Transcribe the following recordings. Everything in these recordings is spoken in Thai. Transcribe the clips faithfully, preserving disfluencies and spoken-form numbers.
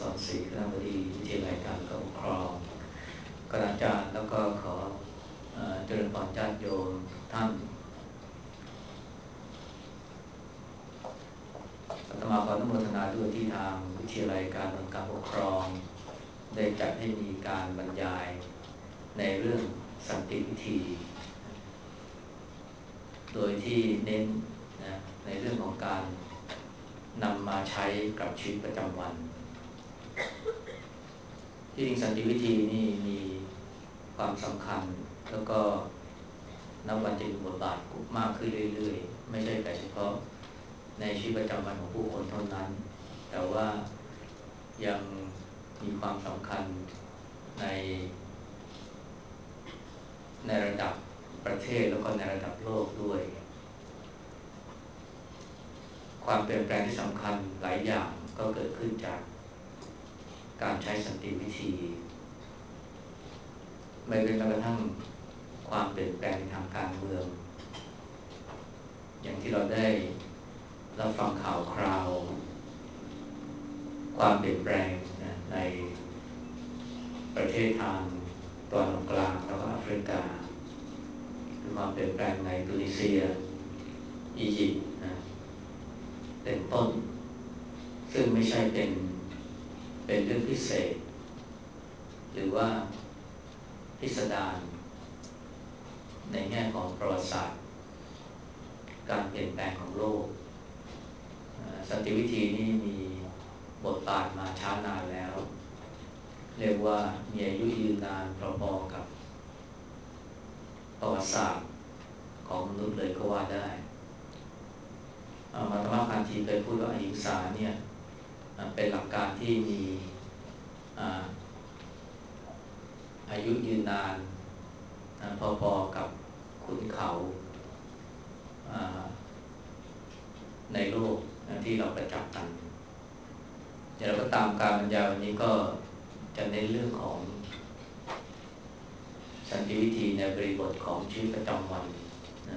สอนศรีคณบดีวิทยาลัยการปกครองคณาจารย์แล้วก็ขอเจริญพรญาติโยมท่านอาตมาขออนุโมทนาด้วยที่ทางวิทยาลัยการการปกครองได้จัดให้มีการบรรยายในเรื่องสันติวิธีโดยที่เน้นนะในเรื่องของการนำมาใช้กับชีวิตประจำวันที่จริงสันติวิธีนี่มีความสำคัญแล้วก็นับวันจะมีบทบาทมากขึ้นเรื่อยๆไม่ใช่แต่เฉพาะในชีวิตประจำวันของผู้คนเท่านั้นแต่ว่ายังมีความสำคัญในในระดับประเทศแล้วก็ในระดับโลกด้วยความเปลี่ยนแปลงที่สำคัญหลายอย่างก็เกิดขึ้นจากการใช้สันติวิธีไม่เป็นแม้กระทั่งความเปลี่ยนแปลงในทางการเมืองอย่างที่เราได้รับฟังข่าวคราวความเปลี่ยนแปลงนะในประเทศทางตะวันออกกลางแล้วก็แอฟริกาหรือความเปลี่ยนแปลงในตุนิเซียอียิปต์นะเป็นต้นซึ่งไม่ใช่เป็นเป็นเรื่องพิเศษหรือว่าพิสดารในแง่ของประวัติศาสตร์การเปลี่ยนแปลงของโลกสันติวิธีนี้มีบทบาทมาช้านานแล้วเรียกว่ามีอายุยืนนานพอๆกับประวัติศาสตร์ของมนุษย์เลยก็ว่าได้มาตมาคานธีเคยพูดว่าอหิงสาเนี่ยเป็นหลักการที่มีอายุยืนนานพอๆกับขุนเขาในโลกที่เราประจักษ์กันอย่างไรก็ตามการบรรยายวันนี้ก็จะเน้นเรื่องของสันติวิธีในบริบทของชีวิตประจำวันนะ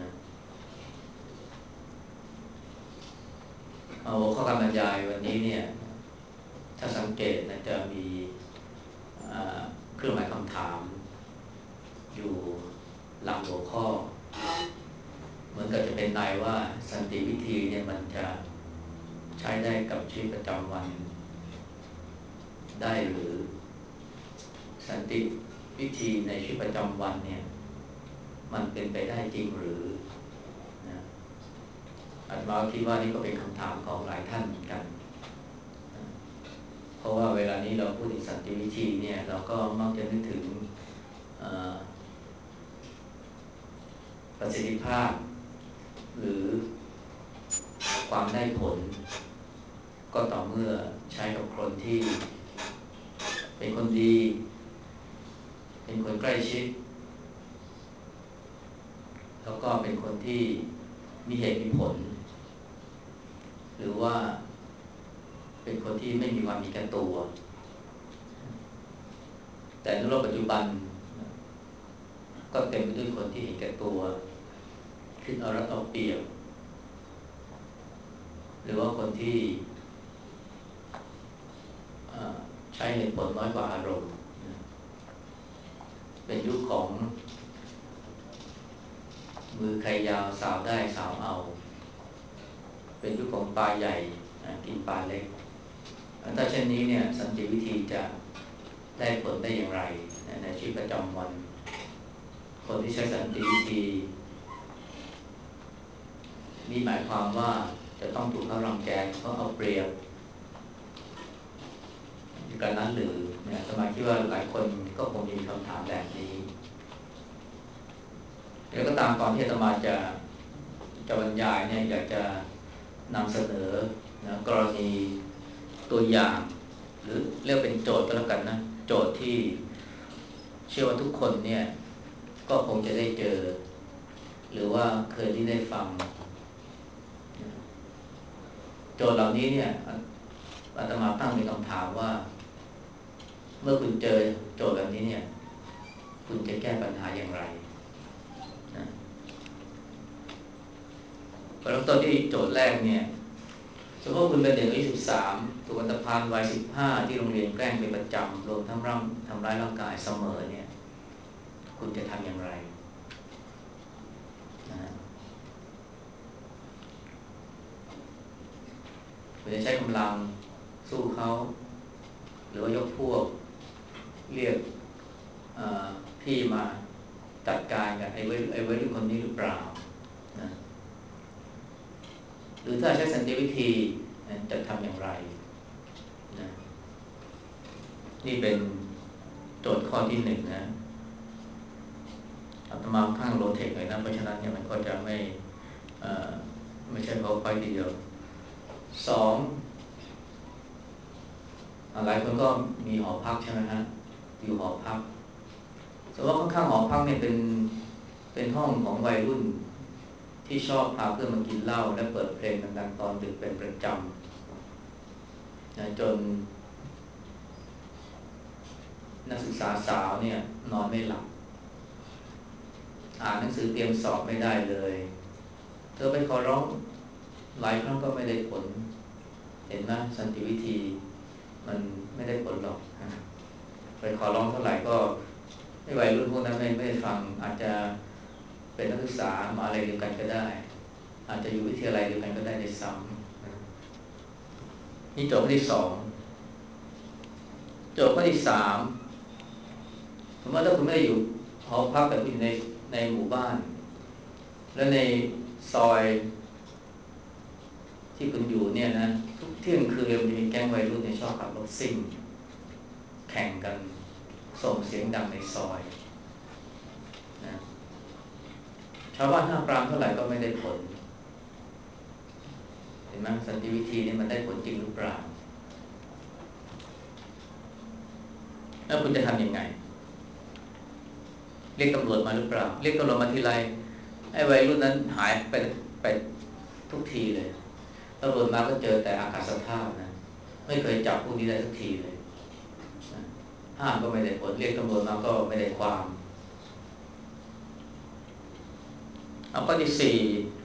เอาหัวข้อการบรรยายวันนี้เนี่ยถ้าสังเกตนะจะมีเครื่องหมายคำถามอยู่หลังหัวข้อเหมือนกับจะเป็นนายว่าสันติวิธีเนี่ยมันจะใช้ได้กับชีวิตประจำวันได้หรือสันติวิธีในชีวิตประจำวันเนี่ยมันเป็นไปได้จริงหรือนะอาตมาคิดว่านี่ก็เป็นคำถามของหลายท่านเหมือนกันนะเพราะว่าเวลานี้เราพูดถึงสันติวิธีเนี่ยเราก็มักจะนึกถึงประสิทธิภาพหรือความได้ผลก็ต่อเมื่อใช้กับคนที่เป็นคนดีเป็นคนใกล้ชิดแล้วก็เป็นคนที่มีเหตุมีผลหรือว่าเป็นคนที่ไม่มีความมีแก่ตัวแต่ในโลกปัจจุบันก็เต็มไปด้วยคนที่เห็นแก่ตัวคิดเอารัดเอาเปรียบหรือว่าคนที่ใช้เหตุผลน้อยกว่าอารมณ์เป็นยุคของมือใครยาวสาวได้สาวเอาเป็นยุคของปลาใหญ่กินปลาเล็กถ้าเช่นนี้เนี่ยสันติวิธีจะได้ผลได้อย่างไรในชีวิตประจำวันคนที่ใช้สันติวิธีนี่หมายความว่าจะต้องถูกเขารังแกเขาเอาเปรียบกันนั้นหรือเนี่ยสมาคิดว่าหลายคนก็คงมีคำถามแบบนี้แล้วก็ตามก่อนที่อาตมาจะจะบรรยายเนี่ยอยากจะนำเสนอนะกรณีตัวอย่างหรือเรียกเป็นโจทย์ก็แล้วกันนะโจทย์ที่เชื่อว่าทุกคนเนี่ยก็คงจะได้เจอหรือว่าเคยที่ได้ฟังโจทย์เหล่านี้เนี่ยอาตมาตั้งเป็นคำถามว่าเมื่อคุณเจอโจทย์แบบนี้เนี่ยคุณจะแก้ปัญหาอย่างไรนะเริ่มต้นที่โจทย์แรกเนี่ยสมมติว่าคุณเป็นเด็กอายุสิบสามถูกอันธพาลวัยสิบห้าที่โรงเรียนแกล้งเป็นประจำรวมทั้งร่างทำร้ายร่างกายเสมอเนี่ยคุณจะทำอย่างไรนะคุณจะใช้กำลังสู้เขาหรือว่ายกพวกเรียกพี่มาจัดการกับไอ้เว้ยไอ้เว้ยรุ่นคนนี้หรือเปล่านะหรือถ้าใช้สันติวิธีจะทำอย่างไรนะนี่เป็นโจทย์ข้อที่หนึ่งนะอาตมาข้างโลเทคเลยนะเพราะฉะนั้นเนี่ยมันก็จะไม่ไม่ใช่เขาไปทีเดียวสองหลายคนก็มีหอพักใช่ไหมฮะอยู่หอพักแต่ว่าข้างๆหอพักเนี่ยเป็นเป็นห้องของวัยรุ่นที่ชอบพาเพื่อนมากินเหล้าและเปิดเพลงดังๆตอนดึกเป็นประจำนะจนนักศึกษาสาวเนี่ยนอนไม่หลับอ่านหนังสือเตรียมสอบไม่ได้เลยเธอไปขอร้องหลายครั้งก็ไม่ได้ผลเห็นไหมสันติวิธีมันไม่ได้ผลหรอกไปขอร้องเท่าไหร่ก็ไม่วัยรุ่นพวกนั้นไม่ไม่ฟังอาจจะเป็นนักศึกษามหาวิทยาลัยเดียวกันก็ได้อาจจะอยู่วิทยาลัยเดียวกันก็ได้ในซ้ำนี่โจทย์ข้อที่สองโจทย์ข้อที่สามสมมติว่าถ้าคุณไม่ได้อยู่หอพักแต่คุณอยู่ในในหมู่บ้านและในซอยที่คุณอยู่เนี่ยนะทุกเที่ยงคืนมันจะมีแก๊งวัยรุ่นในชอบขับรถซิ่งแข่งกันส่งเสียงดังในซอยนะชาวบ้านห้ามปรามเท่าไหร่ก็ไม่ได้ผลเห็นไหมสันติวิธีนี้มันได้ผลจริงหรือเปล่าแล้วคุณจะทำยังไงเรียกตำรวจมาหรือเปล่าเรียกตำรวจมาทีไรไอ้วัยรุ่นนั้นหายไปไปทุกทีเลยตำรวจมาก็เจอแต่อาการสภาพนะไม่เคยจับพวกนี้ได้สักทีเลยห้ามก็ไม่ได้ผลเรียกตำรวจมาก็ไม่ได้ความเอาข้อที่สี่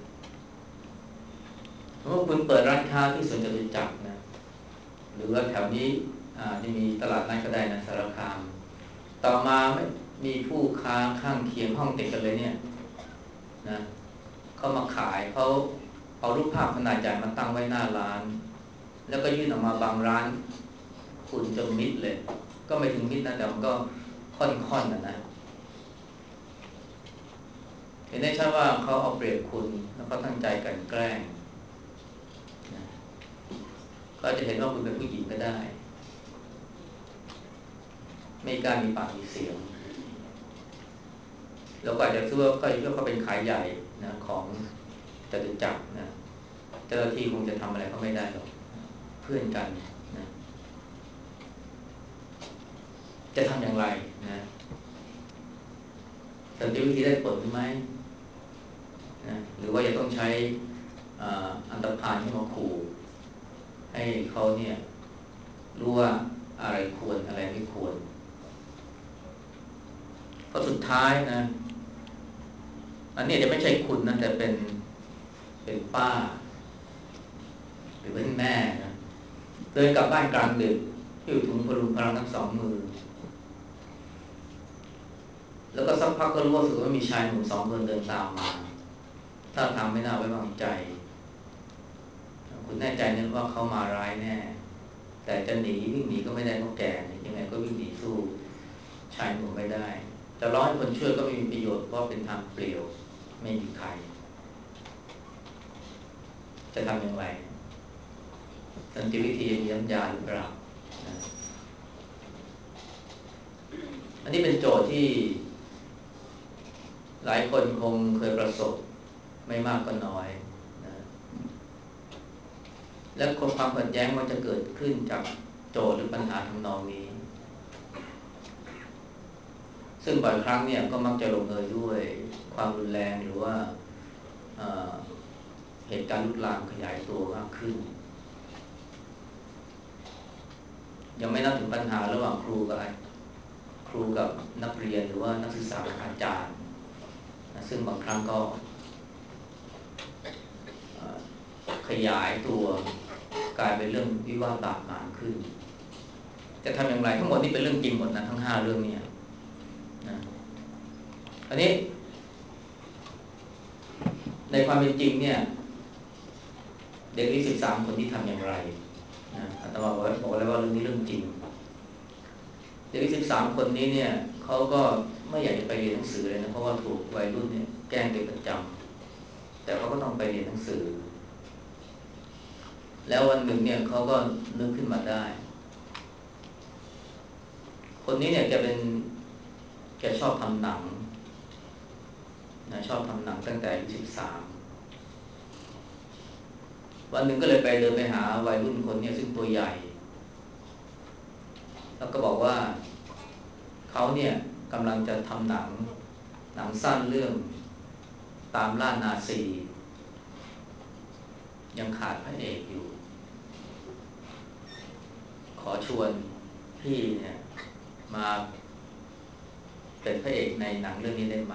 สมมติคุณเปิดร้านค้าที่สวนจตุจักรนะหรือว่าแถวนี้จะมีตลาดนัดก็ได้นะสารคามต่อมาไม่มีผู้ค้าข้างเคียงห้องติดกันเลยเนี่ยนะเขามาขายเขาเอารูปภาพขนาดใหญ่มาตั้งไว้หน้าร้านแล้วก็ยื่นออกมาบางร้านคุณจนมิดเลยก็ไม่ถึงมิดนะแต่มันก็ค่อนๆนะนะเห็นได้ชัดว่าเขาเอาเปรียบคุณแล้วก็ตั้งใจกันแกล้งนะก็จะเห็นว่าคุณเป็นผู้หญิงก็ได้ไม่กล้ามีปากมีเสียงแล้วก็อาจจะคิดว่าเขาคิดว่าเขาเป็นขายใหญ่นะของจตุจักรนะเจ้าหน้าที่คงจะทำอะไรก็ไม่ได้หรอกเพื่อนกันนะจะทำอย่างไรนะสันติวิธีได้ผลหรือไม่นะหรือว่าจะต้องใช้อันตพาลที่มาขู่ให้เขาเนี่ยรู้ว่าอะไรควรอะไรไม่ควรก็สุดท้ายนะอันนี้จะไม่ใช่คุณนะแต่เป็นเป็นป้าหรือเป็นแม่นะเดินกลับบ้านกลางดึกหิ้วถุงพลุงพลังทั้งสองมือแล้วก็สักพักก็รู้ว่าสึกว่ามีชายหนุ่มสองคนเดินตามมาถ้าทางไม่น่าไว้วางใจคุณแน่ใจนึกว่าเขามาร้ายแน่แต่จะหนีวิ่งหนีก็ไม่ได้เพราะแก่ยังไงก็วิ่งหนีสู้ชายหนุ่มไม่ได้จะร้องให้คนช่วยก็ไม่มีประโยชน์เพราะเป็นทางเปลี่ยวไม่มีใครจะทำอย่างไรสันติวิธีมีน้ำยาหรือเปล่าอันนี้เป็นโจทย์ที่หลายคนคงเคยประสบไม่มากก็น้อยนะและความขัดแย้งมันจะเกิดขึ้นจากโจทย์หรือปัญหาทำนองนี้ซึ่งบ่อยครั้งเนี่ยก็มักจะลงเอยด้วยความรุนแรงหรือว่าเหตุการณ์ลุกลามขยายตัวมากขึ้นยังไม่นับถึงปัญหาระหว่างครูกับครูกับนักเรียนหรือว่านักศึกษากับอาจารย์นะซึ่งบางครั้งก็ขยายตัวกลายเป็นเรื่องวิวาทบาดหมางขึ้นจะทำอย่างไรทั้งหมดนี่เป็นเรื่องจริงหมดนะทั้งห้าเรื่องนี้นะอันนี้ในความเป็นจริงเนี่ยเด็กอายุสิบสามคนที่ทำอย่างไรนะอาตมาบอกบอกแล้วว่าเรื่องนี้เรื่องจริงเด็กอายุสิบสามคนนี้เนี่ยเขาก็ไม่อยากจะไปเรียนหนังสือเลยนะเพราะว่าถูกวัยรุ่นเนี่ยแกล้งเป็นประจำแต่เขาก็ต้องไปเรียนหนังสือแล้ววันหนึ่งเนี่ยเขาก็นึกขึ้นมาได้คนนี้เนี่ยแกเป็นแกชอบทำหนังนะชอบทำหนังตั้งแต่อายุสิบสามวันหนึ่งก็เลยไปเดินไปหาวัยรุ่นคนนี้ซึ่งตัวใหญ่แล้วก็บอกว่าเขาเนี่ยกำลังจะทำหนังหนังสั้นเรื่องตามล่านาซียังขาดพระเอกอยู่ขอชวนพี่เนี่ยมาเป็นพระเอกในหนังเรื่องนี้ได้ไหม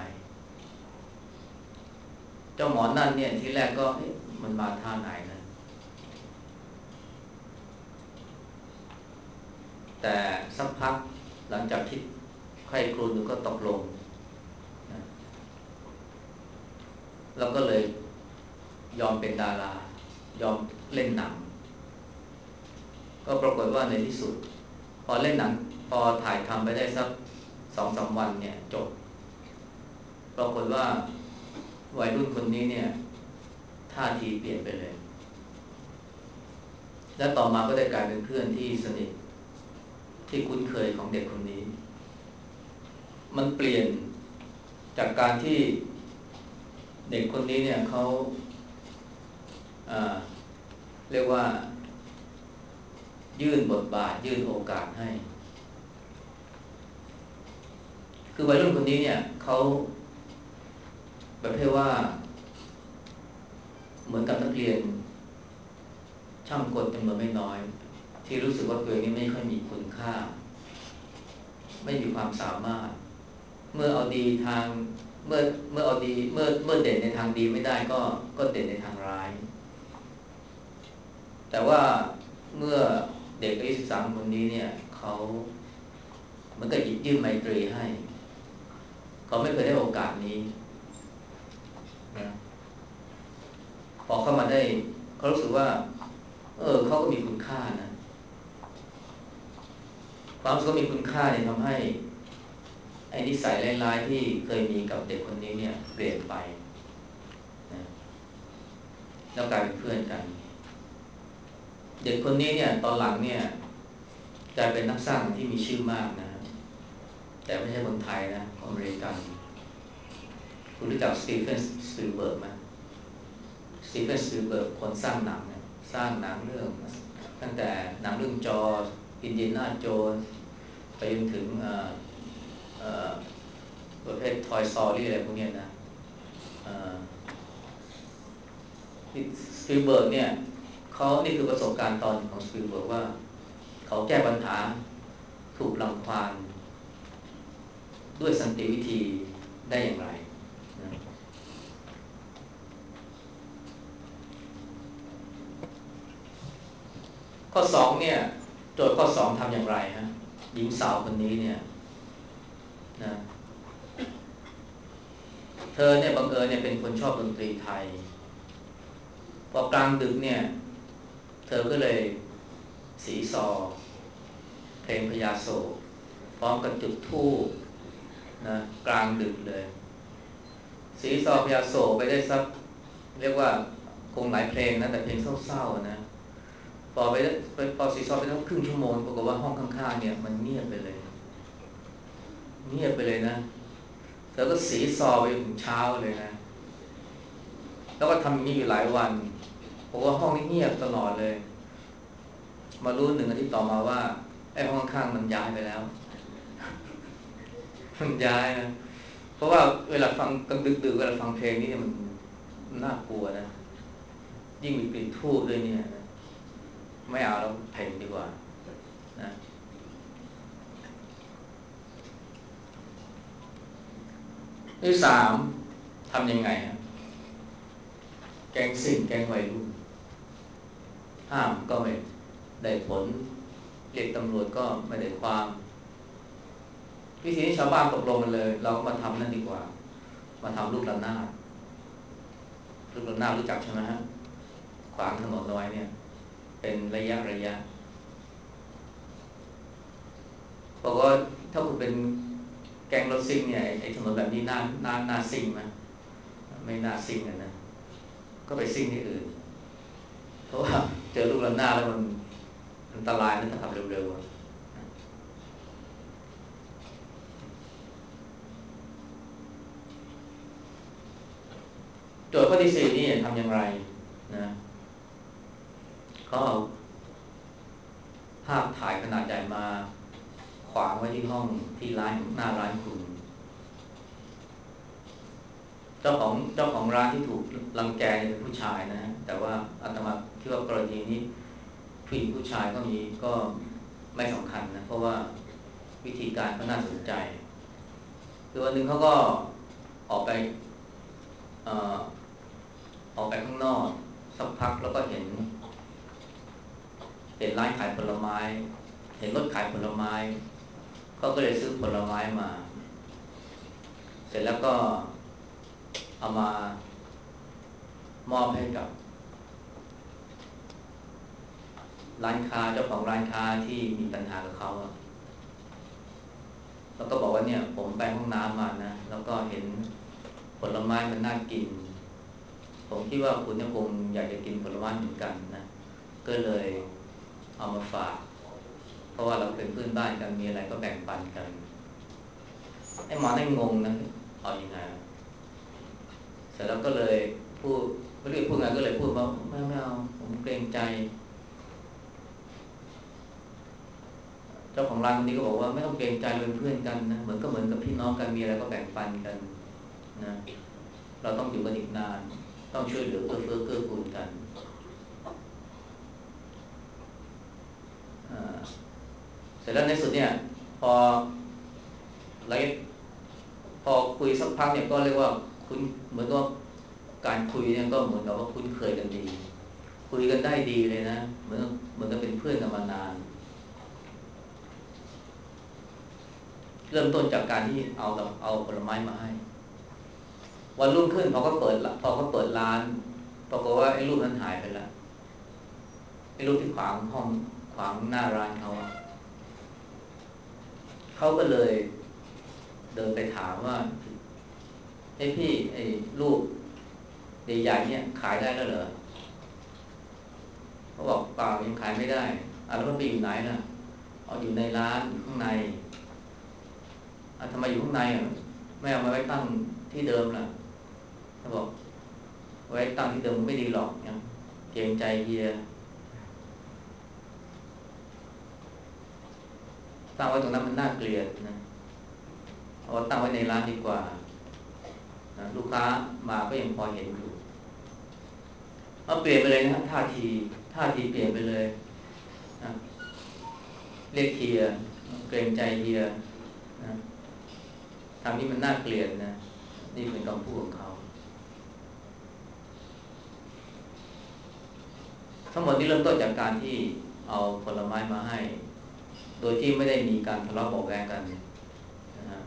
เจ้าหมอนั่นเนี่ยที่แรกก็มันมาท่าไหนนะแต่สักพักหลังจากคิดใครครูนึงก็ตกลงนะแล้วก็เลยยอมเป็นดารายอมเล่นหนังก็ปรากฏว่าในที่สุดพอเล่นหนังพอถ่ายทำไปได้สักสองสามวันเนี่ยจบปรากฏว่าวัยรุ่นคนนี้เนี่ยท่าทีเปลี่ยนไปเลยและต่อมาก็ได้กลายเป็นเพื่อนที่สนิทที่คุ้นเคยของเด็กคนนี้มันเปลี่ยนจากการที่เด็กคนนี้เนี่ยเขาเอ่อเรียกว่ายื่นบทบาทยื่นโอกาสให้คือวัยรุ่นคนนี้เนี่ยเขาประเภทว่าเหมือนกับนักเรียนช่างกลจำนวนไม่น้อยที่รู้สึกว่าตัวเองนี้ไม่ค่อยมีคุณค่าไม่มีความสามารถเมื่อเอาดีทางเมื่อเมื่อเอาดีเมื่อเมื่อเด่นในทางดีไม่ได้ก็ก็เด่นในทางร้ายแต่ว่าเมื่อเด็กอายุสิบสามคนนี้เนี่ยเขามันก็หยิบยื่นไมตรีให้เขาไม่เคยได้โอกาสนี้นะพอเข้ามาได้เขารู้สึกว่าเออเขาก็มีคุณค่านะความรู้สึกมีคุณค่าเนี่ยทำให้ไอ้นิสัยร้ายๆที่เคยมีกับเด็กคนนี้เนี่ยเปลี่ยนไปนะแล้วกลายเป็นเพื่อนกันเด็กคนนี้เนี่ยตอนหลังเนี่ยกลายเป็นนักสร้างที่มีชื่อมากนะแต่ไม่ใช่คนไทยนะอเมริกันคุณรู้จักสตีเฟนสปิลเบิร์กไหมสตีเฟนสปิลเบิร์กคนสร้างหนังเนี่ยสร้างหนังเรื่องตั้งแต่หนังเรื่องจอร์อินเดียนาโจนส์ไปจนถึงประเภท Toy Story อะไรพวกนี้นะสปิลเบิร์กเนี่ยเขานี่คือประสบการณ์ตอนของสปิลเบิร์กว่าเขาแก้ปัญหาถูกรังควานด้วยสันติวิธีได้อย่างไรนะข้อสองเนี่ยโจทย์ข้อสองทำอย่างไรฮะหญิงสาวคนนี้เนี่ยนะเธอเนี่ยบังเอิญเนี่ยเป็นคนชอบดนตรีไทยพอกลางดึกเนี่ยเธอก็เลยสีซอเพลงพญาโศกพร้อมกับจุดธูปนะกลางดึกเลยสีซอพญาโศกไปได้สักเรียกว่าคงหลายเพลงนะแต่เพลงเศร้าๆนะพอไปพอสีซอไปตั้งครึ่งชั่วโมงปรากฏว่าห้องข้างๆเนี่ยมันเงียบไปเลยเงียบไปเลยนะเธอก็สีซอไปถึงเช้าเลยนะแล้วก็ทำอย่างนี้อยู่หลายวันเพราะว่าห้องนี้เงียบตลอดเลยมารู้หนึ่งอาทิตย์ต่อมาว่าไอ้ห้องข้างๆมันย้ายไปแล้วมันย้ายนะเพราะว่าเวลาฟังกลางดึกๆเวลาฟังเพลงนี้มันน่ากลัวนะยิ่งมีกลิ่นธูปด้วยเนี่ยนะไม่เอาแล้วเพ่งดีกว่านะที่สามทำยังไงฮะแก๊งซิ่งแก๊งวัยรุ่นหห้ามก็ไม่ได้ผลเรียกตำรวจก็ไม่ได้ความวิธีชาวบ้านตกลงกันเลยเราก็มาทำนั่นดีกว่ามาทำลูกระนาดลูกระนาดรู้จักใช่ไหมฮะขวางถนนเอาไว้เนี่ยเป็นระยะระยะบอกว่าถ้าคุณเป็นแก๊งรถซิ่งเนี่ยไอ้ถนนแบบนี้น่าน่าน่าซิ่งไหมไม่น่าซิ่งกันนะก็ไปซิ่งที่อื่นเพราะว่าเจอลูกระนาดแล้วมันอันตรายนะถ้าขับเร็วๆโจทย์ข้อที่สี่นี่ทำอย่างไรนะเขาเอาภาพถ่ายขนาดใหญ่มาขวางไว้ที่ห้องที่ร้านหน้าร้านคุณเจ้าของเจ้าของร้านที่ถูกรังแกเป็นผู้ชายนะแต่ว่าอาตมาคิดว่ากรณีนี้ผู้หญิงผู้ชายก็มีก็ไม่สำคัญนะเพราะว่าวิธีการก็น่าสนใจคือวันหนึ่งเขาก็ออกไปเอ่อออกไปข้างนอกสักพักแล้วก็เห็นเห็นร้านขายผลไม้เห็นรถขายผลไม้เขาก็เลยซื้อผลไม้มาเสร็จแล้วก็เอามามอบให้กับร้านค้าเจ้าของร้านค้าที่มีปัญหากับเขาแล้วก็บอกว่าเนี่ยผมไปห้องน้ำมานะแล้วก็เห็นผลไม้มันน่ากินผมคิดว่าคุณเนี่ยคงอยากจะกินผลไม้เหมือนกันนะก็เลยเอามาฝากเพราะว่าเราเป็นเพื่อนบ้านกันมีอะไรก็แบ่งปันกันไอ้หมอนั่งงงนะเอาอยัางไงเสร็จแล้วก็เลยพูดไม่รู้พูดไงก็เลยพูดว่าไม่ไม่เอาผมเกรงใจเจ้าของร้านคนนี้ก็บอกว่าไม่ต้องเกรงใจเป็นเพื่อนกันนะเหมือนก็เหมือนกับพี่น้องกันมีอะไรก็แบ่งปันกันนะเราต้องอยู่กันอีกนานต้องช่วยเหลือเอื้อเฟื้อเกื้อกูลกันเสร็จแล้วในสุดเนี่ยพอไลฟ์พอคุยสักพักเนี่ยก็เรียกว่าคุณเหมือนกับการคุยเนี่ยก็เหมือนกับว่าคุ้นเคยกันดีคุยกันได้ดีเลยนะเหมือนเหมือนกับเป็นเพื่อนกันมานานเริ่มต้นจากการที่เอาเอาผลไม้มาให้วันรุ่งขึ้นพอเขาเปิดพอเขาเปิดร้านปรากฏว่าไอ้รูปนั้นหายไปแล้วไอ้รูปที่ขวางห้องขวางหน้าร้านเขาเขาก็เลยเดินไปถามว่าไอ้พี่ไอ้รูปใหญ่ๆเนี่ยขายได้แล้วเหรอเขาบอกเปล่ายังขายไม่ได้อ่ะแล้วมันไปอยู่ไหนล่ะเอาอยู่ในร้านอยู่ข้างในอ่ะทำไมอยู่ข้างในอ่ะไม่เอามาไว้ตั้งที่เดิมล่ะเขาบอกไว้ตั้งที่เดิมไม่ดีหรอกเนี่ยเกรงใจเฮียตั้งไว้ตรงนั้นมันน่าเกลียดนะเอาตั้งไว้ในร้านดีกว่านะลูกค้ามาก็ยังพอเห็นอยู่เอาเปลี่ยนไปเลยนะท่าทีท่าทีเปลี่ยนไปเลยนะเรียกเฮียเกรงใจเฮียนะทำนี้มันน่าเกลียดนะนี่เป็นคำพูดของเขาทั้งหมดนี้เริ่มต้นจากการที่เอาผลไม้มาให้โดยที่ไม่ได้มีการทะเลาะเบาะแว้งกันนะฮะ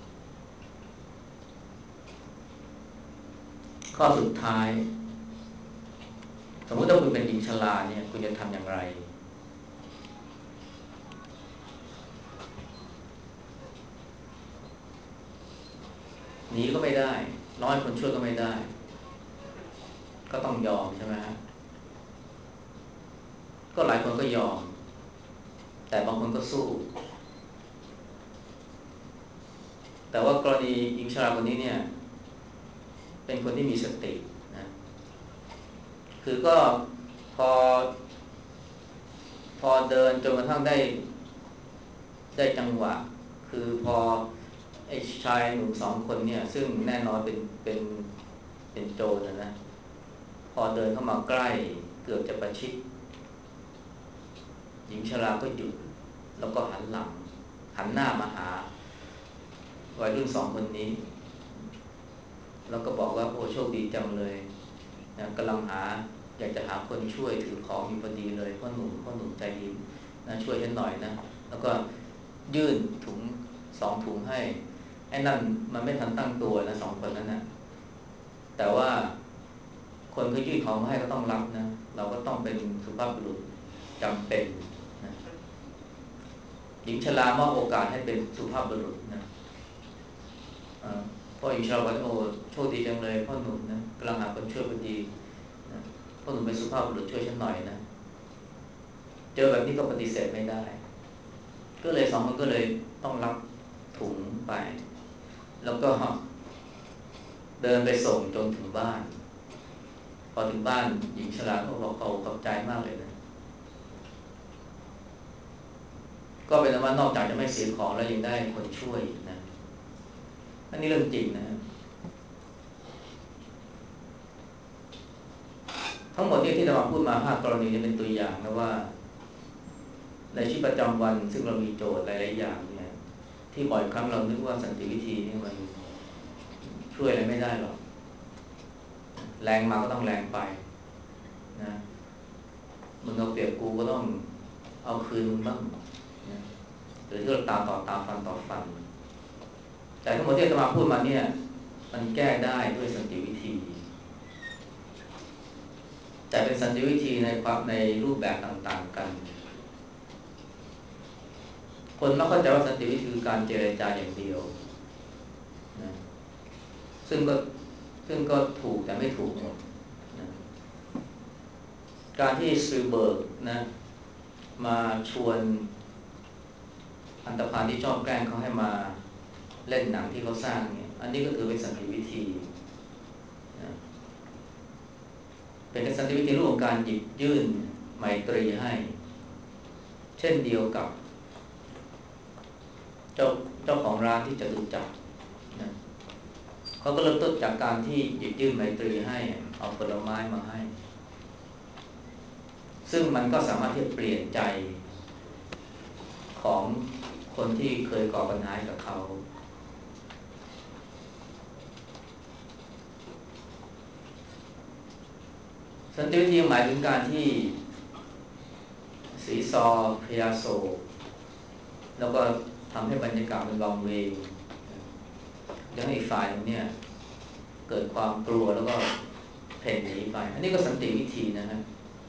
ข้อสุดท้ายสมมติถ้าคุณเป็นหญิงชราเนี่ยคุณจะทำอย่างไรหนีก็ไม่ได้ร้อยคนช่วยก็ไม่ได้ก็ต้องยอมใช่ไหมฮะก็หลายคนก็ยอมแต่บางคนก็สู้แต่ว่ากรณีหญิงชราคนนี้เนี่ยเป็นคนที่มีสตินะคือก็พอพอเดินจนกระทั่งได้ได้จังหวะคือพอไอ้ชายหนุ่มสองคนเนี่ยซึ่งแน่นอนเป็นเป็นเป็นโจรนะนะพอเดินเข้ามาใกล้เกือบจะประชิดหญิงชราก็หยุดแล้วก็หันหลังหันหน้ามาหาวัยรุ่นสองคนนี้แล้วก็บอกว่าโอ้โชคดีจังเลยนะกำลังหาอยากจะหาคนช่วยถือของอยู่พอดีเลยพ่อหนุ่มพ่อหนุ่มใจดีนะช่วยฉันหน่อยนะแล้วก็ยื่นถุงสองถุงให้ไอ้นั่นมันไม่ทันตั้งตัวนะสองคนนั้นนะแต่ว่าคนเขายื่นของมาให้ก็ต้องรับนะเราก็ต้องเป็นสุภาพบุรุษจำเป็นนะหญิงชรามอบโอกาสให้เป็นสุภาพบุรุษนะพ่อหญิงชราบอกโอ้โชคดีจังเลยพ่อหนุ่มนะกำลังหาคนช่วยพอดีนะพ่อหนุ่มเป็นสุภาพบุรุษช่วยฉันหน่อยนะเจอแบบนี้ก็ปฏิเสธไม่ได้ก็เลยสองคนก็เลยต้องรับถุงไปแล้วก็เดินไปส่งจนถึงบ้านพอถึงบ้านหญิงชราก็บอกเขาขอบใจมากเลยนะก็เป็นว่านอกจากจะไม่เสียของแล้วยังได้คนช่วยนะอันนี้เรื่องจริงนะทั้งหมดที่ที่เราพูดมาห้ากรณีนี้เป็นตัวอย่างนะว่าในชีวิตประจำวันซึ่งเรามีโจทย์หลายๆอย่างเนี่ยที่บ่อยครั้งเรานึกว่าสันติวิธีนี่มันช่วยอะไรไม่ได้หรอกแรงมาก็ต้องแรงไปนะมึงเอาเปรียบกูก็ต้องเอาคืนมึงบ้างนะหรือที่เราตาต่อตาฟันต่อฟันแต่ทั้งหมดที่อาตมาพูดมาเนี่ยมันแก้ได้ด้วยสันติวิธีแต่เป็นสันติวิธีในความในรูปแบบต่างๆกันคนไม่เข้าใจว่าสันติวิธีคือการเจรจาอย่างเดียวนะซึ่งก็ซึ่งก็ถูกแต่ไม่ถูกหมดนะการที่สปิลเบิร์กนะมาชวนอันธพาลที่ชอบแกล้งเขาให้มาเล่นหนังที่เขาสร้างเนี่ยอันนี้ก็ถือเป็นสันติวิธีนะเป็นสันติวิธีรูปของการหยิบยื่นไมตรีให้เช่นเดียวกับเจ้าเจ้าของร้านที่จตุจักรนะเขาก็เริ่มต้นจากการที่หยิบยื่นไมตรีให้เอาผลไม้มาให้ซึ่งมันก็สามารถที่จะเปลี่ยนใจของคนที่เคยก่อปัญหากับเขาสันติวิธีหมายถึงการที่สีซอพยาโศกแล้วก็ทำให้บรรยากาศมันวังเวงแล้วให้อีกฝ่ายนึงเนี่ยเกิดความกลัวแล้วก็เพ่นหนีไปอันนี้ก็สันติวิธีนะฮะ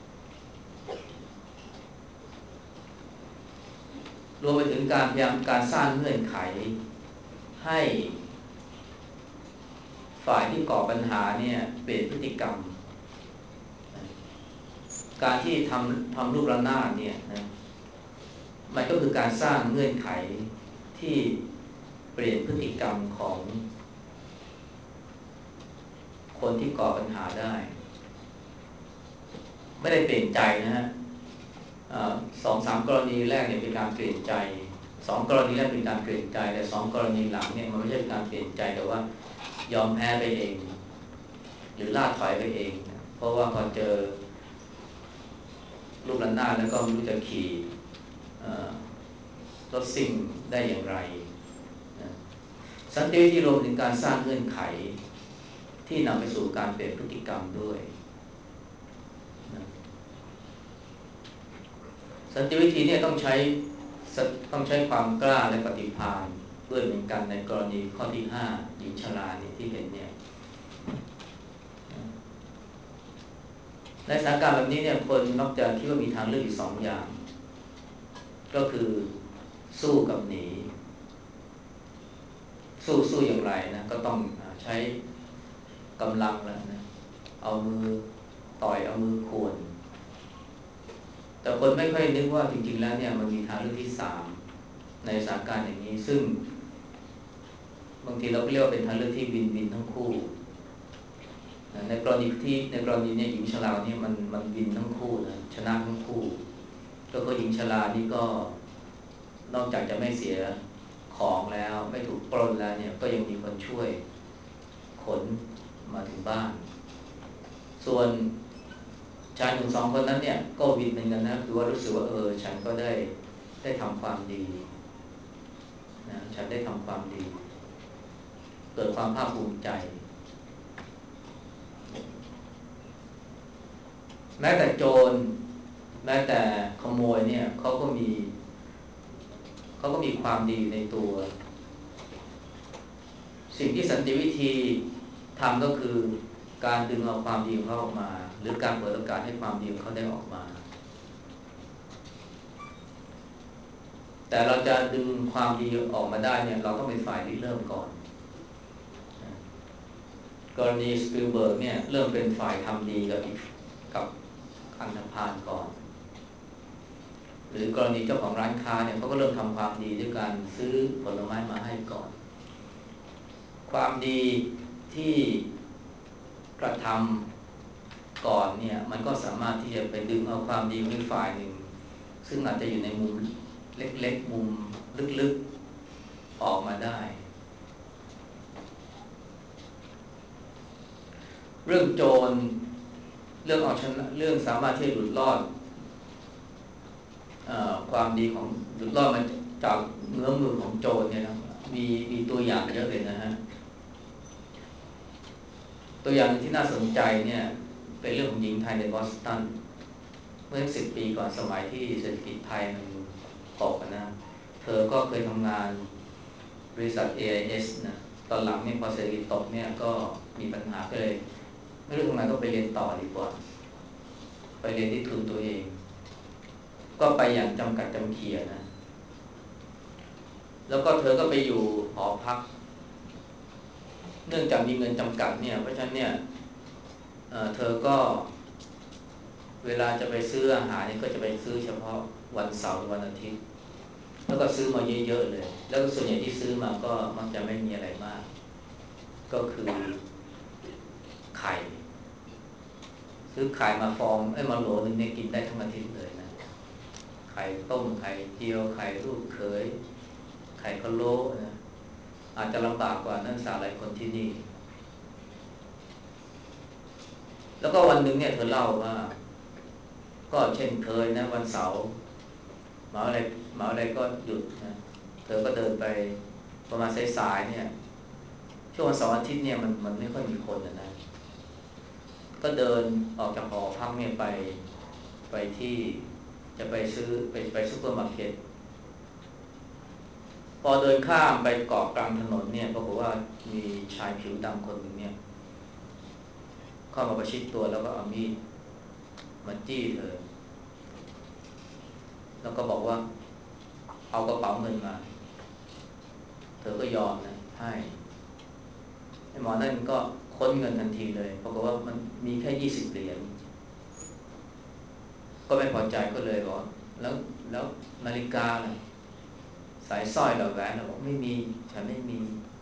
รวมไปถึงการพยายามการสร้างเงื่อนไขให้ฝ่ายที่ก่อปัญหาเนี่ยเปลี่ยนพฤติกรรมการที่ทำทำรูประนาดเนี่ยนะมันก็คือการสร้างเงื่อนไขที่เปลี่ยนพฤติกรรมของคนที่ก่อปัญหาได้ไม่ได้เปลี่ยนใจนะฮะสองสามกรณีแรกเนี่ยเป็นการเปลี่ยนใจสองกรณีแรกเป็นการเปลี่ยนใจแต่สองกรณีหลังเนี่ยมันไม่ใช่การเปลี่ยนใจแต่ว่ายอมแพ้ไปเองหรือล่าถอยไปเองเพราะว่าพอเจอลูกระนาดแล้วก็ไม่รู้จะขี่รถซิ่งได้อย่างไรสันติวิธีรวมถึงการสร้างเงื่อนไขที่นำไปสู่การเปลี่ยนพฤติกรรมด้วยสันติวิธีเนี่ยต้องใช้ต้องใช้ความกล้าและปฏิภาณด้วยเหมือนกันในกรณีข้อที่ห้าหญิงชราเนี่ยที่เห็นเนี่ยในสถานการณ์แบบนี้เนี่ยคนมักจะคิดว่ามีทางเลือกอยู่สองอย่างก็คือสู้กับหนีสู้สู้อย่างไรนะก็ต้องใช้กำลังแล้วนะเอามือต่อยเอามือข่วนแต่คนไม่ค่อยนึกว่าจริงๆแล้วเนี่ยมันมีทางเลือกที่สามในสถานการณ์อย่างนี้ซึ่งบางทีเราก็เรียกว่าเป็นทางเลือกที่วินวินทั้งคู่ในกรณีที่ในกรณีเนี่ยหญิงชราเนี่ยมันมันวินทั้งคู่นะชนะทั้งคู่ก็คือหญิงชรานี่ก็นอกจากจะไม่เสียของแล้วไม่ถูกปล้นแล้วเนี่ยก็ยังมีคนช่วยขนมาถึงบ้านส่วนชายหนุ่มสองคนนั้นเนี่ยก็วินเหมือนกันนะคือว่ารู้สึกว่าเออฉันก็ได้ได้ทำความดีนะฉันได้ทำความดีเกิดความภาคภูมิใจแม้แต่โจรแม้แต่ขโมยเนี่ยเขาก็มีเขาก็มีความดีในตัวสิ่งที่สันติวิธีทำก็คือการดึงเอาความดีของเขาออกมาหรือการเปิดโอกาสให้ความดีของเขาได้ออกมาแต่เราจะดึงความดีออกมาได้เนี่ยเราต้องเป็นฝ่ายที่เริ่มก่อนกรณีสปิลเบิร์กเนี่ยเริ่มเป็นฝ่ายทำดีกับกับอันธพาลก่อนหรือกรณีเจ้าของร้านค้าเนี่ยเขาก็เริ่มทำความดีด้วยการซื้อผลไม้มาให้ก่อนความดีที่กระทำก่อนเนี่ยมันก็สามารถที่จะไปดึงเอาความดีของอีกฝ่ายหนึ่งซึ่งอาจจะอยู่ในมุมเล็กๆมุมลึกๆออกมาได้เรื่องโจรเรื่องเอาชนะเรื่องสามารถที่จะหลุดรอดความดีของหลุดรอดมาจากเงื้อมมือของโจรเนี่ยนะมีมีตัวอย่างเยอะเลยนะฮะตัวอย่างที่น่าสนใจเนี่ยเป็นเรื่องของหญิงไทยในบอสตันเมื่อสิบปีก่อนสมัยที่เศรษฐกิจไทยมันตกนะเธอก็เคยทำงานบริษัท เอ ไอ เอส นะตอนหลังเนี่ยพอเศรษฐกิจตกเนี่ยก็มีปัญหาก็เลยไม่รู้ทำไมก็ไปเรียนต่อดีกว่าไปเรียนที่ทุนตัวเองก็ไปอย่างจำกัดจำเขียนะแล้วก็เธอก็ไปอยู่หอพักเนื่องจากมีเงินจำกัดเนี่ยเพราะฉะนั้นเนี่ย เ, เธอก็เวลาจะไปซื้ออาหารเนี่ยก็จะไปซื้อเฉพาะวันเสาร์วันอาทิตย์แล้วก็ซื้อมาเยอะๆเลยแล้วก็ส่วนใหญ่ที่ซื้อมาก็มักจะไม่มีอะไรมากก็คือไข่ซื้อไข่มาฟองไอ้มาโหลนึงเนี่ยกินได้ทั้งอาทิตย์เลยนะไข่ต้มไข่เจียวไข่ลูกเขยไข่พะโล้นะอาจจะลำบากกว่านักศึกษาหลายคนที่นี่แล้วก็วันหนึ่งเนี่ยเธอเล่าว่าก็เช่นเคยนะวันเสาร์หมาอะไรหมาอะไรก็หยุดนะเธอก็เดินไปประมาณสายๆเนี่ยช่วงวันเสาร์อาทิตย์เนี่ยมันมันไม่ค่อยมีคนนะนะก็เดินออกจากหอพักเนี่ยไปไปที่จะไปซื้อไปไปซุปเปอร์มาร์เก็ตพอเดินข้ามไปเกาะกลางถนนเนี่ยปรากฏว่ามีชายผิวดำคนหนึ่งเนี่ยเข้ามาประชิดตัวแล้วก็เอามีดมาจี้เธอแล้วก็บอกว่าเอากระเป๋าเงินมาเธอก็ยอมนะให้ไอ้หมอนั่นก็ค้นเงินทันทีเลยปรากฏว่ามันมีแค่ยี่สิบเหรียญก็ไม่พอใจก็เลยบอกแล้วแล้วนาฬิกาล่ะสายสร้อยหรือแหวนเราบอกไม่มีฉันไม่มี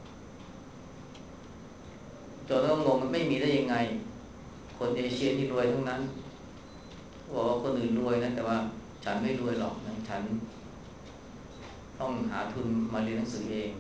โจนก็งงมันไม่มีได้ยังไงคนเอเชียนี่รวยทั้งนั้นบอกว่าคนอื่นรวยนะแต่ว่าฉันไม่รวยหรอกนะฉันต้องหาทุนมาเรียนหนังสือเอง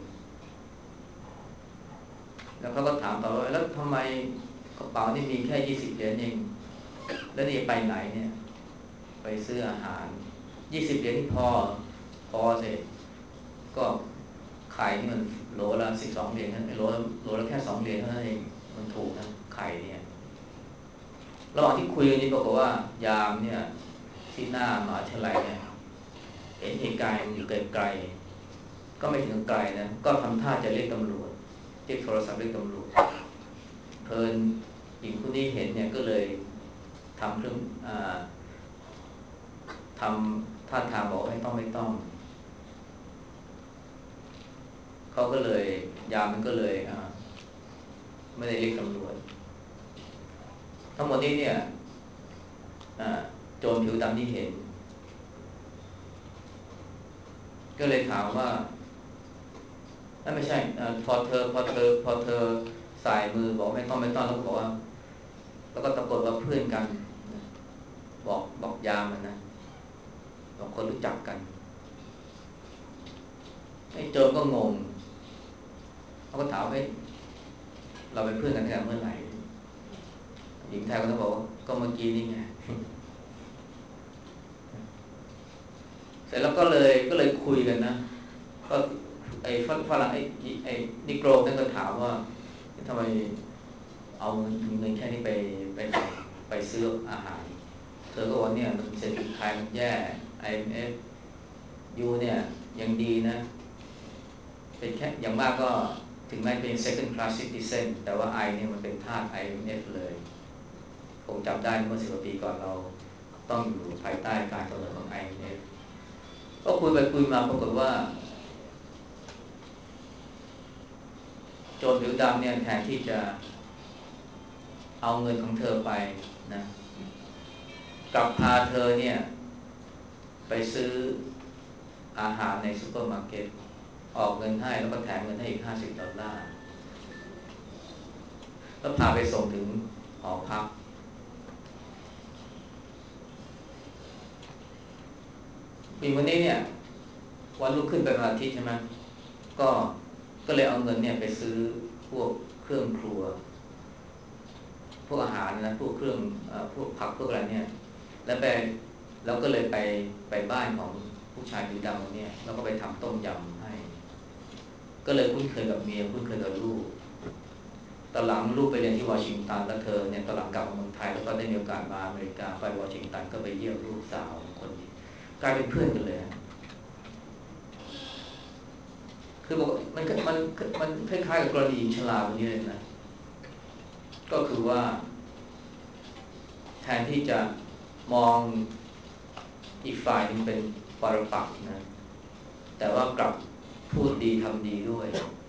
แล้วเขาก็ถามต่อว่าแล้วทำไมกระเป๋านี่มีแค่ยี่สิบเหรียญเองแล้วนี่ไปไหนเนี่ยไปซื้ออาหารยี่สิบเหรียญที่พอพอเสร็จก็ไข่นี่มันโหลละสิบสองเหรียญนั่นโหลโหลละแค่สองเหรียญเท่านั้นเองมันถูกนะไข่เนี่ยระหว่างที่คุยกันนี้บอกว่ายามเนี่ยที่หน้ามหาวิทยาลัยเนี่ยเห็นเหตุการณ์อยู่ไกลๆก็ไม่ถึงไกลนะก็ทำท่าจะเรียกตำรวจเรียกโทรศัพท์เรียกตำรวจเพลินหญิงคนนี้เห็นเนี่ยก็เลยทำเครื่องอ่าทำท่าทางบอกไม่ต้องไม่ต้องเขาก็เลยยามมันก็เลยไม่ได้เรียกตำรวจทั้งหมดนี้เนี่ยโจรผิวดำที่เห็นก็เลยถามว่าไม่ใช่พอเธอพอเธอพอเธอสายมือบอกไม่ต้องไม่ต้องแล้วบอกว่าแล้วก็ตะโกนว่าเพื่อนกันบอกบอกยามมันนะบอกคนรู้จักกันไอ้โจรก็งงเขาก็ถามว่าเราเป็นเพื่อนกันตั้งแต่เมื่อไหร่หญิงไทยก็ต้องบอกว่าก็เมื่อกี้นี่ไงเสร็จแล้วก็เลยก็เลยคุยกันนะก็ไอ้ฝรั่งไอ้ไอ้นิโกรนั่นก็ถามว่าทำไมเอาเงินแค่นี้ไปไปไปซื้ออาหารเธอก็บอกเนี่ยมันเศรษฐกิจไทยมันแย่ ไอ เอ็ม เอฟ ยูเนี่ยยังดีนะเป็นแค่อย่างมากก็ถึงแม้เป็น second class citizen แต่ว่าไอเนี่ยมันเป็นทาส ไอ เอ็ม เอฟ เลยคงจำได้เมื่อสิบกว่าปีก่อนเราต้องอยู่ภายใต้การกำหนดของ ไอ เอ็ม เอฟ ก็คุยไปคุยมาปรากฏว่าโจรผิวดำเนี่ยแทนที่จะเอาเงินของเธอไปนะกลับพาเธอเนี่ยไปซื้ออาหารในซูเปอร์มาร์เก็ตออกเงินให้แล้วก็แถมเงินให้อีกห้าสิบดอลลาร์แล้วพาไปส่งถึงหอพักปีวันนี้เนี่ยวันรุ่งขึ้นเป็นวันอาทิตย์ใช่ไหมก็ก็เลยเอาเงินเนี่ยไปซื้อพวกเครื่องครัวพวกอาหารนะพวกเครื่องพวกผักพวกอะไรเนี่ยแล้วไปแล้วก็เลยไปไปบ้านของผู้ชายผิวดำคนนี้แล้วก็ไปทำต้มยำให้ก็เลยคุ้นเคยกับเมียคุ้นเคยกับลูกตอนหลังลูกไปเรียนที่วอชิงตันแล้วเธอเนี่ยตอนหลังกลับมาเมืองไทยแล้วก็ได้มีโอกาสมาอเมริกาไปวอชิงตันก็ไปเยี่ยมลูกสาวคนนี้กลายเป็นเพื่อนกันเลยคือบอกมันมันมันคล้ายๆกับกรณีหญิงชราคนนี้เลยนะก็คือว่าแทนที่จะมองอีกฝ่ายนึงเป็นปรปักษ์นะแต่ว่ากลับพูดดีทำดีด้วย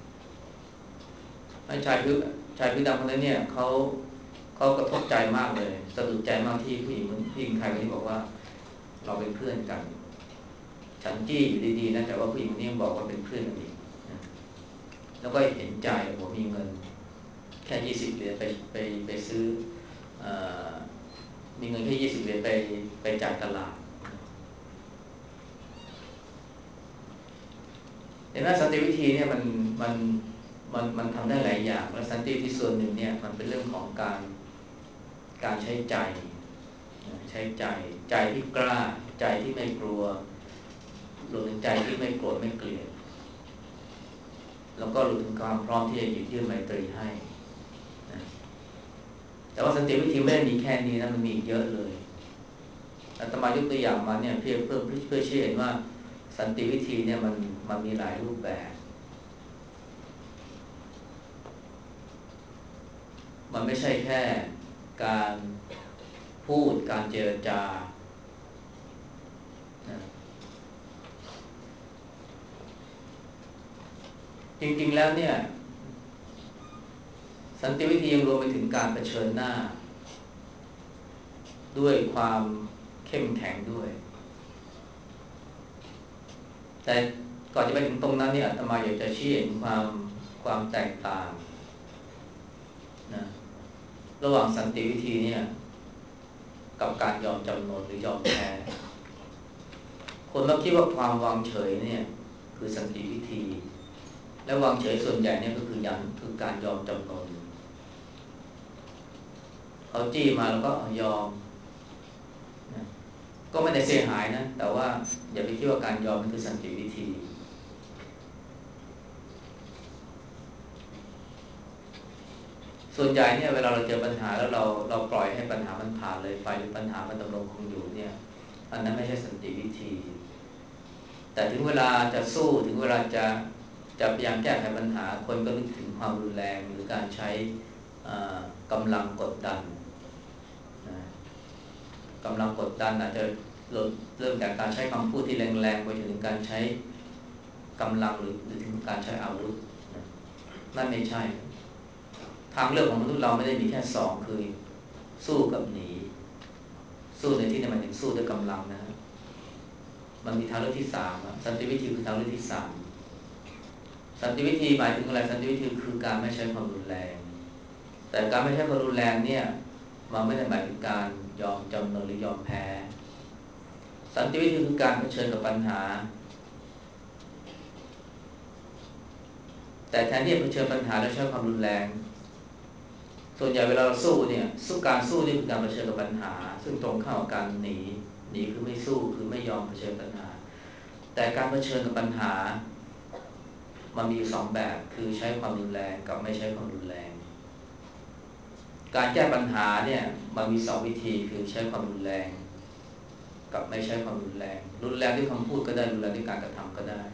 ชายผิวชายผิวดำคนนั้นเนี่ยเขาเขากระทบใจมากเลยสะดุดใจมากที่ผู้หญิงผู้หญิงไทยคนนี้บอกว่าเราเป็นเพื่อนกันฉันจี้อยู่ดีๆนะแต่ว่าผู้หญิงคนนี้บอกว่าเป็นเพื่อนกันอีกแล้วก็เห็นใจผมมีเงินแค่ยี่สิบเหรียญไปไปไปซื้อมีเงินแค่ยี่สิบเหรียญไปไปจ่ายตลาดเห็นไหมสันติวิธีเนี่ยมันมันมันมันทำได้หลายอย่างและสันติวิธีส่วนหนึ่งเนี่ยมันเป็นเรื่องของการการใช้ใจใช้ใจใจที่กล้าใจที่ไม่กลัวรวมถึงใจที่ไม่โกรธไม่เกลียดแล้วก็รวมถึงความพร้อมที่จะหยิบยื่นไมตรีให้นะแต่ว่าสันติวิธีไม่ได้มีแค่นี้นะมันมีเยอะเลยอาตมายกตัวอย่างมาเนี่ยเพื่อเพื่อเพื่อเชื่อเห็นว่าสันติวิธีเนี่ยมันมันมีหลายรูปแบบมันไม่ใช่แค่การพูดการเจรจานะจริงๆแล้วเนี่ยสันติวิธียังรวมไปถึงการเผชิญหน้าด้วยความเข้มแข็งด้วยแต่ก่อนจะไปถึงตรงนั้นเนี่ยอาตมาอยากจะชี้เห็นความความแตกต่างนะระหว่างสันติวิธีเนี่ยกับการยอมจำนนหรือยอมแพ้คนเราคิดว่าความวางเฉยเนี่ยคือสันติวิธีและวางเฉยส่วนใหญ่เนี่ยก็คือยันคือการยอมจำนนเขาจี้มาแล้วก็ยอมนะก็ไม่ได้เสียหายนะแต่ว่าอย่าไปคิดว่าการยอมมันคือสันติวิธีส่วนใหญ่เนี่ยเวลาเราเจอปัญหาแล้วเราเราปล่อยให้ปัญหามันผ่านเลยไปหรือปัญหามันดำรงคงอยู่เนี่ยอันนั้นไม่ใช่สันติวิธีแต่ถึงเวลาจะสู้ถึงเวลาจะจะพยายามแก้ไขปัญหาคนก็นึกถึงความรุนแรงหรือการใช้กำลังกดดันนะกำลังกดดันอาจจะเริ่มจากการใช้คำพูดที่แรงๆไปถึงการใช้กำลังหรือหรือถึงการใช้อาวุธนะนั่นไม่ใช่ทางเลือกของมนุษย์เราไม่ได้มีแค่สองคือสู้กับหนีสู้ในที่นี้หมายถึงสู้ด้วยกำลังนะมันมีทางเลือกที่สามสันติวิธีคือทางเลือกที่สามสันติวิธีหมายถึงอะไรสันติวิธีคือการไม่ใช้ความรุนแรงแต่การไม่ใช้ความรุนแรงเนี่ยมันไม่ได้หมายถึงการยอมจำนนหรือยอมแพ้สันติวิธีคือการเผชิญกับปัญหาแต่แทนที่จะเผชิญปัญหาแล้วใช้ความรุนแรงส่วนใหญ่เวลาเราสู้เนี่ยสู้การสู้นี่คือการเผชิญกับปัญหาซึ่งตรงข้ามกับการหนีหนีคือไม่สู้คือไม่ยอมเผชิญปัญหาแต่การเผชิญกับปัญหามันมีสองแบบคือใช้ความรุนแรงกับไม่ใช้ความรุนแรงการแก้ปัญหาเนี่ยมันมีสองวิธีคือใช้ความรุนแรงกับไม่ใช้ความรุนแรงรุนแรงด้วยคำพูดก็ได้รุนแรงด้วยการกระทำก็ได้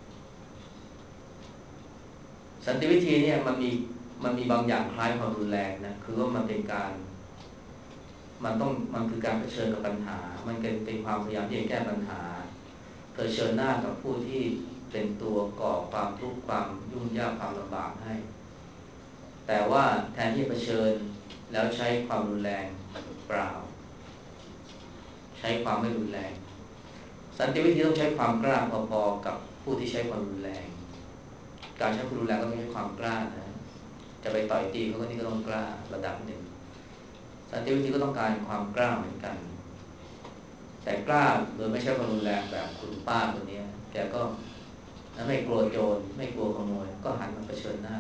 สันติวิธีเนี่ยมันมีมันมีบางอย่างคล้ายความรุนแรงนะคือว่ามันเป็นการมันต้องมันคือการเผชิญกับปัญหามันเป็นเป็นความพยายามที่จะแก้ปัญหาเผชิญหน้ากับผู้ที่เป็นตัวก่อความทุกข์ความยุ่งยากความลำบากให้แต่ว่าแทนที่จะเผชิญแล้วใช้ความรุนแรงเปล่าใช้ความไม่รุนแรงสันติวิธีต้องใช้ความกล้าพอๆกับผู้ที่ใช้ความรุนแรงการใช้ความรุนแรงก็ต้องใช้ความกล้านะจะไปต่อยตีเขาก็นี่ก็ต้องกล้าระดับหนึ่งสันติวิธีก็ต้องการความกล้าเหมือนกันแต่กล้าโดยไม่ใช่ความรุนแรงแบบคุณป้าคนนี้แกก็ไม่กลัวโจรไม่กลัวขโมยก็หันมาเผชิญหน้า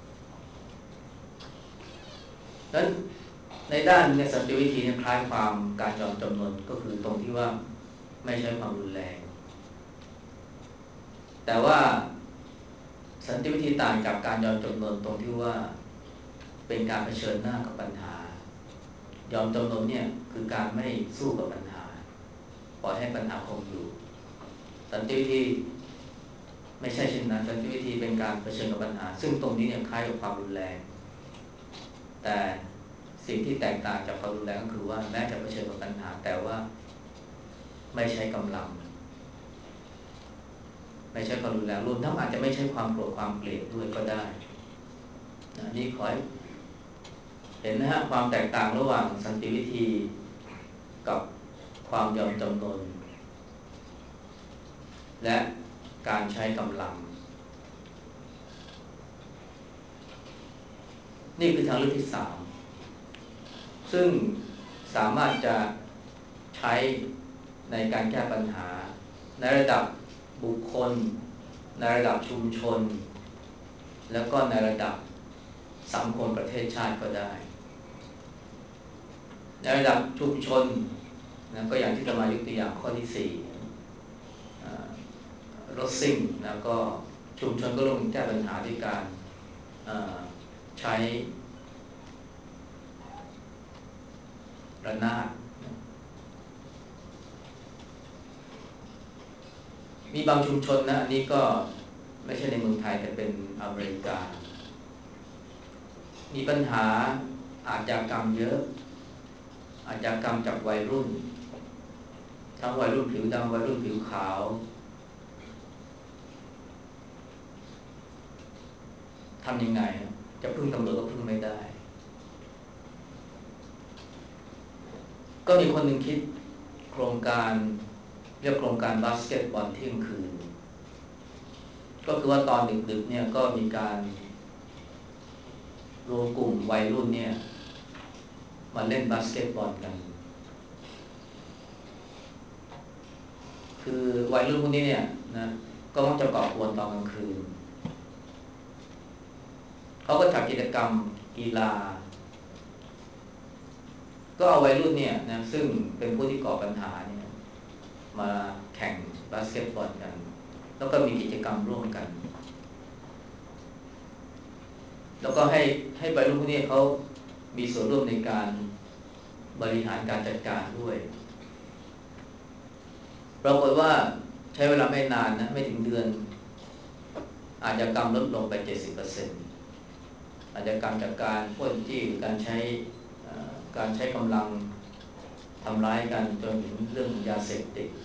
ดังนั้นในด้านเนี่ยสันติวิธีเนี่ยคล้ายความการยอมจำนนก็คือตรงที่ว่าไม่ใช้ความรุนแรงแต่ว่าสันติวิธีต่างจากการยอมจำนนตรงที่ว่าเป็นการเผชิญหน้ากับปัญหายอมจำนนเนี่ยคือการไม่สู้กับปัญหาปล่อยให้ปัญหาคงอยู่สันติวิธีไม่ใช่เช่นนั้นสันติวิธีเป็นการเผชิญกับปัญหาซึ่งตรงนี้เนี่ยคล้ายกับความรุนแรงแต่สิ่งที่แตกต่างจากความรุนแรงก็คือว่าแม้จะเผชิญกับปัญหาแต่ว่าไม่ใช้กำลังไม่ใช่ความรุนแรงรวมทั้งอาจจะไม่ใช่ความโกรธความเกลียดด้วยก็ได้นี่ขอให้เห็นนะฮะความแตกต่างระหว่างสันติวิธีกับความยอมจำนนและการใช้กำลังนี่คือทางเลือกที่สามซึ่งสามารถจะใช้ในการแก้ปัญหาในระดับบุคคลในระดับชุมชนแล้วก็ในระดับสังคมประเทศชาติก็ได้ในระดับชุมชนนะก็อย่างที่จะมายกตัวอย่างข้อที่สี่รถซิ่งแล้วก็ชุมชนก็ลงแก้ปัญหาด้วยการใช้ระนาดมีบางชุมชนนะอันนี้ก็ไม่ใช่ในเมืองไทยแต่เป็นอเมริกามีปัญหาอาชญากรรมเยอะอาชญากรรมจากวัยรุ่นทั้งวัยรุ่นผิวดำวัยรุ่นผิวขาวทำยังไงจะพึ่งตำรวจก็พึ่งไม่ได้ก็มีคนหนึ่งคิดโครงการเรียกโครงการบาสเกตบอลเที่ยงคืนก็คือว่าตอนดึกๆเนี่ยก็มีการรวมกลุ่มวัยรุ่นเนี่ยมาเล่นบาสเกตบอลกันคือวัยรุ่นพวกนี้เนี่ยนะก็มักจะก่อกวนตอนกลางคืนเขาก็จัดกิจกรรมกีฬาก็เอาวัยรุ่นเนี่ยนะซึ่งเป็นผู้ที่ก่อปัญหาเนี่ยมาแข่งบาสเกตบอลกันแล้วก็มีกิจกรรมร่วมกันแล้วก็ให้ให้วัยรุ่นพวกนี้เขามีส่วนร่วมในการบริหารการจัดการด้วยปรากฏว่าใช้เวลาไม่นานนะไม่ถึงเดือนอาชญากรรมลดลงไป เจ็ดสิบเปอร์เซ็นต์ อาชญากรรมจากการปล้นจี้หรือการใช้การใช้กำลังทำร้ายกันจนถึงเรื่องยาเสพติด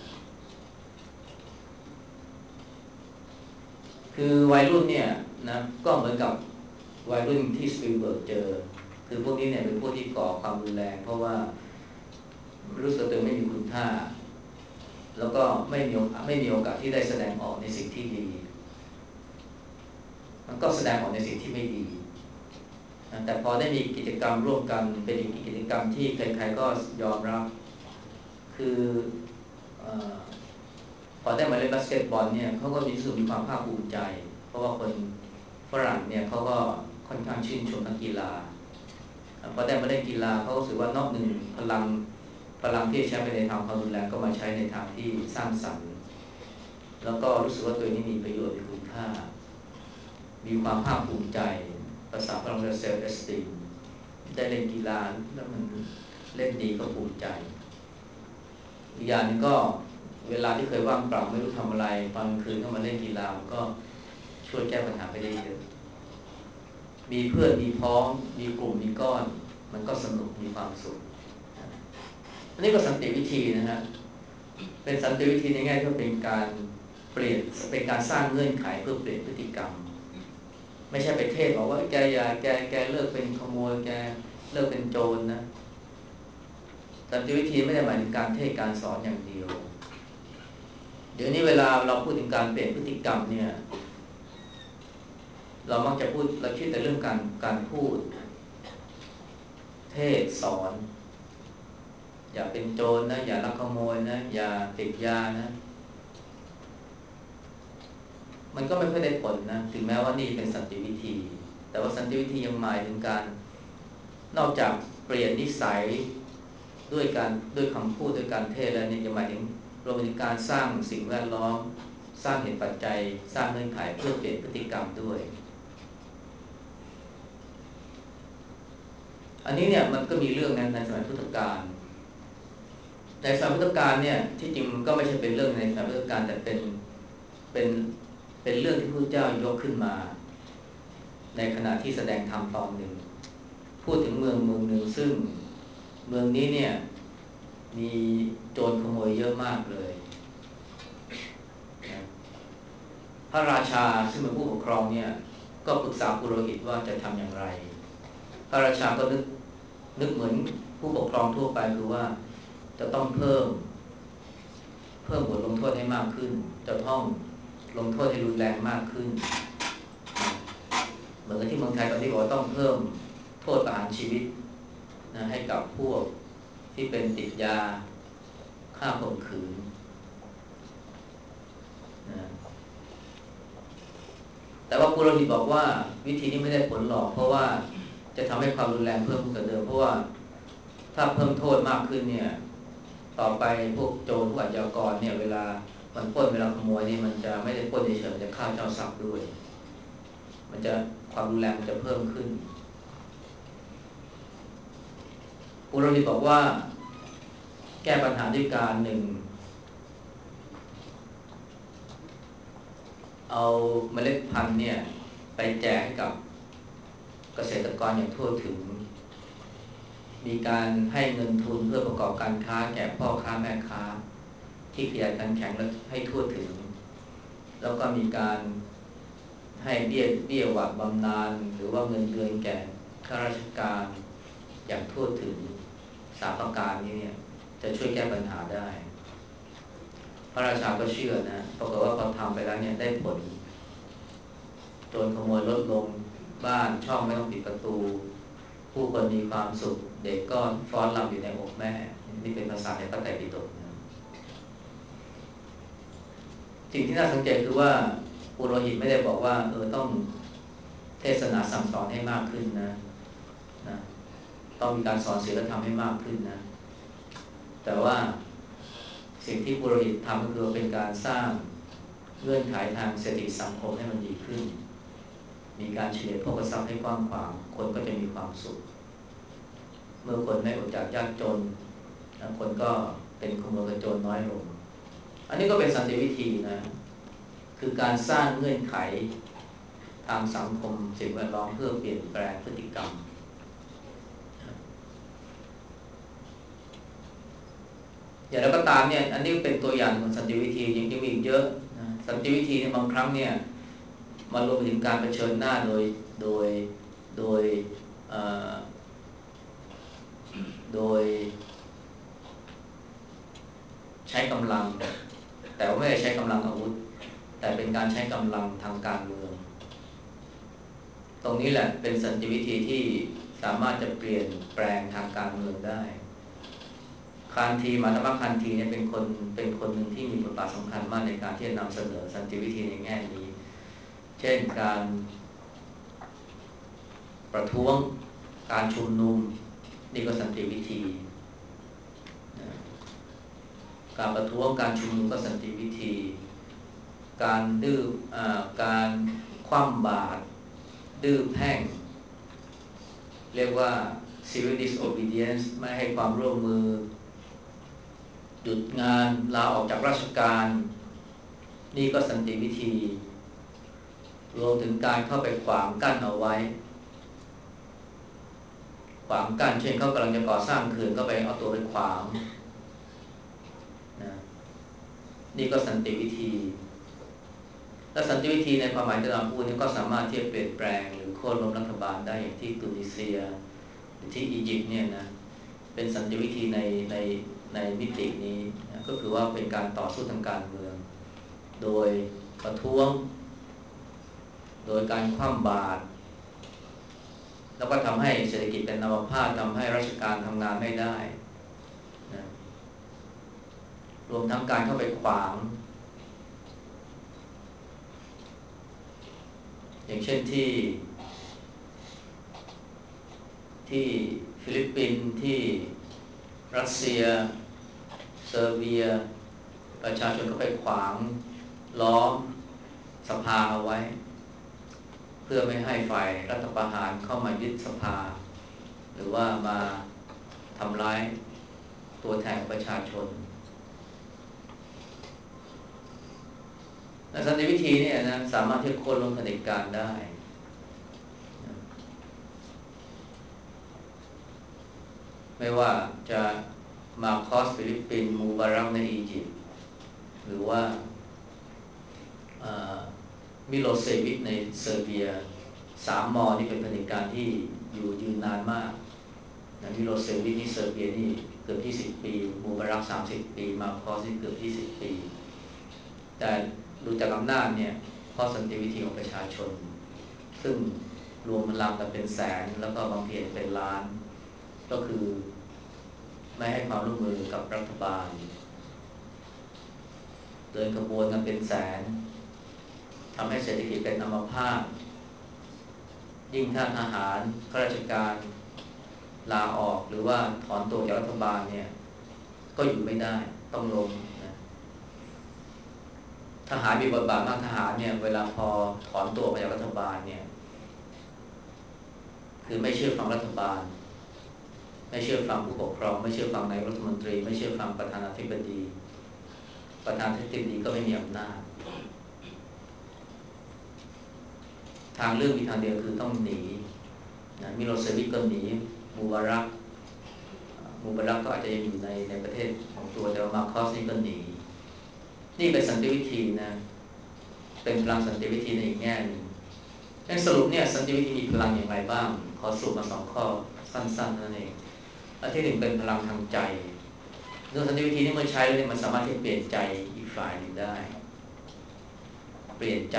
คือวัยรุ่นเนี่ยนะก็เหมือนกับวัยรุ่นที่สปิลเบิร์กเจอคือพวกนี้เนี่ยเป็นพวกที่ก่อความรุนแรงเพราะว่ารู้สึกตัวไม่มีคุณค่าแล้วก็ไม่มีไม่มีโอกาสที่ได้แสดงออกในสิ่งที่ดีมันก็แสดงออกในสิ่งที่ไม่ดีแต่พอได้มีกิจกรรมร่วมกันเป็นอีกกิจกรรมที่ใครๆก็ยอมรับคือพอได้มาเล่นบาสเกตบอลเนี่ยเขาก็มีสึกมีความภาคภูมิใจเพราะว่าคนฝรั่งเนี่ยเขาก็ค่อนข้างชื่นชมนักกีฬาพอได้มาเล่นกีฬาเขารู้สึกว่านอกหนึ่งพลังพลังที่ใช้ไปในทางความรุนแรงก็มาใช้ในทางที่สร้างสรรค์แล้วก็รู้สึกว่าตัวนี้มีประโยชน์มีคุณค่ามีความภาคภูมิใจภาษาฝรั่งเรียกเซลฟ์เอสติมได้เล่นกีฬาแล้วมันเล่นดีก็ภูมิใจอีกอย่างนึงก็เวลาที่เคยว่างเปล่าไม่รู้ทำอะไรตอนกลางคืนก็มาเล่นกีฬามันก็ช่วยแก้ปัญหาไปได้เยอะมีเพื่อนมีพ้องมีกลุ่มมีก้อนมันก็สนุกมีความสุขอันนี้ก็สันติวิธีนะฮะเป็นสันติวิธีในแง่ที่เป็นการเปลี่ยนเป็นการสร้างเงื่อนไขเพื่อเปลี่ยนพฤติกรรมไม่ใช่ไปเทศบอกว่าแกอย่าแกแกเลิกเป็นขโมยแกเลิกเป็นโจรนะสันติวิธีไม่ได้หมายถึงการเทศการสอนอย่างเดียวเดี๋ยวนี้เวลาเราพูดถึงการเปลี่ยนพฤติกรรมเนี่ยเรามักจะพูดเราคิดแต่เรื่องการการพูดเทศสอนอย่าเป็นโจรนะอย่าลักขโมยนะอย่าติดยานะมันก็ไม่ค่อยได้ผลนะถึงแม้ว่านี่เป็นสันติวิธีแต่ว่าสันติวิธียังหมายถึงการนอกจากเปลี่ยนนิสัยด้วยการด้วยคำพูดด้วยการเทศแล้วเนี่ยยังหมายถึงรวมถึงการสร้างสิ่งแวดล้อมสร้างเหตุปัจจัยสร้างเงื่อนไขเพื่อเปลี่ยนพฤติกรรมด้วยอันนี้เนี่ยมันก็มีเรื่องในในสมัยพุทธกาลในสมัยพุทธกาลเนี่ยที่จริงก็ไม่ใช่เป็นเรื่องในสมัยพุทธกาลแต่เป็นเป็นเป็นเรื่องที่พระพุทธเจ้ายกขึ้นมาในขณะที่แสดงธรรมตอนหนึ่งพูดถึงเมืองเมืองหนึ่งซึ่งเมืองนี้เนี่ยมีโจรขโมยเยอะมากเลยพระราชาซึ่งเป็นผู้ปกครองเนี่ยก็ปรึกษาปุโรหิตว่าจะทำอย่างไรพระราชาก็นึกนึกเหมือนผู้ปกครองทั่วไปคือว่าจะต้องเพิ่มเพิ่มบทลงโทษให้มากขึ้นจะต้องลงโทษให้รุนแรงมากขึ้นเหมือนกับที่เมืองไทยตอนนี้บอกว่าต้องเพิ่มโทษประหารชีวิตนะให้กับพวกที่เป็นติดยาฆ่าข่มขืนนะแต่ว่าปุโรหิตบอกว่าวิธีนี้ไม่ได้ผลหรอกเพราะว่าจะทำให้ความรุนแรงเพิ่มขึ้นกว่าเดิมเพราะว่าถ้าเพิ่มโทษมากขึ้นเนี่ยต่อไปพวกโจรพวกอาชญากรเนี่ยเวลามันปล้นเวลาขโมยนี่มันจะไม่ได้ปล้นเฉยๆมันจะฆ่าเจ้าทรัพย์ด้วยมันจะความรุนแรงมันจะเพิ่มขึ้นปุโรหิตบอกว่าแก้ปัญหาด้วยการหนึ่งเอาเมล็ดพันธุ์เนี่ยไปแจกให้กับเกษตรกรอย่างทั่วถึงมีการให้เงินทุนเพื่อประกอบการค้าแก่พ่อค้าแม่ค้าที่ขยายการแข่งและให้ทั่วถึงแล้วก็มีการให้เบี้ยเบี้ยหวัดบำนาญหรือว่าเงินเดือนแก่ข้าราชการอย่างทั่วถึงสามประการนี้เนี่ยจะช่วยแก้ปัญหาได้พระราชาก็เชื่อนะปรากฏว่าพอทำไปแล้วเนี่ยได้ผลโจรขโมยลดลงบ้านช่องไม่ต้องปิดประตูผู้คนมีความสุขเด็กก็ฟ้อนรำอยู่ในอกแม่นี่เป็นภาษาในพระไตรปิฎกนะสิ่งที่น่าสังเกตคือว่าปุโรหิตไม่ได้บอกว่าเออต้องเทศนาสั่งสอนให้มากขึ้นนะนะต้องมีการสอนศีลธรรมให้มากขึ้นนะแต่ว่าสิ่งที่ปุโรหิตทำก็คือเป็นการสร้างเงื่อนไขทางเศรษฐกิจสังคมให้มันดีขึ้นมีการเฉลี่ยโภคทรัพย์ให้กว้างขวางคนก็จะมีความสุขเมื่อคนไม่อดจากยากจนคนก็เป็นขโมยกระโจนน้อยลงอันนี้ก็เป็นสันติวิธีนะคือการสร้างเงื่อนไขทางสังคมสิ่งแวดล้อมเพื่อเปลี่ยนแปลงพฤติกรรมอย่างไรก็ตามเนี่ยอันนี้เป็นตัวอย่างของสันติวิธียังมีอีกเยอะนะสันติวิธีในบางครั้งเนี่ยมารวมไปถึงการเผชิญหน้าโดยโดยโดยโดยใช้กำลังแต่ว่าไม่ได้ใช้กำลังอาวุธแต่เป็นการใช้กำลังทางการเมืองตรงนี้แหละเป็นสันติวิธีที่สามารถจะเปลี่ยนแปลงทางการเมืองได้คานธีมาตมะคานธีเนี่ยเป็นคนเป็นคนหนึ่งที่มีบทบาทสำคัญมากในการที่จะนำเสนอสันติวิธีในแง่นี้เช่นการประท้วงการชุมนุมนี่ก็สันติวิธีการประท้วงการชุมนุมก็สันติวิธีการดื้อการคว่ำบาตรดื้อแพ่งเรียกว่า civil disobedience ไม่ให้ความร่วมมือหยุดงานลาออกจากราชการนี่ก็สันติวิธีรวมถึงการเข้าไปขวางกั้นเอาไว้ขวางกั้นเช่นเขากำลังจะก่อสร้างเขื่อนก็ไปเอาตัวไปขวางนะนี่ก็สันติวิธีและสันติวิธีในความหมายที่เราพูดนี้ก็สามารถที่จะเปลี่ยนแปลงหรือโค่นล้มรัฐบาลได้อย่างที่ตุนิเซียหรือที่อียิปต์เนี่ยนะเป็นสันติวิธีในในในมิตินี้นะก็คือว่าเป็นการต่อสู้ทางการเมืองโดยประท้วงโดยการคว่ำบาตรแล้วก็ทำให้เศรษฐกิจเป็นอัมพาตทำให้ราชการทำงานไม่ได้นะรวมทั้งการเข้าไปขวางอย่างเช่นที่ที่ฟิลิปปินส์ที่รัสเซียเซอร์เบียประชาชนก็ไปขวางล้อมสภาเอาไว้เพื่อไม่ให้ฝ่ายรัฐประหารเข้ามายึดสภาหรือว่ามาทำร้ายตัวแทนประชาชนและสันติวิธีนี่นะสามารถที่จะโค่นล้มเผด็จการได้ไม่ว่าจะมาคอสฟิลิปปินส์มูบารักในอียิปต์หรือว่ามิโลเซวิชในเซอร์เบียสามมอนี่เป็นเผด็จการที่อยู่ยืนนานมากนะมิโลเซวิชนี่เซอร์เบียนี่เกือบยี่สิบปีมูบารักสามสิบปีมาคอสนี่เกือบยี่สิบปีแต่ดูจากอำนาจเนี่ยข้อสันติวิธีของประชาชนซึ่งรวมพลังกันเป็นแสนแล้วก็บางทีเป็นล้านก็คือไม่ให้ความร่วมมือกับรัฐบาลเดินขบวนกันเป็นแสนทำให้เศรษฐกิจเป็นอัมพาตยิ่งถ้าทหารข้าราชการลาออกหรือว่าถอนตัวจากรัฐบาลเนี่ยก็อยู่ไม่ได้ต้องล้มนะทหารมีบทบาทมากทหารเนี่ยเวลาพอถอนตัวไปจากรัฐบาลเนี่ยคือไม่เชื่อฟังรัฐบาลไม่เชื่อฟังผู้ปกครองไม่เชื่อฟังนายกรัฐมนตรีไม่เชื่อฟังประธานาธิบดีประธานาธิบดีก็ไม่มีอำนาจทางเรื่องมีทางเดียวคือต้องหนีนะมิโลเซวิชก็หนีมูบารักมูบารักก็อาจจะยังอยู่ในในประเทศของตัวแต่ว่ามาคอสนี่ก็หนีนี่เป็นสันติวิธีนะเป็นพลังสันติวิธีในอีกแง่หนึ่งงั้นสรุปเนี่ยสันติวิธีมีพลังอย่างไรบ้างขอสรุปมาสองข้อสั้นๆนั่นเองอันที่หนึ่งเป็นพลังทางใจเรื่องสันติวิธีนี้เมื่อใช้แล้วเนี่ยมันสามารถที่จะเปลี่ยนใจอีกฝ่ายหนึ่งได้เปลี่ยนใจ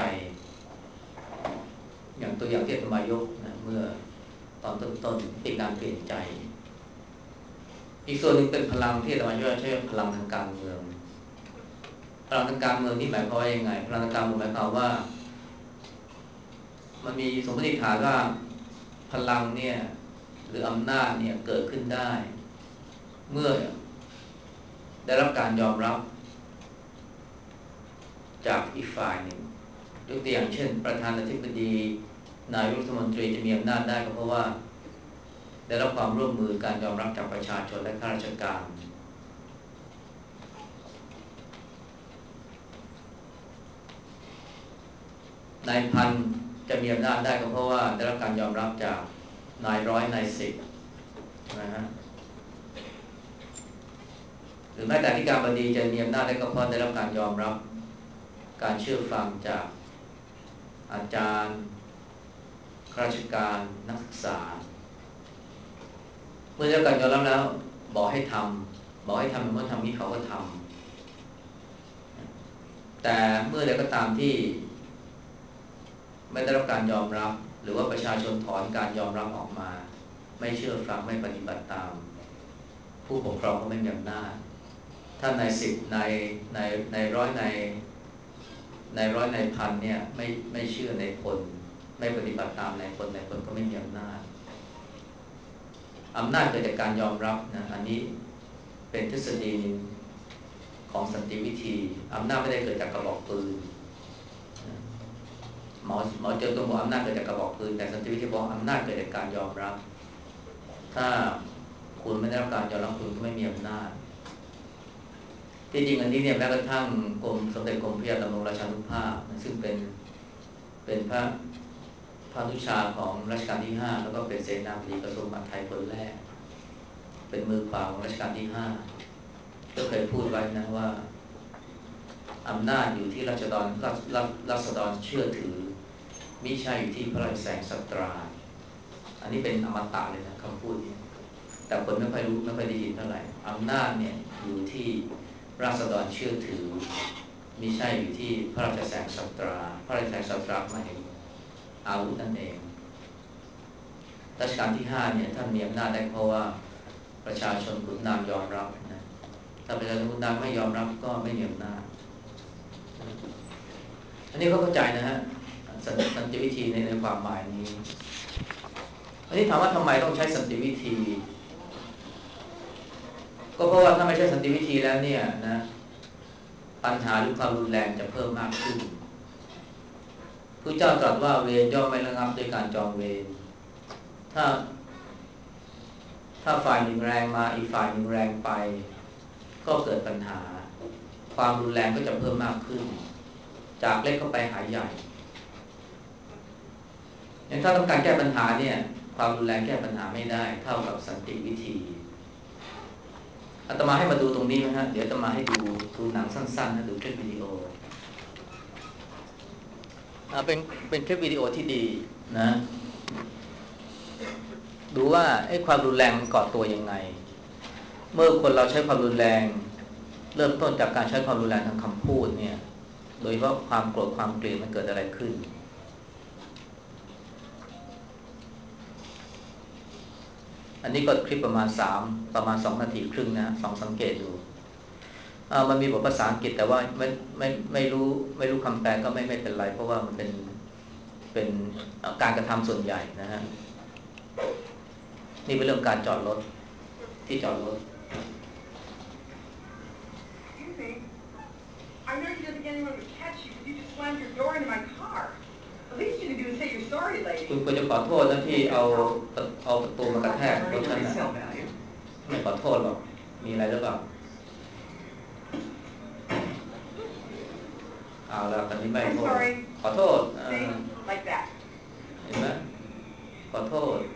อย่างตัวอย่างที่อาตมายกนะเมื่อตอนต้นๆเป็นการเปลี่ยนใจอีกส่วนหนึ่งเป็นพลังที่อาตมายกใช้พลังทางการเมืองพลังทางการเมืองนี่หมายความว่ายังไงพลังทางการเมืองหมายความว่ามันมีสมมติฐานว่าพลังเนี่ยหรืออำนาจเนี่ยเกิดขึ้นได้เมื่อได้รับการยอมรับจากอีกฝ่ายหนึ่งยกตัวอย่างเช่นประธานาธิบดีนายกรัฐมนตรีจะมีอำนาจได้ก็เพราะว่าได้รับความร่วมมือการยอมรับจากประชาชนและข้าราชการนายพันจะมีอำนาจได้ก็เพราะว่าได้รับการยอมรับจากนายร้อยนายสิบนะฮะหรือแม้แต่ที่การบดีจะมีอำนาจได้ก็เพราะได้รับการยอมรับการเชื่อฟังจากอาจารย์ข้าราชการนักศึกษาเมื่อได้รับการยอมรับแล้วบอกให้ทำบอกให้ทำเมื่อทำนี้เขาก็ทำแต่เมื่อใดก็ตามที่ไม่ได้รับการยอมรับหรือว่าประชาชนถอนการยอมรับออกมาไม่เชื่อฟังไม่ปฏิบัติตามผู้ปกครองก็ไม่มีอำนาจถ้าในสิบในในในร้อยในในร้อยในพันเนี่ยไม่ไม่เชื่อในคนไม่ปฏิบัติตามในคนในคนก็ไม่มีอำนาจอำนาจเกิดจากการยอมรับนะอันนี้เป็นทฤษฎีหนึ่งของสันติวิธีอำนาจไม่ได้เกิดจากกระบอกปืนหมอหมอเจอตัวบอกอำนาจเกิดจากกระบอกปืนแต่สันติวิธีบอกอำนาจเกิดจากการยอมรับถ้าคุณไม่ได้รับการยอมรับคุณก็ไม่มีอำนาจที่จริงอันนี้เนี่ยแม้กระทั่งกรมสมเด็จกรมพระยาดำรงราชานุภาพซึ่งเป็นเป็นพระพระนุชาของรัชกาลที่ห้าแล้วก็เป็นเสนาบดีกระทรวงมหาดไทยคนแรกเป็นมือขวาของรัชกาลที่ห้าก็เคยพูดไว้นะว่าอำนาจอยู่ที่ราษฎรราษฎรเชื่อถือมิใช่อยู่ที่พระราชแสงสัตราอันนี้เป็นอมตะเลยนะคำพูดนี้แต่คนไม่ค่อยรู้ไม่ค่อยได้ยินเท่าไหร่อำนาจเนี่ยอยู่ที่ราษฎรเชื่อถือมิใช่อยู่ที่พระราชแสงสัตราพระราชแสงสัตราหมายถึงอาวุธนั่นเองรัชกาลที่ห้าเนี่ยท่านมีอำนาจได้เพราะว่าประชาชนขุนนางยอมรับนะถ้าประชาชนขุนนางไม่ยอมรับก็ไม่มีอำนาจอันนี้เขาเข้าใจนะฮะสันติวิธีในในความหมายนี้อันนี้ถามว่าทำไมต้องใช้สันติวิธีก็เพราะว่าถ้าไม่ใช่สันติวิธีแล้วเนี่ยนะปัญหาหรือความรุนแรงจะเพิ่มมากขึ้นพระเจ้าตรัสว่าเวรย่อมไม่ระงับด้วยการจองเวรถ้าถ้าฝ่ายหนึ่งแรงมาอีกฝ่ายหนึ่งแรงไปก็เกิดปัญหาความรุนแรงก็จะเพิ่มมากขึ้นจากเล็กก็ไปหาใหญ่อย่างถ้าต้องการแก้ปัญหาเนี่ยความรุนแรงแก้ปัญหาไม่ได้เท่ากับสันติวิธีอาตมาให้มาดูตรงนี้นะฮะเดี๋ยวอาตมาให้ดูดูหนังสั้นๆนะดูคลิปวิดีโออ่าเป็นเป็นคลิปวิดีโอที่ดีนะดูว่าไอ้ความรุนแรงมันก่อตัวยังไงเมื่อคนเราใช้ความรุนแรงเริ่มต้นจากการใช้ความรุนแรงทางคำพูดเนี่ยโดยเฉพาะความโกรธความเกลียดมันเกิดอะไรขึ้นอันนี้ก็คลิปประมาณสามประมาณสองนาทีครึ่งนะสองสังเกตดูอ่ามันมีบทภาษาอังกฤษแต่ว่าไม่ไม่ไม่รู้ไม่รู้คำแปลก็ไม่ไม่เป็นไรเพราะว่ามันเป็นเป็นการกระทำส่วนใหญ่นะฮะนี่เป็นเรื่องการจอดรถที่จอดรถ I know you didn't think anyone would catch you because you just slammed your door into my car. The least you can do is say you're sorry, lady. คุณควรจะขอโทษนะที่เอาเอาประตูมากระแทกรถฉันนะไม่ขอโทษหรอกมีอะไรหรือเปล่าเอาแล้วตอนนี้ไม่โทษขอโทษเห็นไหมขอโทษ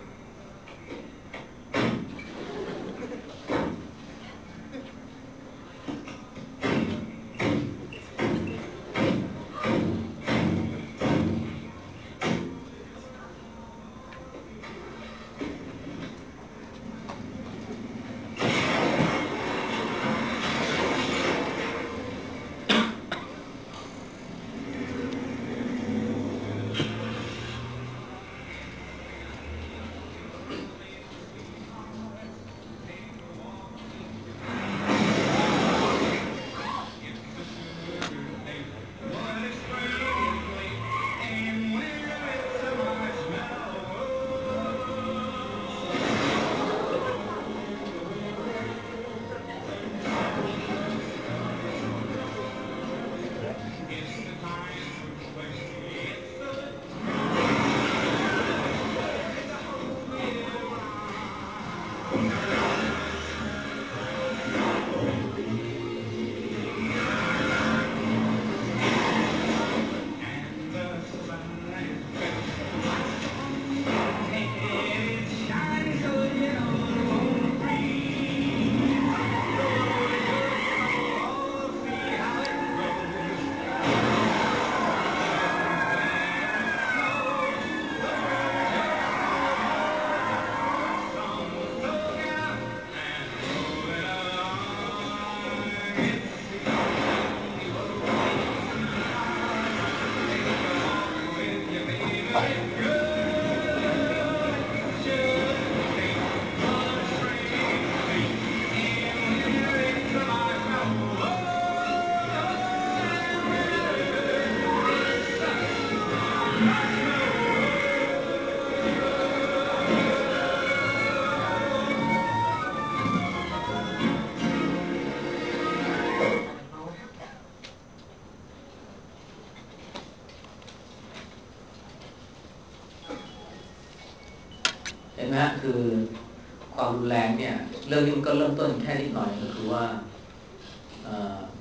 เห็นไหมคือความรุนแรงเนี่ยเรื่องนี้มันก็เริ่มต้นแค่นิดหน่อยก็คือว่า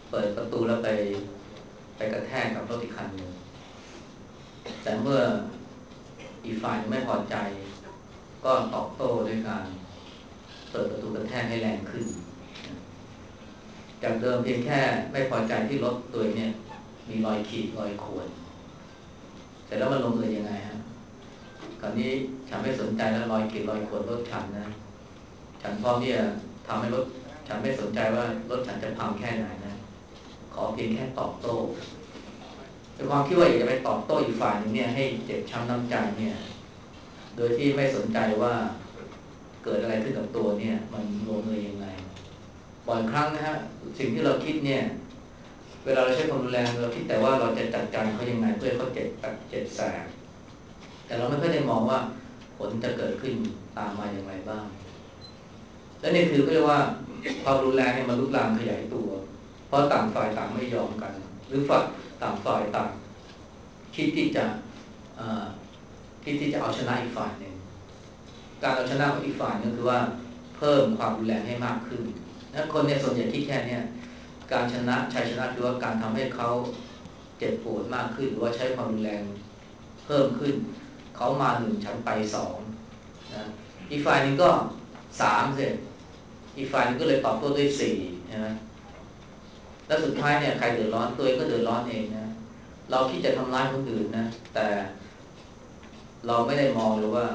เปิดประตูแล้วไปไปกระแทกกับรถอีกคันหนึ่งแต่เมื่ออีกฝ่ายไม่พอใจก็ตอบโต้ด้วยการเปิดประตูกระแทกให้แรงขึ้นจากเดิมเพียงแค่ไม่พอใจที่รถตัวเนี่ยมีรอยขีดรอยข่วนแต่แล้วมันลงเอยยังไงฮะคราวนี้ฉันไม่สนใจแล้วรอยขีดรอยข่วนรถฉันนะฉันพร้อมที่จะทำให้รถฉันไม่สนใจว่ารถฉันจะพังแค่ไหนนะขอเพียงแค่ตอบโต้แต่ความคิดว่าอยากจะไปตอบโต้อีกฝ่ายนึงเนี่ยให้เจ็บช้ำน้ำใจเนี่ยโดยที่ไม่สนใจว่าเกิดอะไรขึ้นกับตัวเนี่ยมันลงเอยยังไงบ่อยครั้งนะฮะสิ่งที่เราคิดเนี่ยเวลาเราใช้ความรุนแรงเราคิดแต่ว่าเราจะจัดการเขายังไงเพื่อเขาเจ็บเจ็บแสบแต่เราไม่ค่อยได้มองว่าผลจะเกิดขึ้นตามมาอย่างไรบ้างและนี่คือเรียกว่าความรุนแรงเนี่ยมันลุกลามขยายตัวเพราะต่างฝ่ายต่างไม่ยอมกันหรือฝ่ายต่างฝ่ายต่างคิดที่จะคิดที่จะเอาชนะอีกฝ่ายหนึ่งการเอาชนะของอีกฝ่ายนึงคือว่าเพิ่มความรุนแรงให้มากขึ้นและคนเนี่ยส่วนใหญ่คิดแค่นี้การชนะชัยชนะคือว่าการทำให้เขาเจ็บปวดมากขึ้นหรือว่าใช้ความรุนแรงเพิ่มขึ้นเขามาหนึ่งฉันไปสองนะอีกฝ่ายนึงก็สามเสร็จอีกฝ่ายนึงก็เลยตอบโต้ด้วยสี่นะแล้วสุดท้ายเนี่ยใครเดือดร้อนตัวเองก็เดือดร้อนเองนะเราคิดจะทำร้ายคนอื่นนะแต่เราไม่ได้มองเลยว่า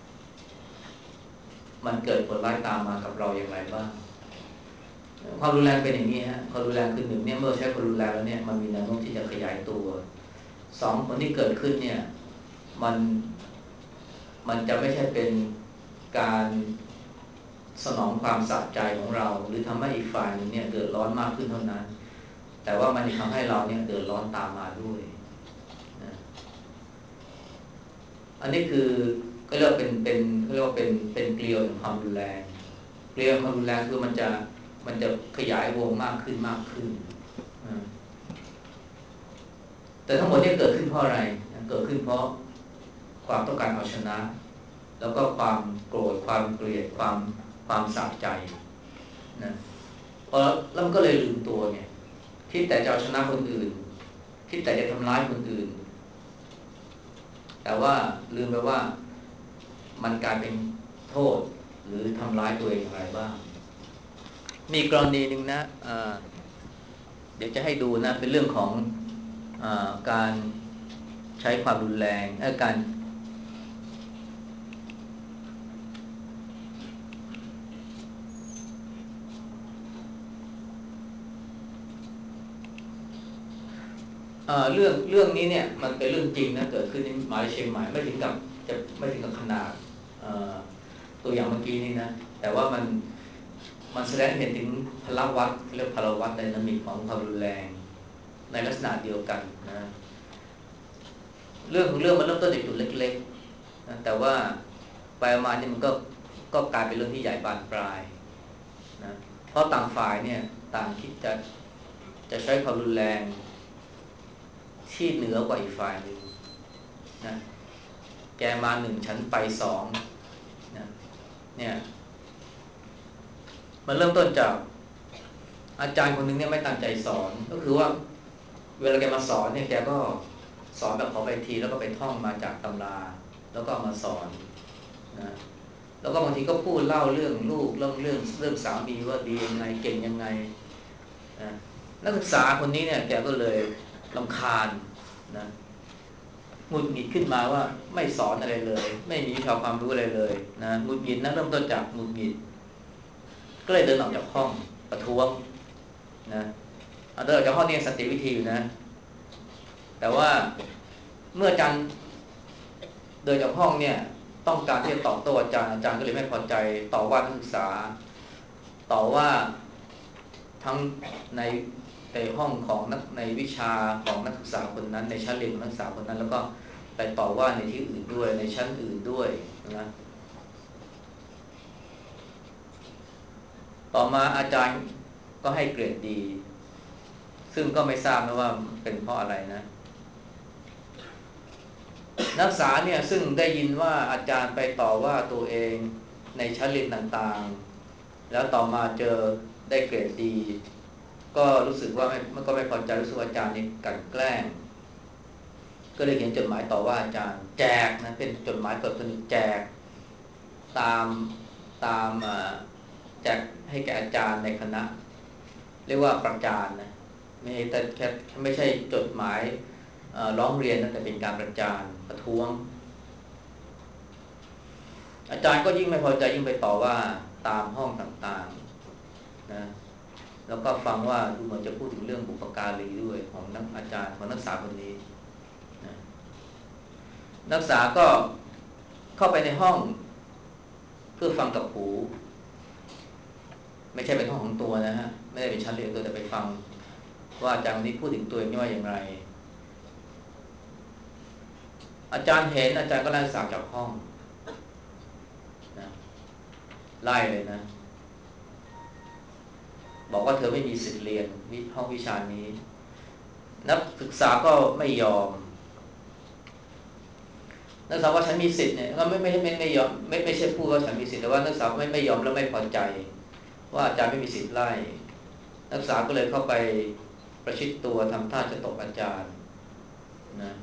มันเกิดผลร้ายตามมากับเราอย่างไรบ้างความรุนแรงเป็นอย่างนี้ฮะความรุนแรงคือหนึ่งเนี่ยเมื่อใช้ความรุนแรงแล้วเนี่ยมันมีแนวโน้มที่จะขยายตัวสองผลที่เกิดขึ้นเนี่ยมันมันจะไม่ใช่เป็นการสนองความสะใจของเราหรือทำให้อีกฝ่ายนึงเนี่ยเดือดร้อนมากขึ้นเท่านั้นแต่ว่ามันจะทำให้เราเนี่ยเดือดร้อนตามมาด้วยนะอันนี้คือก็เรียกว่าเป็นเป็นเรียกว่าเป็นเป็นเกลียวของความรุนแรงเกลียวความรุนแรงคือมันจะมันจะขยายวงมากขึ้นมากขึ้นนะแต่ทั้งหมดนี้เกิดขึ้นเพราะอะไรเกิดขึ้นเพราะความต้องการเอาชนะแล้วก็ความโกรธความเกลียดความความสะใจนะพอแล้วมันก็เลยลืมตัวเนี่ยคิดแต่จะเอาชนะคนอื่นคิดแต่จะทำร้ายคนอื่นแต่ว่าลืมไปว่ามันกลายเป็นโทษหรือทำร้ายตัวเองอะไรบ้างมีกรณีหนึ่งนะเดี๋ยวจะให้ดูนะเป็นเรื่องของอาการใช้ความรุนแรงการเรื่องเรื่องนี้เนี่ยมันเป็นเรื่องจริงนะเกิดขึ้นที่มหาวิทยาลัยเชียงใหม่ไม่ถึงกับจะไม่ถึงกับขนาดตัวอย่างเมื่อกี้นี้นะแต่ว่ามันมันแสดงเห็นถึงพลวัตเรียกพลวัตไดนามิกของความรุนแรงในลักษณะเดียวกันนะเรื่องของเรื่องมันเริ่มต้นจากจุดเล็กๆนะแต่ว่าไปมาเนี่ยมันก็ก็กลายเป็นเรื่องที่ใหญ่บานปลายนะเพราะต่างฝ่ายเนี่ยต่างคิดจะจะใช้ความรุนแรงที่เหนือกว่าอีกฝ่ายหนึ่งนะแกมาหนึ่งฉันไปสองนะเนี่ยมันเริ่มต้นจากอาจารย์คนหนึ่งเนี่ยไม่ตั้งใจสอนก็คือว่าเวลาแกมาสอนเนี่ยแกก็สอนแบบขอไปทีแล้วก็ไปท่องมาจากตำราแล้วก็มาสอนนะแล้วก็บางทีก็พูดเล่าเรื่องลูกเรื่องเรื่องเรื่องสามีว่าดียังไงเก่งยังไงนะนักศึกษาคนนี้เนี่ยแกก็เลยรำคาญนะหงุดหงิดขึ้นมาว่าไม่สอนอะไรเลยไม่มีวิชาความรู้อะไรเลยนะหงุดหงิดนั้นเริ่มต้นจากหงุดหงิดก็เลยเดินออกจากห้องประท้วงนะเดินออกจากห้องนี่สันติวิธีอยู่นะแต่ว่าเมื่ออาจารย์เดินจากห้องเนี่ยต้องการที่จะตอบโต้อาจารย์อาจารย์ก็เลยไม่พอใจต่อว่านักศึกษาต่อว่าทั้งในในห้องของนักในวิชาของนักศึกษาคนนั้นในชั้นเรียนของนักศึกษาคนนั้นแล้วก็ไปต่อว่าในที่อื่นด้วยในชั้นอื่นด้วยนะต่อมาอาจารย์ก็ให้เกรดดีซึ่งก็ไม่ทราบนะว่าเป็นเพราะอะไรนะนักศึกษาเนี่ยซึ่งได้ยินว่าอาจารย์ไปต่อว่าตัวเองในชั้นเรียนต่างๆแล้วต่อมาเจอได้เกรดดีก็รู้สึกว่าไม่มันก็ไม่พอใจรู้สึกว่าอาจารย์นี่กลั่นแกล้งก็เลยเขียนจดหมายต่อว่าอาจารย์แจกนะเป็นจดหมายเปิดผนึกแจกตามตามแจกให้แก่อาจารย์ในคณะเรียกว่าประจานนะไม่แต่แค่ไม่ใช่จดหมายร้องเรียนนะแต่เป็นการประจานประท้วงอาจารย์ก็ยิ่งไม่พอใจยิ่งไปต่อว่าตามห้องต่างๆนะแล้วก็ฟังว่าดูเหมือนจะพูดถึงเรื่องบุพการีด้วยของนักอาจารย์ของนักศึกษาคนนี้นะนักศึกษาก็เข้าไปในห้องเพื่อฟังกับหูไม่ใช่เป็นห้องของตัวนะฮะไม่ได้เป็นชั้นเรียนตัวแต่ไปฟังว่าอาจารย์คนนี้พูดถึงตัวเองว่าอย่างไรอาจารย์เห็นอาจารย์ก็ไล่นักศึกษาจากห้องนะไล่เลยนะบอกว่าเธอไม่มีสิทธิ์เรียนห้องวิชานี้นักศึกษาก็ไม่ยอมนักศึกษาว่าฉันมีสิทธิ์เนี่ยก็ไม่ไม่ไม่ไม่ยอมไม่ไม่ใช่พูดว่าฉันมีสิทธิ์แต่ว่านักศึกษาไม่ไม่ยอมแล้วไม่พอใจว่าอาจารย์ไม่มีสิทธิ์ไล่นักศึกษาก็เลยเข้าไปประชิดตัวทำท่าจะตบอาจารย์นะ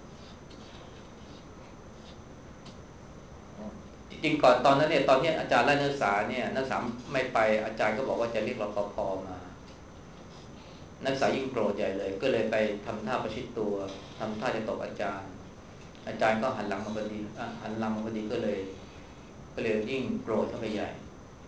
จริงก่อนตอนนั้นเนี่ยตอนที่อาจารย์ไล่นักศึกษาเนี่ยนักศึกษาไม่ไปอาจารย์ก็บอกว่าจะเรียกรปภมานักศึกษายิ่งโกรธใหญ่เลยก็เลยไปทำท่าประชิดตัวทำท่าจะตบอาจารย์อาจารย์ก็หันหลังมาพอดีหันหลังมาพอดีก็เลยก็เลยยิ่งโกรธเข้าไปใหญ่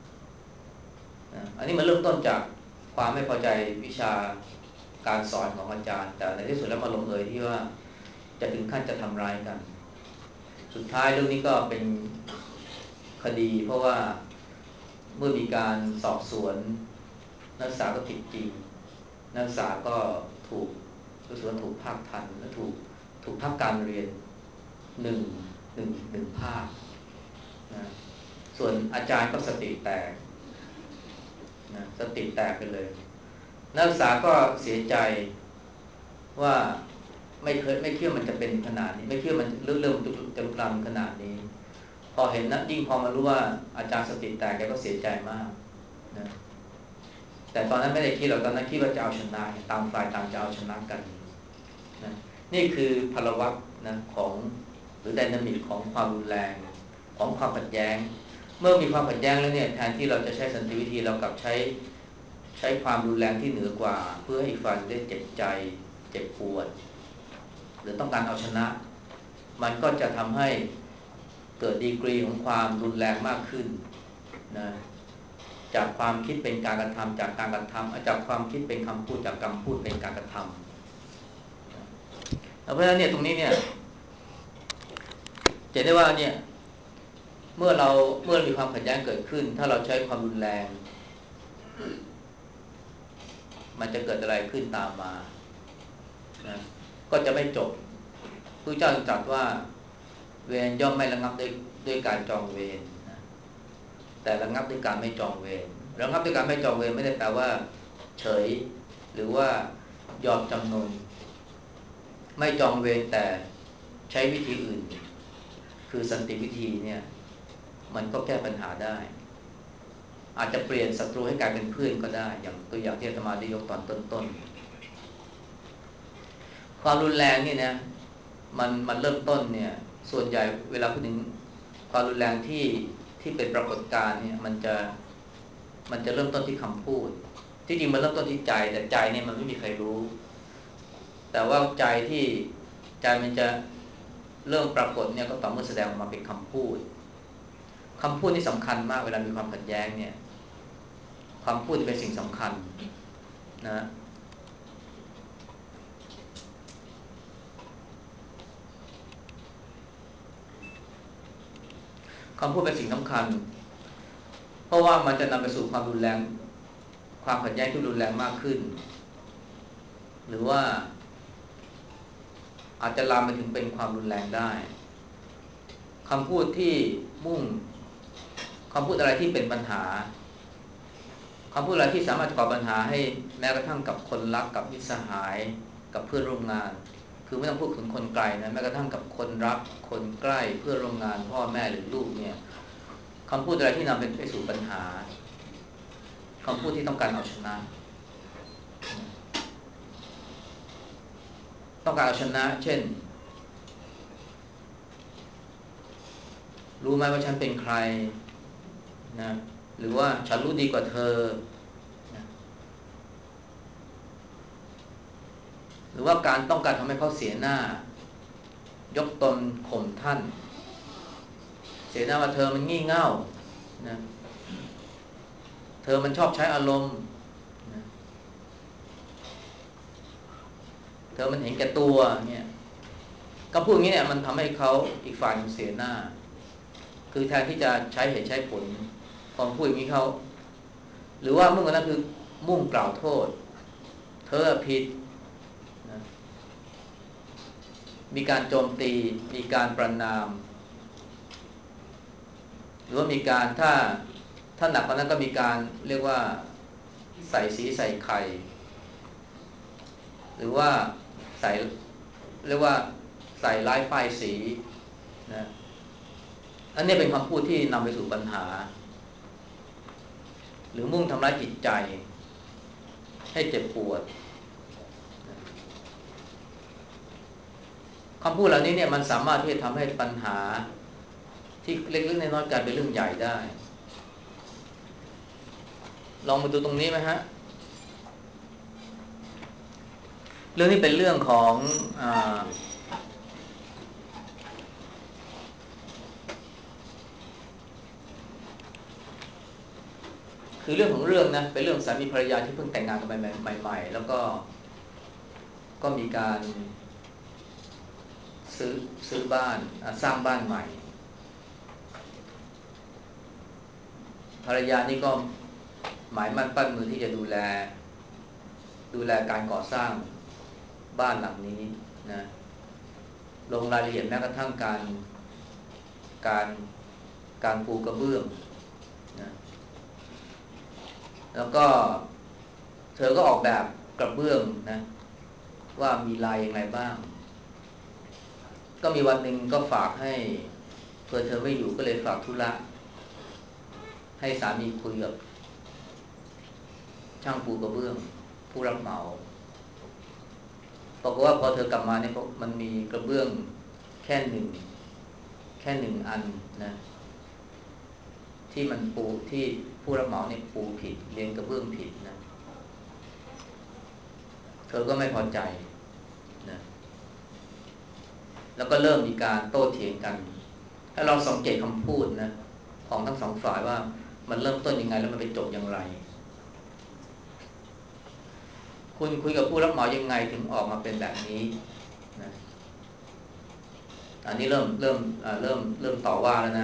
อันนี้มันเริ่มต้นจากความไม่พอใจวิชาการสอนของอาจารย์แต่ในที่สุดแล้วมาลงเอยที่ว่าจะถึงขั้นจะทำร้ายกันสุดท้ายเรื่องนี้ก็เป็นคดีเพราะว่าเมื่อมีการสอบสวนนักศึกษาก็ผิดจริงนักศึกษาก็ถูกรู้สึกว่าถูกภาคทันและถูกถูกพักการเรียนหนึ่งหนึ่งหนึ่งภาคนะส่วนอาจารย์ก็สติแตกนะสติแตกไปเลยนักศึกษาก็เสียใจว่าไม่เคยไม่คิดว่ามันจะเป็นขนาดนี้ไม่คิดว่ามันเรื่องเรื่องมันจะลุกลามขนาดนี้พอเห็นนะยิ่งพอมารู้ว่าอาจารย์สติแตกแกก็เสียใจมากนะแต่ตอนนั้นไม่ได้คิดหรอกตอนนั้นคิดว่าจะเอาชนะต่างฝ่ายต่างจะเอาชนะกันนะนี่คือพลวัตนะของหรือไดนามิกของความรุนแรงของความขัดแย้งเมื่อมีความขัดแย้งแล้วเนี่ยแทนที่เราจะใช้สันติวิธีเรากลับใช้ใช้ความรุนแรงที่เหนือกว่าเพื่อให้อีกฝ่ายได้เจ็บใจเจ็บปวดหรือต้องการเอาชนะมันก็จะทำให้เกิดดีกรีของความรุนแรงมากขึ้นนะจากความคิดเป็นการกระทำจากการกระทำจากความคิดเป็นคำพูดจากคำพูดเป็นการกระทำเพราะฉะนั้นเนี่ยตรงนี้เนี่ยจะได้ว่าเนี่ยเมื่อเราเมื่อมีความขัดแย้งเกิดขึ้นถ้าเราใช้ความรุนแรงมันจะเกิดอะไรขึ้นตามมานะก็จะไม่จบพระเจ้าตรัสว่าเวรย่อมไม่ระงับด้วยด้วยการจองเวรนะแต่ระงับด้วยการไม่จองเวรระงับด้วยการไม่จองเวรไม่ได้แปลว่าเฉยหรือว่ายอมจำนนไม่จองเวรแต่ใช้วิธีอื่นคือสันติวิธีเนี่ยมันก็แก้ปัญหาได้อาจจะเปลี่ยนศัตรูให้กลายเป็นเพื่อนก็ได้อย่างตัวอย่างที่อาตมาได้ยกตอนต้นๆความรุนแรงนี่นะมันมันเริ่มต้นเนี่ยส่วนใหญ่เวลาพูดถึงความรุนแรงที่ที่เป็นปรากฏการณ์เนี่ยมันจะมันจะเริ่มต้นที่คำพูดที่จริงมันเริ่มต้นที่ใจแต่ใจเนี่ยมันไม่มีใครรู้แต่ว่าใจที่ใจมันจะเริ่มปรากฏเนี่ยก็ต่อเมื่อแสดงออกมาเป็นคำพูดคำพูดนี่สำคัญมากเวลามีความขัดแย้งเนี่ยคำพูดเป็นสิ่งสำคัญนะคำพูดเป็นสิ่งสำคัญเพราะว่ามันจะนำไปสู่ความรุนแรงความขัดแย้งที่รุนแรงมากขึ้นหรือว่าอาจจะลามไปถึงเป็นความรุนแรงได้คำพูดที่มุ่งคำพูดอะไรที่เป็นปัญหาคำพูดอะไรที่สามารถก่อปัญหาให้แม้กระทั่งกับคนรักกับมิตรสหายกับเพื่อนร่วมงานคือไม่ต้องพูดถึงคนไกลนะแม้กระทั่งกับคนรักคนใกล้เพื่อนร่วมงานพ่อแม่หรือลูกเนี่ยคำพูดอะไรที่นำไปสู่ปัญหาคำพูดที่ต้องการเอาชนะต้องการเอาชนะเช่นรู้ไหมว่าฉันเป็นใครนะหรือว่าฉันรู้ดีกว่าเธอนะหรือว่าการต้องการทำให้เขาเสียหน้ายกตนข่มท่านเสียหน้าว่าเธอมันงี่เง่านะเธอมันชอบใช้อารมณ์นะเธอมันเห็นแก่ตัวเนี่ยก็พูดอย่างนี้เนี่ยมันทำให้เขาอีกฝ่ายเสียหน้าคือแทนที่จะใช้เหตุใช้ผลพอพูดอย่างนี้เขาหรือว่ามุ่งกันนั้นคือมุ่งกล่าวโทษเธอผิดนะมีการโจมตีมีการประณามหรือว่ามีการถ้าถ้าหนักกว่านั้นก็มีการเรียกว่าใส่สีใส่ไข่หรือว่าใส่เรียกว่าใส่ร้ายป้ายสีนะอันนี้เป็นคำพูดที่นำไปสู่ปัญหาหรือมุ่งทำร้ายจิตใจให้เจ็บปวดคำพูดเหล่านี้เนี่ยมันสามารถที่จะทำให้ปัญหาที่เล็กๆน้อยๆกลายเป็นเรื่องใหญ่ได้ลองมาดูตรงนี้ไหมฮะเรื่องนี้เป็นเรื่องของอ่าคือเรื่องของเรื่องนะเป็นเรื่องสามีภรรยาที่เพิ่งแต่งงานกันใหม่ๆแล้วก็ก็มีการซื้อซื้อบ้านสร้างบ้านใหม่ภรรยานี่ก็หมายมั่นปั้นมือที่จะดูแลดูแลการก่อสร้างบ้านหลังนี้นะลงรายละเอียดแม้กระทั่งการการการปูกระเบื้องนะแล้วก็เธอก็ออกแบบกระเบื้องนะว่ามีลายอย่างไรบ้างก็มีวันหนึ่งก็ฝากให้เพื่อเธอไม่อยู่ก็เลยฝากธุระให้สามีคุยกับช่างปูกระเบื้องผู้รับเหมาบอกว่าพอเธอกลับมาเนี่ยมันมีกระเบื้องแค่หนึ่งแค่หนึ่งอันนะที่มันปูที่ผู้รับเหมาเนี่ยปูผิดเรียงกระเบื้องผิดนะเธอก็ไม่พอใจนะแล้วก็เริ่มมีการโต้เถียงกันถ้าเราสังเกตคำพูดนะของทั้งสองฝ่ายว่ามันเริ่มต้นยังไงแล้วมันไปจบอย่างไรคุณคุยกับผู้รับเหมายังไงถึงออกมาเป็นแบบนี้นะอันนี้เริ่มเริ่มเริ่มเริ่มต่อว่าแล้วนะ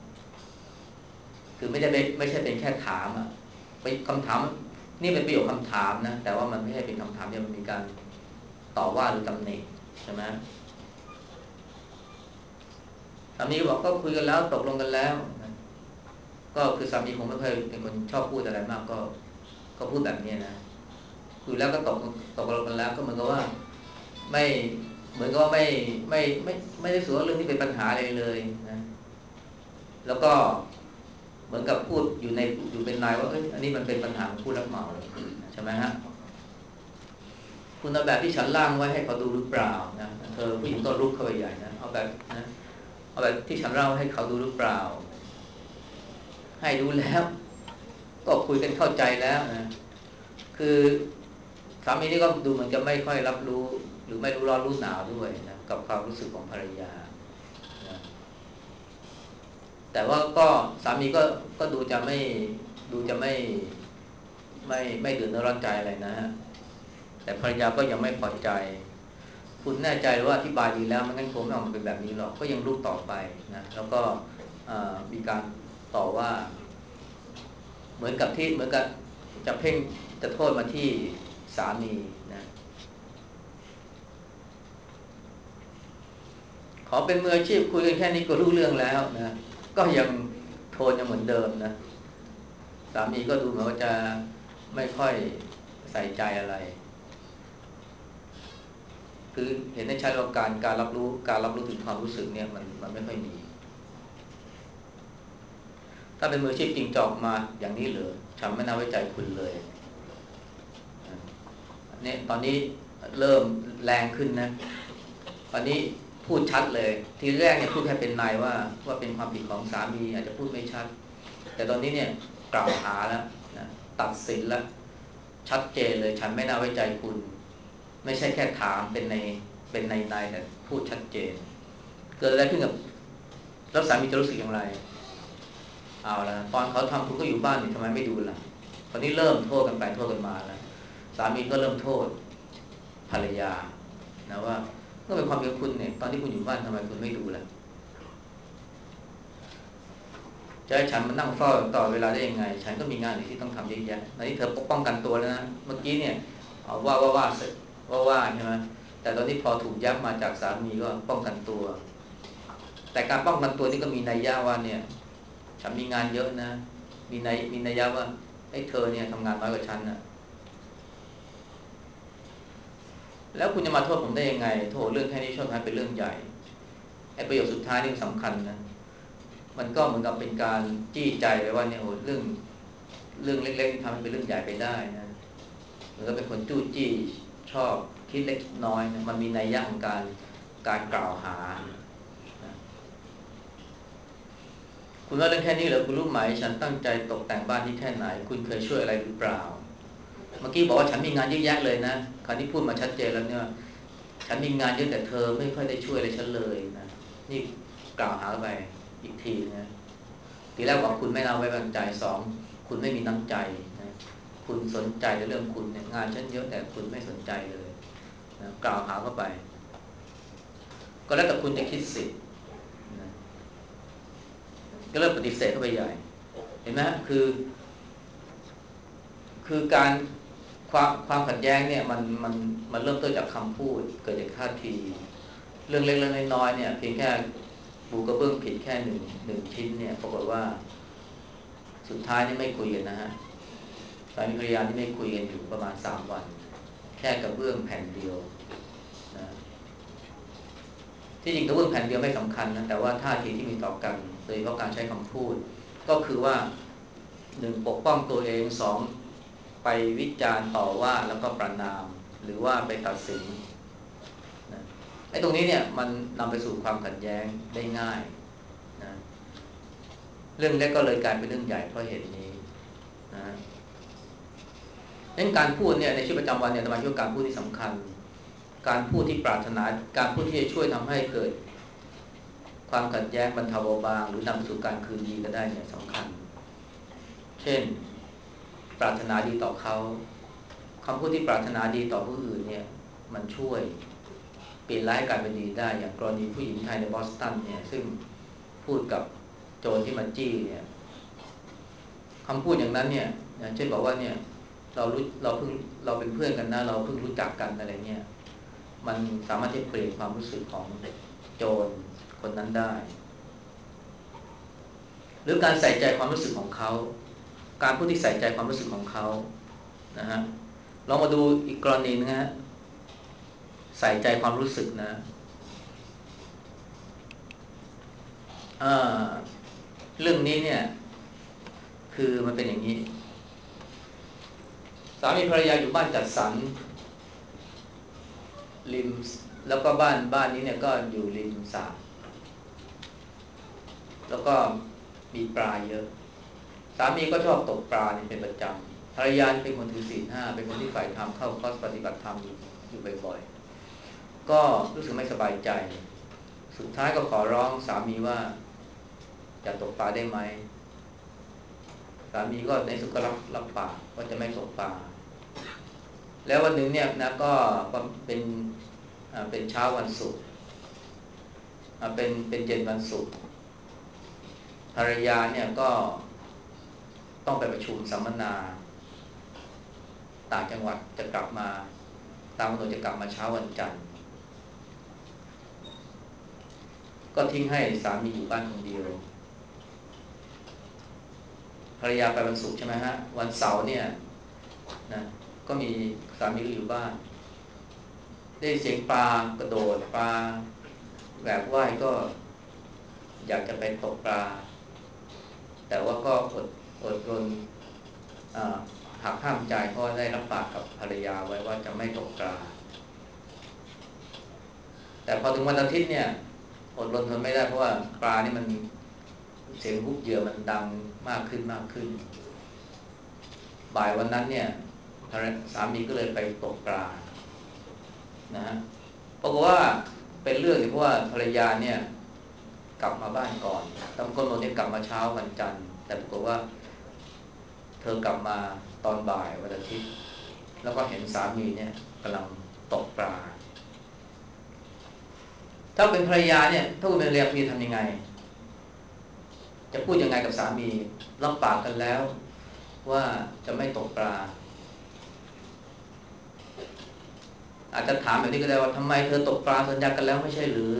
คือไม่ได้ไม่ใช่เป็นแค่ถามอ่ะเป็นคำถามนี่เป็นประโยคคำถามนะแต่ว่ามันไม่ใช่เป็นคำถามที่มันมีการต่อว่าหรือตำหนิใช่ไหมสามีบอกก็คุยกันแล้วตกลงกันแล้วนะก็คือสามีคงไม่เคยเป็นคนชอบพูดอะไรมากก็ก็พูดแบบนี้นะคุยแล้วก็ตกตกลงกันแล้วก็เหมือนกับว่าไม่เหมือนกับว่าไม่ไม่ไม่ไม่ได้สูว่าเรื่องที่เป็นปัญหาอะไรเลยนะแล้วก็เหมือนกับพูดอยู่ในอยู่เป็นนายว่าเอ้ยอันนี้มันเป็นปัญหาของผู้รับเหมาใช่ไหมฮะคุณเอาแบบที่ฉันร่างไว้ให้เขาดูหรือเปล่านะเธอผู้หญิงก็รุกเข้าไปใหญ่นะเอาแบบนะเอาแบบที่ฉันเล่าให้เขาดูหรือเปล่าให้ดูแล้วก็คุยกันเข้าใจแล้วนะคือสามีนี่ก็ดูเหมือนจะไม่ค่อยรับรู้หรือไม่รู้ร้อนรู้หนาวด้วยนะกับความรู้สึกของภรรยานะแต่ว่าก็สามีก็ก็ดูจะไม่ดูจะไม่ไม่ไม่เดือดร้อนใจอะไรนะฮะแต่ภรรยาก็ยังไม่พอใจคุณแน่ใจหรือว่าอธิบายดีแล้วมันงั้นคงไม่ออกมาเป็นแบบนี้หรอกก็ยังลุกต่อไปนะแล้วก็มีการต่อว่าเหมือนกับที่เหมือนกับจะเพ่งจะโทษมาที่สามีนะขอเป็นมืออาชีพคุยกันแค่นี้ก็รู้เรื่องแล้วนะก็ยังโทนยังเหมือนเดิมนะสามีก็ดูเหมือนว่าจะไม่ค่อยใส่ใจอะไรคือเห็นได้ชัดว่าการการรับรู้การรับรู้ถึงความรู้สึกเนี่ยมันมันไม่ค่อยมีถ้าเป็นมืออาชีพจริงจอกมาอย่างนี้เหรอฉันไม่น่าไว้ใจคุณเลยเนี่ยตอนนี้เริ่มแรงขึ้นนะตอนนี้พูดชัดเลยทีแรกเนี่ยพูดแค่เป็นนายว่าว่าเป็นความผิดของสามีอาจจะพูดไม่ชัดแต่ตอนนี้เนี่ยกล่าวหาแล้วนะตัดสินแล้วชัดเจนเลยฉันไม่น่าไว้ใจคุณไม่ใช่แค่ถามเป็นในเป็นในในแต่พูดชัดเจนเกิดอะไรขึ้นกับแล้วสามีจะรู้สึกอย่างไรเอาละตอนเขาทำคุณก็อยู่บ้านนี่ทำไมไม่ดูล่ะตอนนี้เริ่มโทษกันไปโทษกันมาแล้วสามีก็เริ่มโทษภรรยานะว่าก็เป็นความผิดของคุณเนี่ยตอนที่คุณอยู่บ้านทำไมคุณไม่ดูล่ะจะให้ฉันมานั่งเฝ้าต่อเวลาได้ยังไงฉันก็มีงานอื่นที่ต้องทำเยอะแยะตอนนี้เธอปกป้องกันตัวแล้วนะเมื่อกี้เนี่ยเอาว่าว่าว่าว่าว่าใช่ไหมแต่ตอนนี้พอถูกยับมาจากสามีก็ป้องกันตัวแต่การป้องกันตัวนี่ก็มีนัยยะว่าเนี่ยฉันมีงานเยอะนะมีนัยมีนัยยะว่าไอ้เธอเนี่ยทำงานน้อยกว่าฉันนะแล้วคุณจะมาโทษผมได้ยังไงโทษเรื่องแค่นี้ชอบทำเป็นเรื่องใหญ่ไอ้ประโยคสุดท้ายนี่สำคัญนะมันก็เหมือนกับเป็นการจี้ใจไปว่าเนี่ยโอ้เรื่องเรื่องเล็กๆทำให้เป็นเรื่องใหญ่ไปได้นะเหมือนกับเป็นคนจู้จี้ชอบคิดเล็กน้อยนะมันมีนัยยะของการการกล่าวหานะคุณว่าเรื่องแค่นี้เหรอคุณรู้ไหมฉันตั้งใจตกแต่งบ้านที่แค่ไหนคุณเคยช่วยอะไรหรือเปล่าเมื่อกี้บอกว่าฉันมีงานเยอะแยะเลยนะคราวนี้พูดมาชัดเจนแล้วเนี่ยฉันมีงานเยอะแต่เธอไม่ค่อยได้ช่วยอะไรฉันเลยนะนี่กล่าวหาไปอีกทีนะทีแรกบอกคุณไม่น่าไว้วางใจสองคุณไม่มีน้ำใจนะคุณสนใจในเรื่องคุณเนี่ยงานฉันเยอะแต่คุณไม่สนใจเลยนะกล่าวหาเข้าไปก็แล้วแต่คุณจะคิดสินะก็เริ่มปฏิเสธเข้าไปใหญ่เห็นไหมคือคือการความความขัดแย้งเนี่ยมันมันมันเริ่มต้นจากคำพูดเกิดจากท่าทีเรื่องเล็กๆน้อยๆเนี่ยเพียงแค่ปูกระเบื้องผิดแค่หนึ่งหนึ่งชิ้นเนี่ยปรากฏว่าสุดท้ายนี่ไม่คุยกันนะฮะสามีภรรยาที่ไม่คุยกันอยู่ประมาณสามวันแค่กระเบื้องแผ่นเดียวนะที่จริงกระเบื้องแผ่นเดียวไม่สำคัญนะแต่ว่าท่าทีที่มีต่อกันโดยเฉพาะการใช้คำพูดก็คือว่าหนึ่งปกป้องตัวเองสองไปวิจารณ์ต่อว่าแล้วก็ประณามหรือว่าไปตัดสินนะไอ้ตรงนี้เนี่ยมันนำไปสู่ความขัดแย้งได้ง่ายนะเรื่องเล็กก็เลยกลายเป็นเรื่องใหญ่เพราะเหตุนี้นะดังนั้นการพูดเนี่ยในชีวิตประจำวันเนี่ยสมาชิกการพูดที่สำคัญการพูดที่ปรารถนาการพูดที่จะช่วยทำให้เกิดความขัดแย้งบรรเทาเบาบางหรือนำไปสู่การคืนดีก็ได้เนี่ยสำคัญเช่นปรารถนาดีต่อเขาคำพูดที่ปรารถนาดีต่อผู้อื่นเนี่ยมันช่วยเปลี่ยนร้ายกลายเป็นดีได้อย่างกรณีผู้หญิงไทยในบอสตันเนี่ยซึ่งพูดกับโจรที่มาจี้เนี่ยคำพูดอย่างนั้นเนี่ยเช่นบอกว่าเนี่ยเรารู้เราเพิ่งเราเป็นเพื่อนกันนะเราเพิ่งรู้จักกันอะไรเงี้ยมันสามารถที่จะเปลี่ยนความรู้สึกของโจรคนนั้นได้หรือการใส่ใจความรู้สึกของเขาการพูดที่ใส่ใจความรู้สึกของเขานะฮะลองมาดูอีกกรณีนึงนะฮะใส่ใจความรู้สึกนะเรื่องนี้เนี่ยคือมันเป็นอย่างนี้สามีภรรยาอยู่บ้านจัดสรรริมแล้วก็บ้านบ้านนี้เนี่ยก็อยู่ริมสระแล้วก็มีปลาเยอะสามีก็ชอบตกปลาเนี่ยเป็นประจำภรรยาเป็นคนถือศีลห้าเป็นคนที่ใฝ่ธรรมเข้าคอร์สปฏิบัติธรรมอยู่บ่อยๆก็รู้สึกไม่สบายใจสุดท้ายก็ขอร้องสามีว่าอย่าตกปลาได้ไหมสามีก็ในสุดก็รับรับปากว่าจะไม่ตกปลาแล้ววันหนึ่งเนี่ยนะก็เป็นเป็นเช้าวันศุกร์เป็นเป็นเย็นวันศุกร์ภรรยาเนี่ยก็ต้องไปประชุมสัมมนาต่างจังหวัดจะกลับมาตามกำหนดจะกลับมาเช้าวันจันทร์ก็ทิ้งให้สามีอยู่บ้านคนเดียวภรรยาไปวันศุกร์ใช่ไหมฮะวันเสาร์เนี่ยนะก็มีสามีอยู่บ้านได้เสียงปลากระโดดปลาแหวกว่ายก็อยากจะไปตกปลาแต่ว่าก็อดอดรนหักห้ามใจเพราะได้รับปากกับภรรยาไว้ว่าจะไม่ตกปลาแต่พอถึงวันอาทิตย์เนี่ยอดรนทนไม่ได้เพราะว่าปลานี่มันเสียงฮุบเหยื่อมันดังมากขึ้นมากขึ้นบ่ายวันนั้นเนี่ยสามีก็เลยไปตกปลานะฮะปรากฏว่าเป็นเรื่องเพราะว่าภรรยาเนี่ยกลับมาบ้านก่อนตามกำหนดเนี่ยกลับมาเช้าวันจันทร์แต่ปรากฏว่าเธอกลับมาตอนบ่ายวันอาทิตย์แล้วก็เห็นสามีเนี่ยกำลังตกปลาถ้าเป็นภรรยาเนี่ยถ้าคุณเป็นภรรยาคุณจะทำยังไงจะพูดยังไงกับสามีรับปากกันแล้วว่าจะไม่ตกปลาอาจจะถามแบบนี้ก็ได้ว่าทำไมเธอตกปลาสัญญากันแล้วไม่ใช่หรือ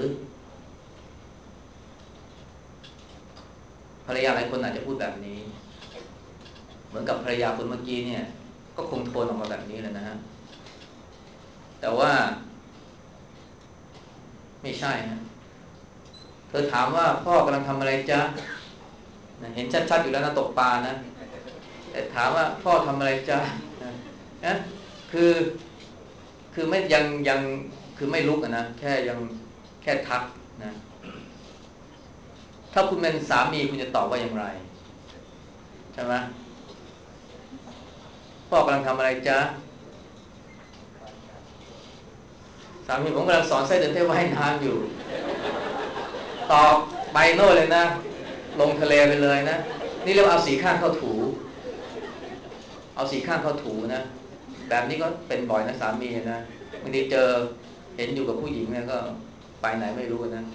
ภรรยาหลายคนอาจจะพูดแบบนี้เหมือนกับภรรยาคนเมื่อกี้เนี่ยก็คงโทนออกมาแบบนี้แหละนะฮะแต่ว่าไม่ใช่ฮะเธอถามว่าพ่อกำลังทำอะไรจ๊ะเห็นชัดๆอยู่แล้วนะตกปลานะแต่ถามว่าพ่อทำอะไรจ๊ะนะคือคือไม่ยังยังคือไม่ลุกนะแค่ยังแค่ทักนะถ้าคุณเป็นสามีคุณจะตอบว่าอย่างไรใช่ไหมพ่อกำลังทำอะไรจ๊ะสามีผมกำลังสอนไส้เดือนให้ว่ายน้ำอยู่ตอบไปโน่นเลยนะลงทะเลไปเลยนะนี่เรียกเอาสีข้างเข้าถูเอาสีข้างเข้าถูนะแบบนี้ก็เป็นบ่อยนะสามีนะบางทีเจอเห็นอยู่กับผู้หญิงเนี่ยก็ไปไหนไม่รู้นะ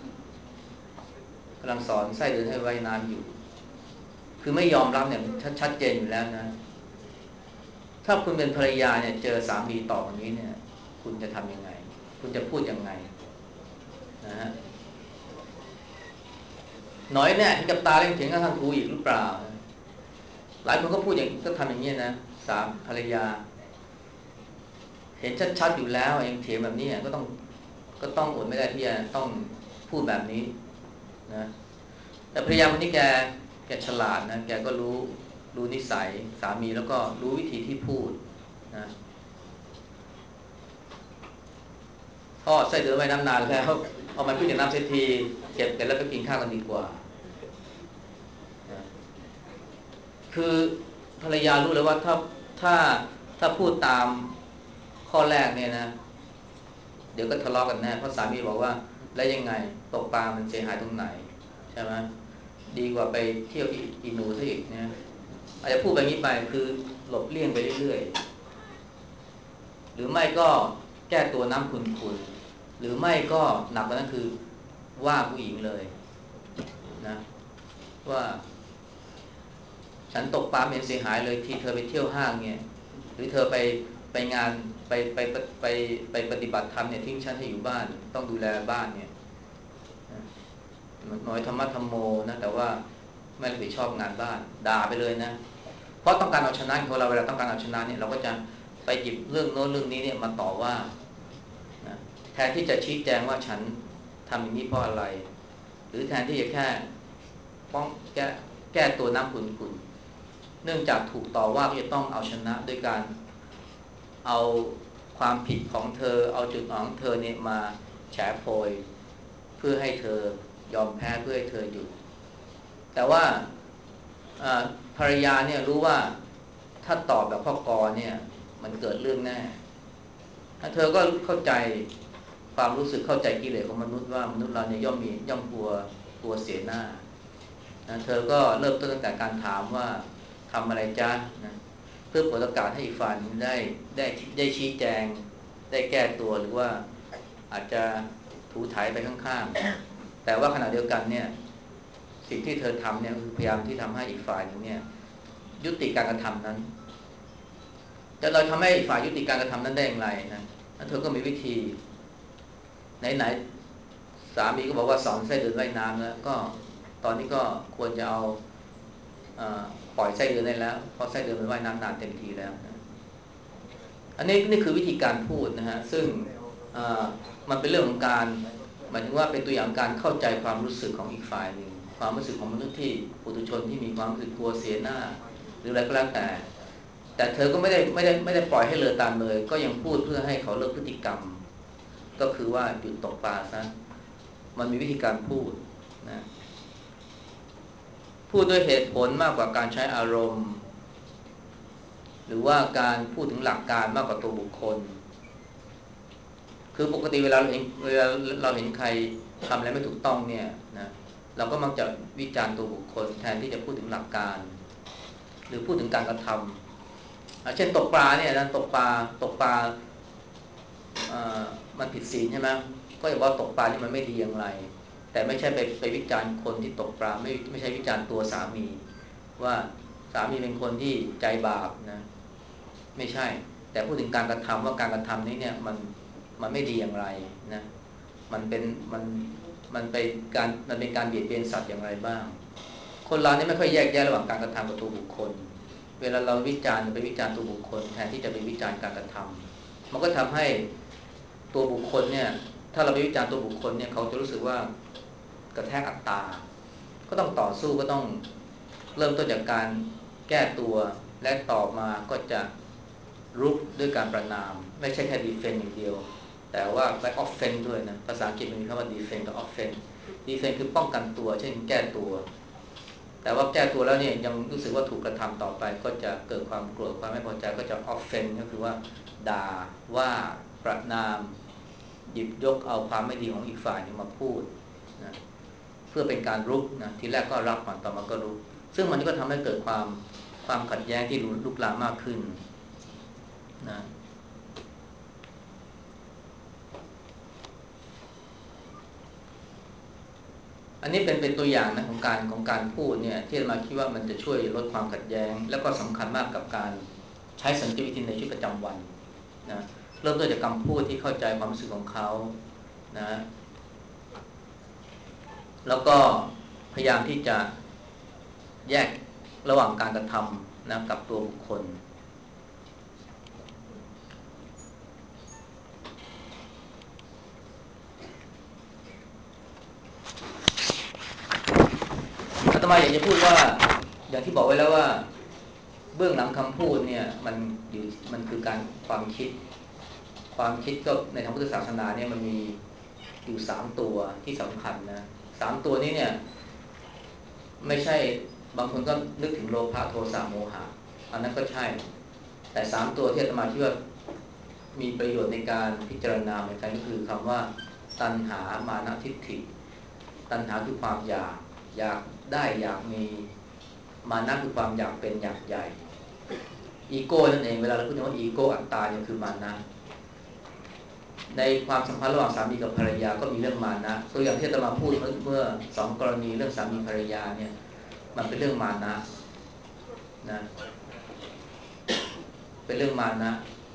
กำลังสอนไส้เดือนให้ว่ายน้ำอยู่คือไม่ยอมรับเนี่ยชัดชัดเจนอยู่แล้วนะถ้าคุณเป็นภรรยาเนี่ยเจอสามีตอบอย่างนี้เนี่ยคุณจะทำยังไงคุณจะพูดยังไงนะฮะน้อยเนี่ยที่กับตาเล่นเถียงกับทางครูอีกหรือเปล่าหลายคนก็พูดอย่างก็ทำอย่างนี้นะสามภรรยาเห็นชัดๆอยู่แล้วยังเถียงแบบนี้ก็ต้องก็ต้องอดไม่ได้ที่จะต้องพูดแบบนี้นะแต่ภรรยาคนนี้แกแกฉลาดนะแกก็รู้รู้นิสัยสามีแล้วก็รู้วิธีที่พูดนะพ่อใส่เดือไว้น้ำนานแล้วเอามันขึ้นจากน้ำเสียทีเก็บกันแล้วไปกินข้าวกันดีกว่านะคือภรรยารู้เลยว่าถ้าถ้าถ้าพูดตามข้อแรกเนี่ยนะเดี๋ยวก็ทะเลาะกันแน่เพราะสามีบอกว่าแล้วยังไงตกปลามันเสียหายตรงไหนใช่ไหมดีกว่าไปเที่ยวอีหนูซะอีกเนี่ยอาจจะพูดแบบนี้ไปคือหลบเลี่ยงไปเรื่อยๆหรือไม่ก็แก้ตัวน้ำขุ่นๆหรือไม่ก็หนักกว่านั้นคือว่าผู้หญิงเลยนะว่าฉันตกปลาไม่เสียหายเลยที่เธอไปเที่ยวห้างเนี่ยหรือเธอไปไปงานไปไปไปไปปฏิบัติธรรมเนี่ยทิ้งฉันให้อยู่บ้านต้องดูแลบ้านเนี่ยน้อยธรรมะธรรมโมนะแต่ว่าไม่รับผิดชอบงานบ้านด่าไปเลยนะเพราะต้องการเอาชนะของเราเวลาต้องการเอาชนะเนี่ยเราก็จะไปหยิบเรื่องโน้นเรื่องนี้เนี่ยมาต่อว่านะแทนที่จะชี้แจงว่าฉันทำอย่างนี้เพราะอะไรหรือแทนที่จะแค่ป้องแก้แก้ตัวน้ำขุ่นๆเนื่องจากถูกต่อว่าก็จะต้องเอาชนะด้วยการเอาความผิดของเธอเอาจุดอ่อนของเธอเนี่ยมาแฉโพยเพื่อให้เธอยอมแพ้เพื่อให้เธอหยุดแต่ว่าภรรยาเนี่ยรู้ว่าถ้าตอบแบบพ่อกรเนี่ยมันเกิดเรื่องแน่เธอก็เข้าใจความรู้สึกเข้าใจกิเลสของมนุษย์ว่ามนุษย์เราเนี่ยย่อมมีย่อมกลัวกลัวเสียหน้านะเธอก็เริ่มต้นตั้งแต่การถามว่าทำอะไรจ๊ะนะเพื่อเปิดโอกาสให้อีกฝ่ายได้ได้ได้ชี้แจงได้แก้ตัวหรือว่าอาจจะถูถ่ายไปข้างๆแต่ว่าขณะเดียวกันเนี่ยสิ่งที่เธอทำเนี่ยคือพยายามที่ทำให้อีกฝ่ายนึงเนี่ยยุติการกระทำนั้นแต่เราทำให้อีกฝ่ายยุติการกระทำนั้นได้อย่างไรนะแล้วเธอก็มีวิธีไหนๆสามีก็บอกว่าสอนไส้เดือนว่ายน้ำแล้วก็ตอนนี้ก็ควรจะเอาปล่อยไส้เดือนได้แล้วเพราะไส้เดือนมันว่ายน้ำนานเต็มทีแล้วนะอันนี้นี่คือวิธีการพูดนะฮะซึ่งมันเป็นเรื่องของการหมายถึงว่าเป็นตัวอย่างการเข้าใจความรู้สึกของอีกฝ่ายหนึ่งความรู้สึกของมนุษย์ที่ปุถุชนที่มีความรู้สึกกลัวเสียหน้าหรืออะไรก็แล้วแต่แต่เธอก็ไม่ได้ไม่ได้ไม่ได้ปล่อยให้เลอตามเลยก็ยังพูดเพื่อให้เขาเลิกพฤติกรรมก็คือว่าหยุดตกปลาซะมันมีวิธีการพูดนะพูดด้วยเหตุผลมากกว่าการใช้อารมณ์หรือว่าการพูดถึงหลักการมากกว่าตัวบุคคลคือปกติเวลาเราเห็นเวลาเราเห็นใครทำอะไรไม่ถูกต้องเนี่ยนะเราก็มักจะวิจารณ์ตัวบุคคลแทนที่จะพูดถึงหลักการหรือพูดถึงการกระทำเช่นตกปลาเนี่ยนะตกปลาตกปลามันผิดศีลใช่ไหมก็อย่าว่าตกปลาที่มันไม่ดีอย่างไรแต่ไม่ใช่ไปไปวิจารณ์คนที่ตกปลาไม่ไม่ใช่วิจารณ์ตัวสามีว่าสามีเป็นคนที่ใจบาปนะไม่ใช่แต่พูดถึงการกระทำว่าการกระทำนี้เนี่ยมันมันไม่ดีอย่างไรนะมันเป็นมันมันเป็นการมันเป็นการเบียดเบียนสัตว์อย่างไรบ้างคนเราเนี่ยไม่ค่อยแยกแยะระหว่างการกระทำกับตัวบุคคลเวลาเราวิจารณ์ไปวิจารณ์ตัวบุคคลแทนที่จะไปวิจารณ์การกระทำมันก็ทำให้ตัวบุคคลเนี่ยถ้าเราไปวิจารณ์ตัวบุคคลเนี่ยเขาจะรู้สึกว่ากระแทกอัตตาก็ต้องต่อสู้ก็ต้องเริ่มต้นจากการแก้ตัวและต่อมาก็จะรุกด้วยการประณามไม่ใช่แค่ดีเฟนต์อย่างเดียวแต่ว่าไปออฟเฟนต์ด้วยนะภาษาอังกฤษมันมีคำว่าดีเฟนต์กับออฟเฟนต์ดีเฟนต์คือป้องกันตัวเช่นแก้ตัวแต่ว่าแก้ตัวแล้วเนี่ยยังรู้สึกว่าถูกกระทำต่อไปก็จะเกิดความโกรธความไม่พอใจก็จะออฟเฟนต์ก็คือว่าด่าว่าประณามหยิบยกเอาความไม่ดีของอีกฝ่ายนึงมาพูดนะเพื่อเป็นการรุกนะทีแรกก็รับมันต่อมาก็รุกซึ่งมันก็ทำให้เกิดความความขัดแย้งที่ลุกลามมากขึ้นนะอันนี้เป็นเป็นตัวอย่างนะของการของการพูดเนี่ยที่มาคิดว่ามันจะช่วยลดความขัดแย้งแล้วก็สำคัญมากกับการใช้สันติวิธีในชีวิตประจำวันนะเริ่มต้นจากคำพูดที่เข้าใจความรู้สึกของเขานะแล้วก็พยายามที่จะแยกระหว่างการกระทำนะกับตัวบุคคลอาตมาอยากจะพูดว่าอย่างที่บอกไว้แล้วว่าเบื้องหลังคำพูดเนี่ยมันอยู่มันคือการความคิดความคิดก็ในทางพุทธศาสนาเนี่ยมันมีอยู่สามตัวที่สำคัญนะสามตัวนี้เนี่ยไม่ใช่บางคนก็นึกถึงโลภะโทสะโมหะอันนั้นก็ใช่แต่สามตัวที่อาตมาคิดว่ามีประโยชน์ในการพิจารณาเหมือนกันก็คือคำว่าตัณหามานะทิฏฐิตัณหาคือความอยากอยากได้อยากมีมานะคือความอยากเป็นอยากใหญ่อีโก้นั่นเองเวลาเราพูดถึงว่าอีโก้อัตตาเนี่ยคือมานะในความสัมพันธ์ระหว่างสามีกับภรรยาก็มีเรื่องมานะตัวอย่างที่อาตมาพูดเมื่อเมื่อสองกรณีเรื่องสามีภรรยาเนี่ยมันเป็นเรื่องมานะนะเป็นเรื่องมานะ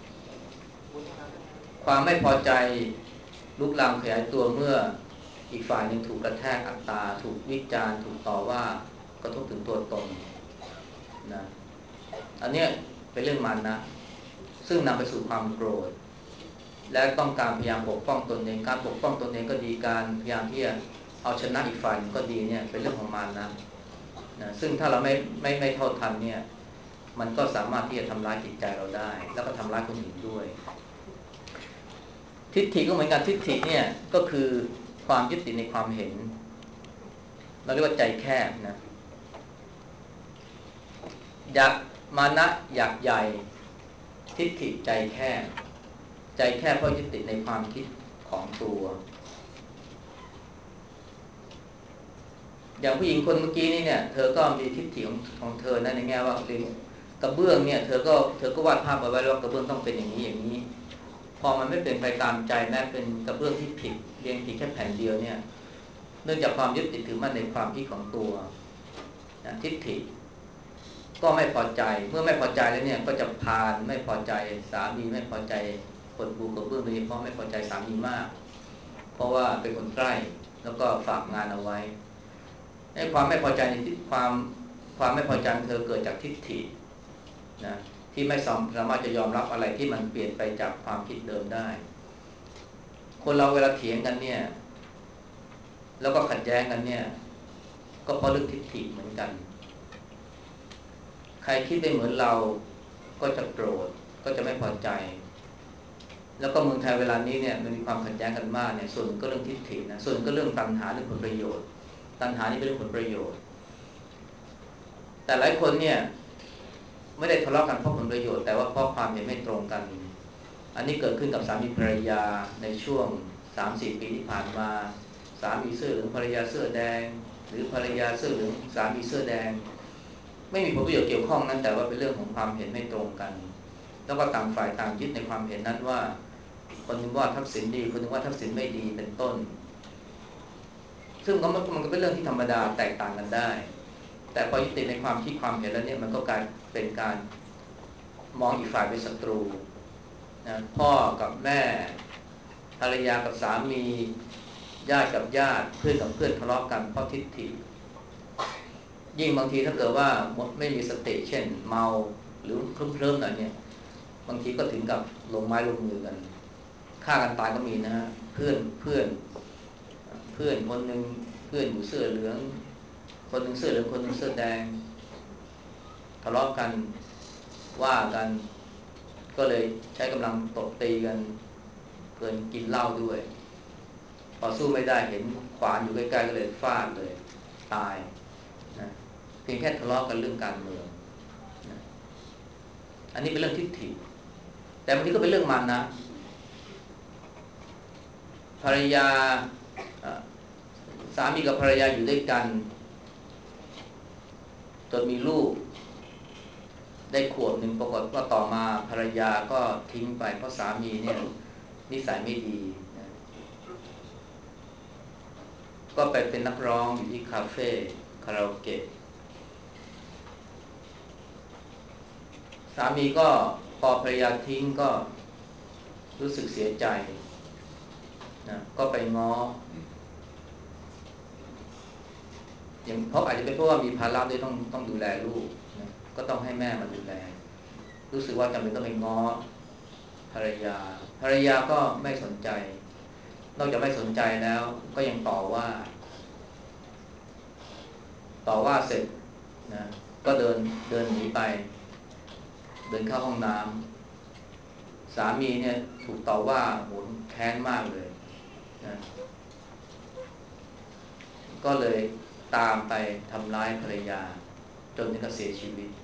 ความไม่พอใจลุกลามขยายตัวเมื่ออีกฝ่ายหนึ่งถูกกระแทกอัตตาถูกวิจารณ์ถูกต่อว่ากระทบถึงตัวตนนะอันนี้เป็นเรื่องมานะซึ่งนำไปสู่ความโกรธและต้องการพยายามปกป้องตนเองการปกป้องตนเองก็ดีการพยายามที่จะเอาชนะอีกฝ่ายก็ดีเนี่ยเป็นเรื่องของมานะนะซึ่งถ้าเราไม่ไม่ไม่เท่าทันเนี่ยมันก็สามารถที่จะทำร้ายจิตใจเราได้แล้วก็ทำร้ายคนอื่นด้วยทิฏฐิก็เหมือนกันทิฏฐิเนี่ยก็คือความยึดติดในความเห็นเราเรียกว่าใจแคบนะอยากมานะอยากใหญ่ทิฏฐิใจแคบใจแคบเพราะยึดติดในความคิดของตัวอย่างผู้หญิงคนเมื่อกี้นี่เนี่ยเธอก็มีทิฏฐิของของเธอนะในแง่ว่ากระเบื้องเนี่ยเธอก็เธอก็วาดภาพเอาไว้ว่ากระเบื้องต้องเป็นอย่างนี้อย่างนี้พอมันไม่เป็นไปตามใจแม้เป็นกระเบื้องที่ผิดเรียงผิดแค่แผ่นเดียวเนี่ยเนื่องจากความยึดติดถือมั่นในความคิดของตัวทิฏฐิก็ไม่พอใจเมื่อไม่พอใจแล้วเนี่ยก็จะพาลไม่พอใจสามีไม่พอใจคนปูกระเบื้องโดยเฉพาะไม่พอใจสามีมากเพราะว่าเป็นคนใกล้แล้วก็ฝากงานเอาไว้ไอ้ความไม่พอใจในความความไม่พอใจเธอเกิดจากทิฏฐินะที่ไม่สามารถจะยอมรับอะไรที่มันเปลี่ยนไปจากความคิดเดิมได้คนเราเวลาเถียงกันเนี่ยแล้วก็ขัดแย้งกันเนี่ยก็เพราะเรื่องทิฏฐิเหมือนกันใครคิดได้เหมือนเราก็จะโกรธก็จะไม่พอใจแล้วก็เมืองไทยเวลานี้เนี่ยมันมีความขัดแย้งกันมากเนี่ยส่วนก็เรื่องทิฏฐินะส่วนก็เรื่องตัณหาเรื่องผลประโยชน์ตัณหานี่เป็นเรื่องผลประโยชน์แต่หลายคนเนี่ยไม่ได้ทะเลาะกันเพราะผลประโยชน์แต่ว่าเพราะความเห็นไม่ตรงกันอันนี้เกิดขึ้นกับสามีภรรยาในช่วง สามสี่ ปีที่ผ่านมาสามีเสื้อเหลืองภรรยาเสื้อแดงหรือภรรยาเสื้อเหลืองสามีเสื้อแดงไม่มีผลประโยชน์เกี่ยวข้องนั้นแต่ว่าเป็นเรื่องของความเห็นไม่ตรงกันแล้วก็ต่างฝ่ายต่างยึดในความเห็นนั้นว่าคนนึงว่าทักษิณดีคนนึงว่าทักษิณไม่ดีเป็นต้นซึ่งมันก็เป็นเรื่องที่ธรรมดาแตกต่างกันได้แต่พอยึดติดในความคิดความเห็นแล้วเนี่ยมันก็กลายเป็นการมองอีกฝ่ายเป็นศัตรูนะพ่อกับแม่ภรรยากับสามีญาติกับญาติเพื่อนกับเพื่อนทะเลาะกันเพราะทิฏฐิยิ่งบางทีถ้าเกิดว่าไม่มีสติเช่นเมาหรือเคลิ้มๆหน่อยเนี่ยบางทีก็ถึงกับลงไม้ลงมือกันฆ่ากันตายก็มีนะฮะเพื่อนเพื่อนเพื่อนคนนึงเพื่อนอยู่เสื้อเหลืองคนนึงเสื้อเหลืองคนนึงเสื้อแดงทะเลาะกันว่ากันก็เลยใช้กำลังตบตีกันเกินกินเหล้าด้วยพอสู้ไม่ได้เห็นขวานอยู่ใกล้ๆก็เลยฟาดเลยตายนะเพียงแค่ทะเลาะกันเรื่องการเมืองนะอันนี้เป็นเรื่องทิฏฐิแต่บางทีก็เป็นเรื่องมันนะภรรยาสามีกับภรรยาอยู่ด้วยกันจนมีลูกได้ขวบหนึ่งปรากฏว่าต่อมาภรรยาก็ทิ้งไปเพราะสามีเนี่ยนิสัยไม่ดีนะก็ไปเป็นนักร้องอยู่ที่คาเฟ่คาราโอเกะสามีก็พอภรรยาทิ้งก็รู้สึกเสียใจนะก็ไปง้ออย่างเพราะอาจจะเป็นเพราะว่ามีภาระด้วยต้องต้องดูแลลูกนะก็ต้องให้แม่มาดูแลรู้สึกว่าจำเป็นต้องไปง้อภรรยาภรรยาก็ไม่สนใจนอกจากไม่สนใจแล้วก็ยังต่อว่าต่อว่าเสร็จนะก็เดินเดินหนีไปเดินเข้าห้องน้ำสามีเนี่ยถูกต่อว่าโหนแค้นมากเลยนะก็เลยตามไปทำร้ายภรรยาจนถึงกับเสียชีวิต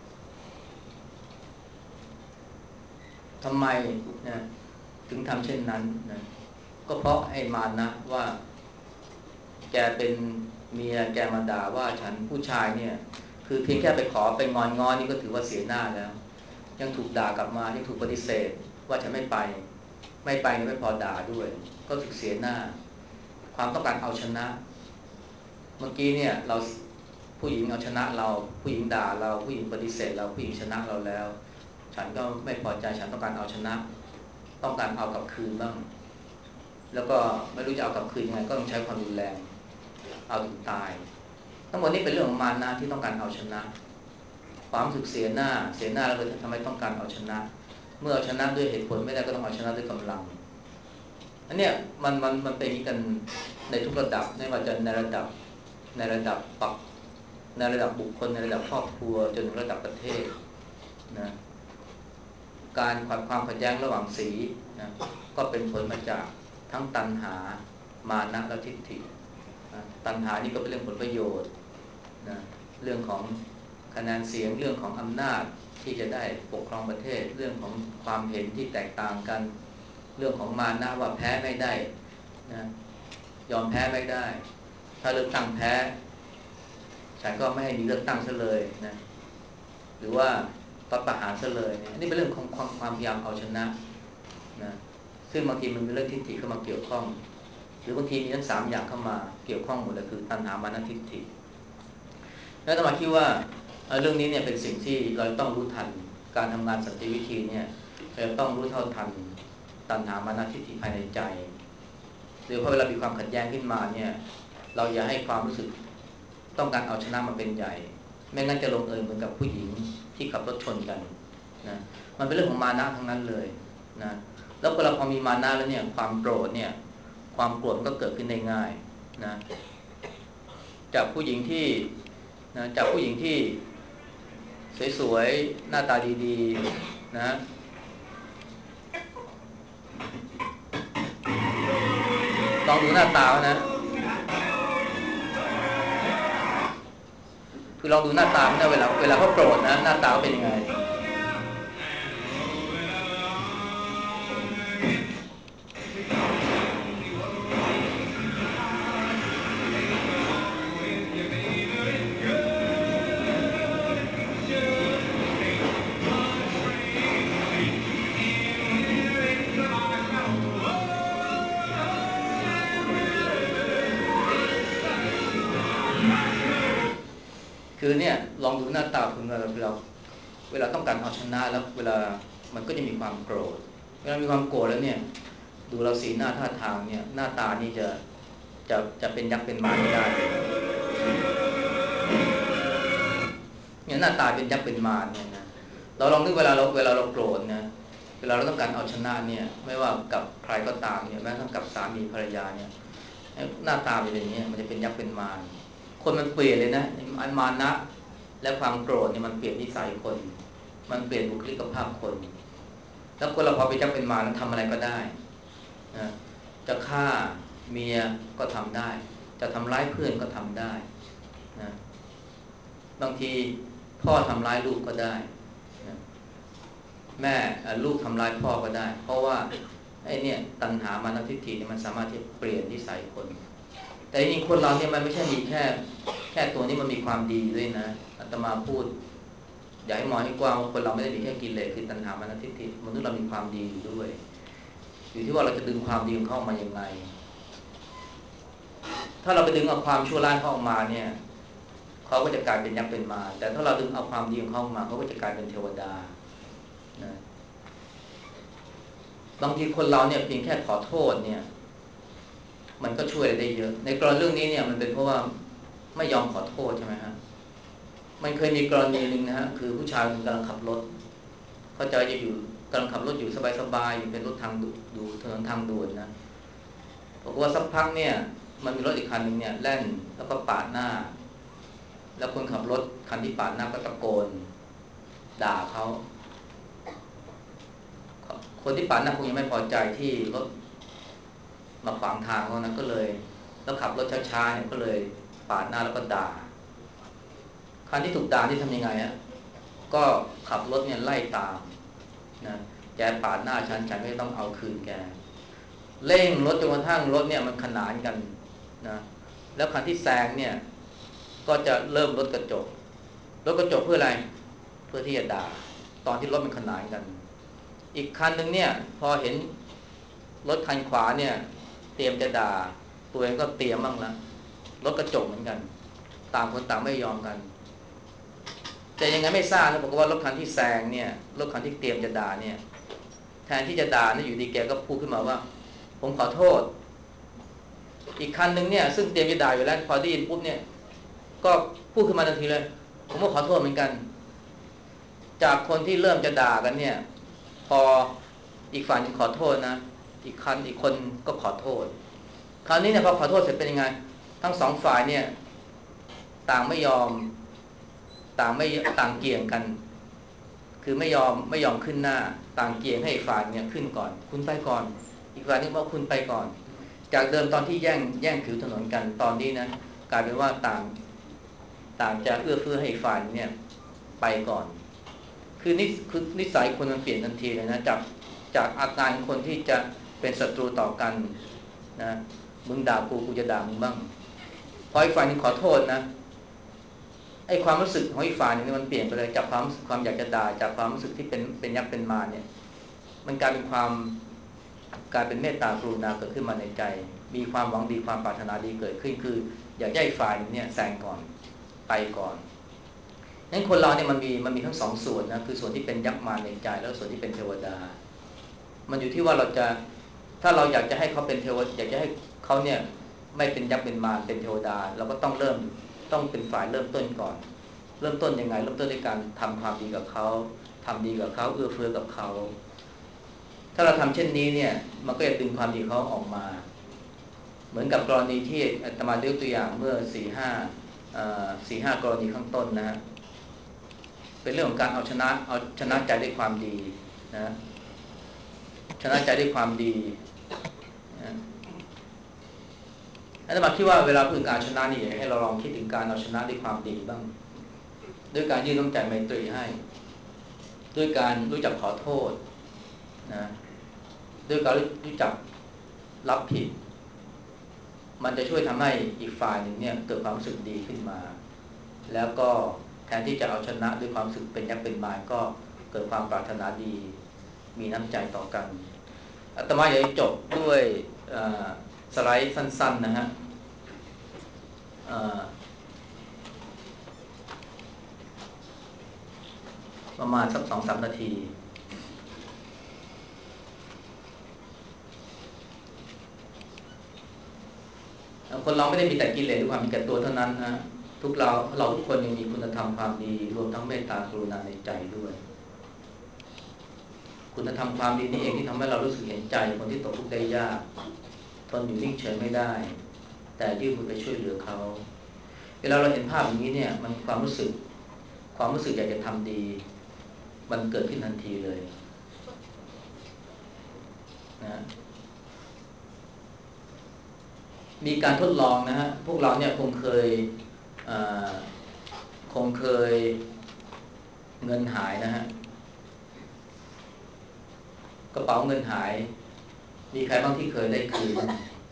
ทำไมนะถึงทำเช่นนั้นนะก็เพราะไอ้มานะว่าแกเป็นเมียแกมาด่าว่าฉันผู้ชายเนี่ยคือเพียงแค่ไปขอไปงอนงอนนี่ก็ถือว่าเสียหน้าแล้วยังถูกด่ากลับมายังถูกปฏิเสธว่าฉันไม่ไปไม่ไปไม่พอด่าด้วยก็ถูกเสียหน้าความต้องการเอาชนะเมื่อกี้เนี่ยเราผู้หญิงเอาชนะเราผู้หญิงด่าเราผู้หญิงปฏิเสธเราผู้หญิงชนะเราแล้วฉันก็ไม่พอใจฉันต้องการเอาชนะต้องการเอากลับคืนบ้างแล้วก็ไม่รู้จะเอากลับคืนยังไงก็ต้องใช้ความรุนแรงเอาถึงตายทั้งหมดนี้เป็นเรื่องของมานะที่ต้องการเอาชนะความรู้สึกเสียหน้าเสียหน้าแล้วก็ทำไมต้องการเอาชนะเมื่อเอาชนะด้วยเหตุผลไม่ได้ก็ต้องเอาชนะด้วยกำลังอันเนี้ยมันมันมันเป็นกันในทุกระดับไม่ว่าจะในระดับในระดับปักในระดับบุคคลในระดับครอบครัวจนถึงระดับประเทศนะการความขัดแย้งระหว่างสีนะก็เป็นผลมาจากทั้งตัณหามานะและทิฏฐินะตัณหานี่ก็เป็นเรื่องผลประโยชน์นะเรื่องของคะแนนเสียงเรื่องของอำนาจที่จะได้ปกครองประเทศเรื่องของความเห็นที่แตกต่างกันเรื่องของมานะว่าแพ้ไม่ได้นะยอมแพ้ไม่ได้ถ้าเลือกตั้งแพ้ฉันก็ไม่ให้มีเลือกตั้งซะเลยนะหรือว่าตัดประหารซะเลยอันนี้เป็นเรื่องของความความพยายามเอาชนะนะซึ่งบางทีมันเป็นเรื่องทิฏฐิเข้ามาเกี่ยวข้องหรือบางทีมีทั้งสามอย่างเข้ามาเกี่ยวข้องหมดเลยคือตัณหามานะทิฏฐิแล้วอาตมาคิดว่าเรื่องนี้เนี่ยเป็นสิ่งที่เราต้องรู้ทันการทำงานสันติวิธีเนี่ยเราต้องรู้เท่าทันตัณหามานะทิฏฐิภายในใจหรือพอเวลามีความขัดแย้งขึ้นมาเนี่ยเราอย่าให้ความรู้สึกต้องการเอาชนะมาเป็นใหญ่ไม่งั้นจะลงเอยเหมือนกับผู้หญิงที่ขับรถชนกันนะมันเป็นเรื่องของมานะทั้งนั้นเลยนะแล้วพอเราพอมีมานะแล้วเนี่ยความโกรธเนี่ยความโกรธก็เกิดขึ้นได้ง่ายนะจากผู้หญิงที่นะจากผู้หญิงที่สวยๆหน้าตาดีๆนะลองดูหน้าตานะคือลองดูหน้าตาเนี่ยเวลาเวลาเขาโกรธนะหน้าตาเขาเป็นยังไงคือเนี่ยลองดูหน้าตาคุณเวลาเราเวลาต้องการเอาชนะแล้วเวลามันก็จะมีความโกรธเวลามีความโกรธแล้วเนี่ยดูเราสีหน้าท่าทางเนี่ยหน้าตานี่จะจะจะเป็นยักษ์เป็นมารไม่ได้เนี่ยหน้าตาเป็นยักษ์เป็นมารเนี่ยนะเราลองนึกเวลาเราเวลาเราโกรธนะเวลาเราต้องการเอาชนะเนี่ยไม่ว่ากับใครก็ตามเนี่ยแม้กระทั่งกับสามีภรรยาเนี่ยหน้าตาเป็นอย่างนี้มันจะเป็นยักษ์เป็นมารคนมันเปลี่ยนเลยนะอันมานะและความโกรธเนี่ยมันเปลี่ยนนิสัยคนมันเปลี่ยนบุคลิกภาพคนแล้วคนเราพอไปจักเป็นมารนั้นทำอะไรก็ได้นะจะฆ่าเมียก็ทำได้จะทำร้ายเพื่อนก็ทำได้นะบางทีพ่อทำร้ายลูกก็ได้นะแม่ลูกทำร้ายพ่อก็ได้เพราะว่าไอ้เนี่ยตัณหามานะทิฏฐิเนี่ยมันสามารถที่จะเปลี่ยนนิสัยคนแต่จริงๆคนเราเนี่ยมันไม่ใช่มีแค่แค่ตัวนี้มันมีความดีด้วยนะอาตมาพูดอยากให้มองให้กว้างว่าคนเราไม่ได้มีแค่กิเลสคือตัณหามานะทิฏฐิมนุษย์เรามีความดีอยู่ด้วยอยู่ที่ว่าเราจะดึงความดีของเขาออกมาอย่างไรถ้าเราไปดึงเอาความชั่วร้ายเขาออกมาเนี่ยเขาก็จะกลายเป็นยักษ์เป็นมารแต่ถ้าเราดึงเอาความดีของเขาออกมาเขาก็จะกลายเป็นเทวดานะบางทีคนเราเนี่ยเพียงแค่ขอโทษเนี่ยมันก็ช่วยได้เยอะในกรณีเรื่องนี้เนี่ยมันเป็นเพราะว่าไม่ยอมขอโทษใช่ไหมฮะมันเคยมีกรณีหนึ่งนะฮะคือผู้ชายกำลังขับรถเขาจะอยู่กำลังขับรถอยู่สบายๆอยู่เป็นรถทางดูถนนทางด่วนนะบอกว่าสักพักเนี่ยมันมีรถอีกคันหนึ่งเนี่ยแล่นแล้วก็ปาดหน้าแล้วคนขับรถคันที่ปาดหน้าก็ตะโกนด่าเขาคนที่ปาดหน้าคงยังไม่พอใจที่รถมาขวางทางเขานะก็เลยแล้วขับรถช้าๆเนี่ยก็เลยปาดหน้าแล้วก็ด่าคันที่ถูกด่าที่ทำยังไงฮะก็ขับรถเนี่ยไล่ตามนะแกปาดหน้าฉันฉันไม่ต้องเอาคืนแกเร่งรถจนกระทั่งรถเนี่ยมันขนานกันนะแล้วคันที่แซงเนี่ยก็จะเริ่มลดกระจกลดกระจกเพื่ออะไรเพื่อที่จะด่าตอนที่รถมันขนานกันอีกคันนึงเนี่ยพอเห็นรถคันขวาเนี่ยเตรียมจะด่าตัวเองก็เตรียมบ้างแล้วรถกระจกเหมือนกันต่างคนต่างไม่ยอมกันแต่ยังไงไม่ทราบนะบอกว่ารถคันที่แซงเนี่ยรถคันที่เตรียมจะด่าเนี่ยแทนที่จะด่าเนี่ยอยู่ดีแกก็พูดขึ้นมาว่าผมขอโทษอีกคันนึงเนี่ยซึ่งเตรียมจะด่าอยู่แล้วพอได้ยินปุ๊บเนี่ยก็พูดขึ้นมาทันทีเลยผมก็ขอโทษเหมือนกันจากคนที่เริ่มจะด่ากันเนี่ยพออีกฝ่ายนึงขอโทษนะอีกคันอีกคนก็ขอโทษคราวนี้เนี่ยพอขอโทษเสร็จเป็นยังไงทั้งสองฝ่ายเนี่ยต่างไม่ยอมต่างไม่ต่างเกี่ยงกันคือไม่ยอมไม่ยอมขึ้นหน้าต่างเกี่ยงให้อีกฝ่ายเนี่ยขึ้นก่อนคุณไปก่อนอีกฝ่ายนึงบอกคุณไปก่อนจากเดิมตอนที่แย่งแย่งผิวถนนกันตอนนี้นะกลายเป็นว่าต่างต่างจะเอื้อเฟื้อให้อีกฝ่ายเนี่ยไปก่อนคือนิคือนิสัยคนมันเปลี่ยนทันทีเลยนะจากจากอาการคนที่จะเป็นศัตรูต่อกันนะมึงด่ากูกูจะด่ามึงบ้างพออีกฝ่ายนึงขอโทษนะไอ้ความรู้สึกของอีกฝ่ายนึงมันเปลี่ยนไปเลยจากความความอยากจะด่าจากความรู้สึกที่เป็นเป็นยักษ์เป็นมารเนี่ยมันกลายเป็นความกลายเป็นเมตตากรุณาเกิดขึ้นมาในใจมีความหวังดีความปรารถนาดีเกิดขึ้นคืออยากให้อีกฝ่ายนึงเนี่ยแซงก่อนไปก่อนนั้นคนเราเนี่ยมันมีมันมีทั้งสองส่วนนะคือส่วนที่เป็นยักษ์มารในใจแล้วส่วนที่เป็นเทวดามันอยู่ที่ว่าเราจะถ้าเราอยากจะให้เขาเป็นเทวดาอยากจะให้เขาเนี่ยไม่เป็นยักษ์เป็นมารเป็นเทวดาเราก็ต้องเริ่มต้องเป็นฝ่ายเริ่มต้นก่อนเริ่มต้นยังไงเริ่มต้นด้วยการทำความดีกับเขาทำดีกับเขาเอื้อเฟื้อกับเขาถ้าเราทำเช่นนี้เนี่ยมันก็จะดึงความดีเขาออกมาเหมือนกับกรณีที่อาตมาเลือกตัวอย่างเมื่อสี่ห้าสี่ห้ากรณีข้างต้นนะเป็นเรื่องของการเอาชนะเอาชนะใจด้วยความดีนะชนะใจด้วยความดีนะอาตมาคิดว่าเวลาพูดการชนะนี่ให้เราลองคิดถึงการเอาชนะด้วยความดีบ้างด้วยการยื่นน้ำใจไมตรีให้ด้วยการรู้จักขอโทษนะด้วยการรู้จักรับผิดมันจะช่วยทำให้อีกฝ่ายหนึ่งเนี่ยเกิดความรู้สึกดีขึ้นมาแล้วก็แทนที่จะเอาชนะด้วยความรู้สึกเป็นยักษ์เป็นมารก็เกิดความปรารถนาดีมีน้ำใจต่อกันอาตมาอยากจะจบด้วยสไลด์สั้นๆนะฮะประมาณสัก สองถึงสาม นาทีคนเราไม่ได้มีแต่กิเลสหรือความมีแก่ตัวเท่านั้นนะทุกเราเราทุกคนยังมีคุณธรรมความดีรวมทั้งเมตตากรุณาในใจด้วยคุณธรรมความดีนี้เองที่ทำให้เรารู้สึกเห็นใจคนที่ตกทุกข์ได้ยากทนอยู่นิ่งเฉยไม่ได้แต่ยื่นมือไปช่วยเหลือเขาเวลาเราเห็นภาพอย่างนี้เนี่ยมันความรู้สึกความรู้สึกอยากจะทำดีมันเกิดขึ้นทันทีเลยนะมีการทดลองนะฮะพวกเราเนี่ยคงเคยคงเคยเงินหายนะฮะกระเป๋าเงินหายมีใครบ้างที่เคยได้คืน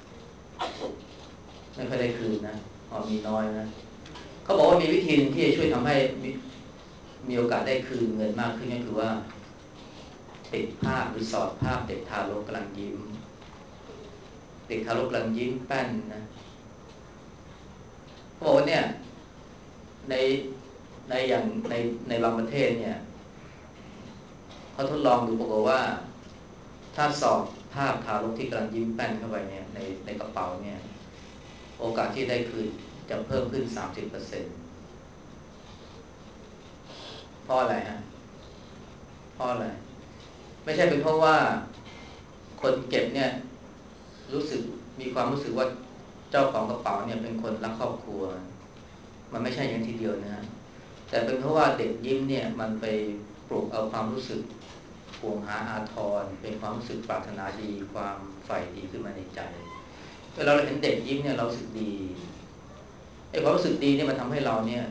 ไม่เคยได้คืนนะอ๋อมีน้อยนะเขาบอกว่ามีวิธีนึงที่จะช่วยทำให้มีมีโอกาสได้คืนเงินมากขึ้นก็คือว่าติดภาพหรือสอดภาพเด็กทารกกำลังยิ้มเด็กทารกกำลังยิ้มแป้นนะเขาบอกว่าเนี่ยในในอย่างในในบางประเทศเนี่ยเขาทดลองดูปรากฏว่าถ้าสอดภาพทารกที่กำลังยิ้มแป้นเข้าไปเนี่ยในในกระเป๋าเนี่ยโอกาสที่ได้คืนจะเพิ่มขึ้น สามสิบเปอร์เซ็นต์ เพราะอะไรฮะเพราะอะไรไม่ใช่เป็นเพราะว่าคนเก็บเนี่ยรู้สึกมีความรู้สึกว่าเจ้าของกระเป๋าเนี่ยเป็นคนรักครอบครัวมันไม่ใช่อย่างทีเดียวนะฮะแต่เป็นเพราะว่าเด็กยิ้มเนี่ยมันไปปลุกเอาความรู้สึกห่วงหาอาทรเป็นความรู้สึกปรารถนาดีความใฝ่ดีขึ้นมาในใจเวลาเราเห็นเด็กยิ้มเนี่ยเรารู้สึกดีไอ้ความรู้สึกดีเนี่ยมันทำให้เราเนี่ย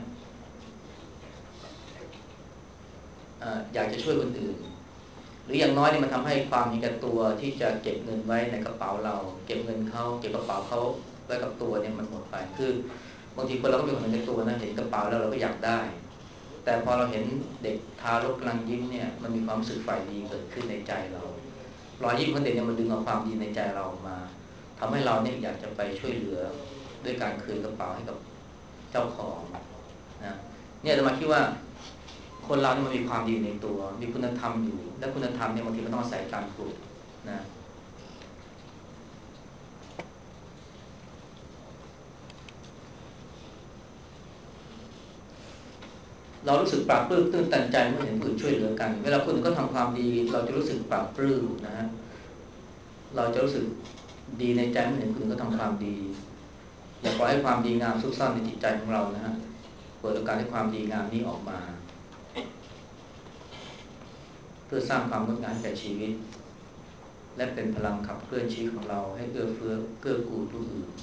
อยากจะช่วยคนอื่นหรืออย่างน้อยนี่มันทำให้ความมีกับตัวที่จะเก็บเงินไว้ในกระเป๋าเราเก็บเงินเขาเก็บกระเป๋าเขาไว้กับตัวเนี่ยมันหมดไปคือบางทีคนเราก็มีความมีกับตัวนะเห็นกระเป๋าแล้วเราก็อยากได้แต่พอเราเห็นเด็กทารกกำลังยิ้มเนี่ยมันมีความรู้สึกฝ่ายดีเกิดขึ้นในใจเรารอยยิ้มของเด็กเนี่ยมันดึงเอาความดีในใจเรามาทำให้เราเนี่ยอยากจะไปช่วยเหลือด้วยการคืนกระเป๋าให้กับเจ้าของนะเนี่ยจะมาคิดว่าคนเราเนี่ยมันมีความดีในตัวมีคุณธรรมอยู่และคุณธรรมเนี่ยบางทีมันต้องอาศัยการฝึกนะเรารู้สึกปลาบปลื้มตื้นตันใจเมื่อเห็นผู้อื่นช่วยเหลือกันเวลาคนอื่นก็ทำความดีเราจะรู้สึกปลาบปลื้มนะฮะเราจะรู้สึกดีในใจเมื่อเห็นคนอื่นก็ทำความดีอย่าปล่อยให้ความดีงามซุกซ่อนในจิตใจของเรานะฮะเปิดโอกาสให้ความดีงามนี้ออกมาเพื่อสร้างความงดงามแก่ชีวิตและเป็นพลังขับเคลื่อนชีวิตของเราให้เอื้อเฟื้อเกื้อกูลผู้อื่น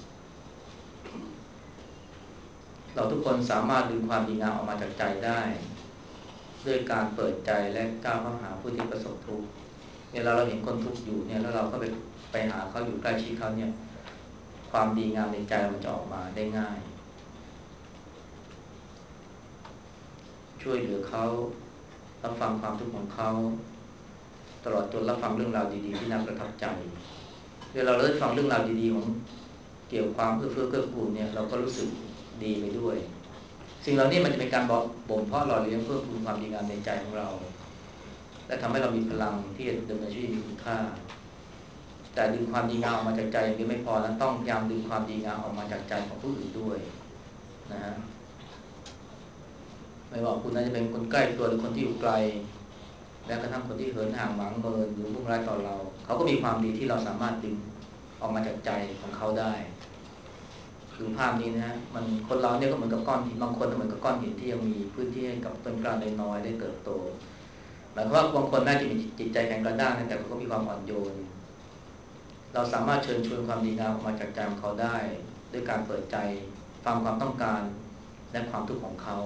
เราทุกคนสามารถดึงความดีงามออกมาจากใจได้ด้วยการเปิดใจและก้าวเข้าหาผู้ที่ประสบทุกข์เวลาเราเห็นคนทุกข์อยู่เนี่ยแล้วเราก็ไปไปหาเขาอยู่ใกล้ชิดเขาเนี่ยความดีงามในใจมันจะออกมาได้ง่ายช่วยเหลือเขารับฟังความทุกข์ของเขาตลอดจนรับฟังเรื่องราวดีๆที่น่าประทับใจเวลาเราได้ฟังเรื่องราวดีๆของเกี่ยวความเอื้อเฟื้อเกื้อกูลเนี่ยเราก็รู้สึกดีไปด้วยสิ่งเหล่านี้มันจะเป็นการบ่มเพาะหล่อเลี้ยงเพิ่มพูนความดีงามในใจของเราและทำให้เรามีพลังที่จะดำเนินชีวิตมีคุณค่าแต่ดึงความดีงามออกมาจากใจอย่างเดียวไม่พอนะต้องพยายามดึงความดีงามออกมาจากใจของผู้อื่นด้วยนะฮะไม่ว่าคุณน่าจะเป็นคนใกล้ตัวหรือคนที่อยู่ไกลแม้กระทั่งคนที่เหินห่างหมางเมินหรือมุ่งร้ายต่อเราเขาก็มีความดีที่เราสามารถดึงออกมาจากใจของเขาได้ดูภาพนี้นะฮะมันคนเราเนี่ยก็เหมือนกับก้อนหินบางคนก็เหมือนกับก้อนหินที่ยังมีพื้นที่ให้กับต้นกล้าน้อยได้เติบโตหมายความว่าบางคนน่าจะมีจิตใจแข็งกระด้างแต่เขาก็มีความอ่อนโยนเราสามารถเชิญชวนความดีงามออกมาจากใจของเขาได้โดด้วยการเปิดใจฟังความต้องการและความทุกข์ของเขา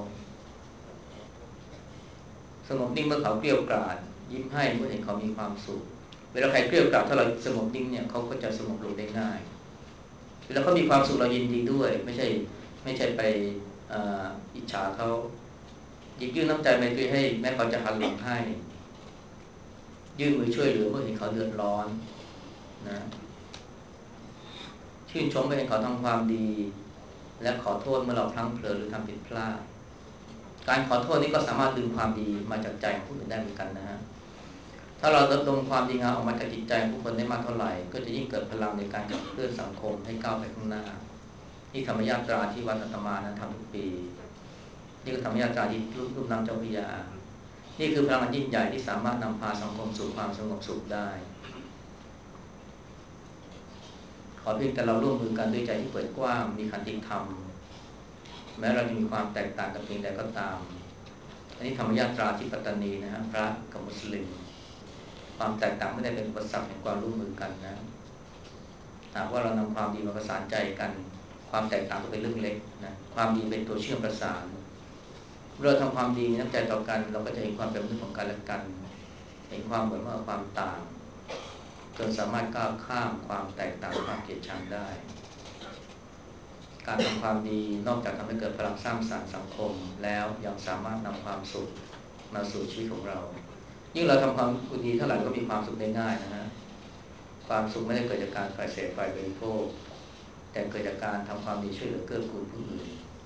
สงบนิ่งเมื่อเขาเกลี้ยกล่อมยิ้มให้เมื่อเห็นเขามีความสุขเวลาใครเกลี้ยกล่อมถ้าเราสงบนิ่งเนี่ยเขาก็จะสงบลงได้ง่ายเวลาเขามีความสุขเรายินดีด้วยไม่ใช่ไม่ใช่ไปอิจฉาเขาหยิบยื่นน้ำใจไมตรีให้แม้เขาจะหันหลังให้ยื่นมือช่วยเหลือเมื่อเห็นเขาเดือดร้อนนะชื่นชมเมื่อเห็นเขาทำความดีและขอโทษเมื่อเราพลั้งเผลอหรือทำผิดพลาดการขอโทษนี้ก็สามารถดึงความดีมาจากใจของผู้อื่นได้เหมือนกันนะฮะถ้าเราระดมความดีงามออกมาจากจิตใจของผู้คนได้มากเท่าไหร่ก็จะยิ่งเกิดพลังในการขับเคลื่อนสังคมให้ก้าวไปข้างหน้านี่ธรรมยาตราที่วัดอาตมานั้นทำทุกปีนี่ก็ธรรมยาตราที่รูปน้ำเจ้าพระยานี่คือพลังยิ่งใหญ่ที่สามารถนำพาสังคมสู่ความสงบสุขได้ขอเพียงแต่เราร่วมมือกันด้วยใจที่เปิดกว้างมีขันติธรรมแม้เราจะมีความแตกต่างกันเพียงใดก็ตามอันนี้ธรรมยาตราที่ปัตตานีนะฮะพระกับมุสลิมความแตกต่างไม่ได้เป็นอุปสรรคแห่งความร่วมมือกันนะหากว่าเรานำความดีมาประสานใจกันความแตกต่างก็เป็นเรื่องเล็กนะความดีเป็นตัวเชื่อมประสานเมื่อเราทำความดีมีน้ำใจต่อกันเราก็จะเห็นความเป็นมนุษย์ของกันและกันเห็นความเหมือนว่าความต่างจนสามารถก้าวข้ามความแตกต่างความเกลียดชังได้การทำความดีนอกจากทำให้เกิดพลังสร้างสรรค์สังคมแล้วยังสามารถนำความสุขมาสู่ชีวิตของเรายิ่งเราทำความดีเท่าไหร่ก็มีความสุขได้ง่ายนะฮะความสุขไม่ได้เกิดจากการฝ่ายเสพฝ่ายบริโภคแต่เกิดจากการทำความดีช่วยเหลือเกื้อกูลผู้อื่น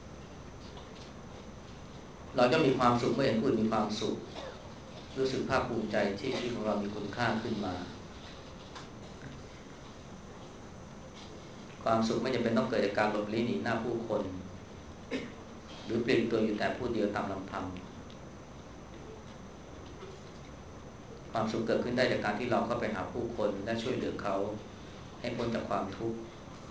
เราจะมีความสุขเมื่อเห็นผู้อื่นมีความสุขรู้สึกภาคภูมิใจที่ชีวิตของเรามีคุณค่าขึ้นมาความสุขไม่จำเป็นต้องเกิดจากการหลบลี้หนีหน้าผู้คนหรือปลีกตัวอยู่แต่ผู้เดียวตามลำพังความสุขเกิดขึ้นได้จากการที่เราเข้าไปหาผู้คนและช่วยเหลือเขาให้พ้นจากความทุกข์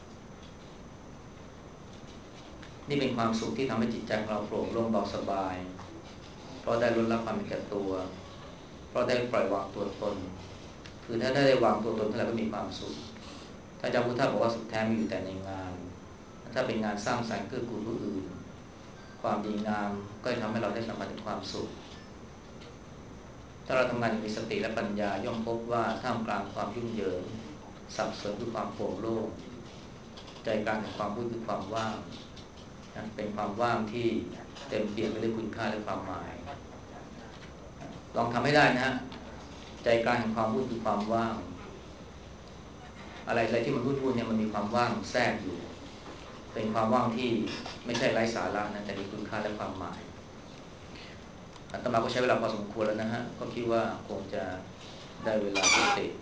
นี่เป็นความสุขที่ทำให้จิตใจของเราโปร่งโล่งเบาสบายเพราะได้ลดละความเป็นแก่ตัวเพราะได้ปล่อยวางตัวตนคือถ้าได้วางตัวตนเท่าไหร่ก็มีความสุขถ้าอาจารย์พุทธะบอกว่าสุขแท้ไม่อยู่แต่ในงานถ้าเป็นงานสร้างสรรค์เกื้อกูลผู้อื่นความดีงามก็จะทำให้เราได้สัมผัสถึงความสุขถ้าเราทำงานอย่างมีสติและปัญญาย่อมพบว่าท่ามกลางความยุ่งเหยิงสับสนคือความโปร่งโล่งใจกลางของความพูดคือความว่างเป็นความว่างที่เต็มเปี่ยมไปด้วยคุณค่าและความหมายลองทำให้ได้นะใจกลางของความพูดคือความว่างอะไรอะไรที่มันวุ่นๆเนี่ยมันมีความว่างแทรกอยู่เป็นความว่างที่ไม่ใช่ไร้สาระนะแต่มีคุณค่าและความหมายอาตมาก็ใช้เวลาพอสมควรแล้วนะฮะก็คิดว่าคงจะได้เวลายุติ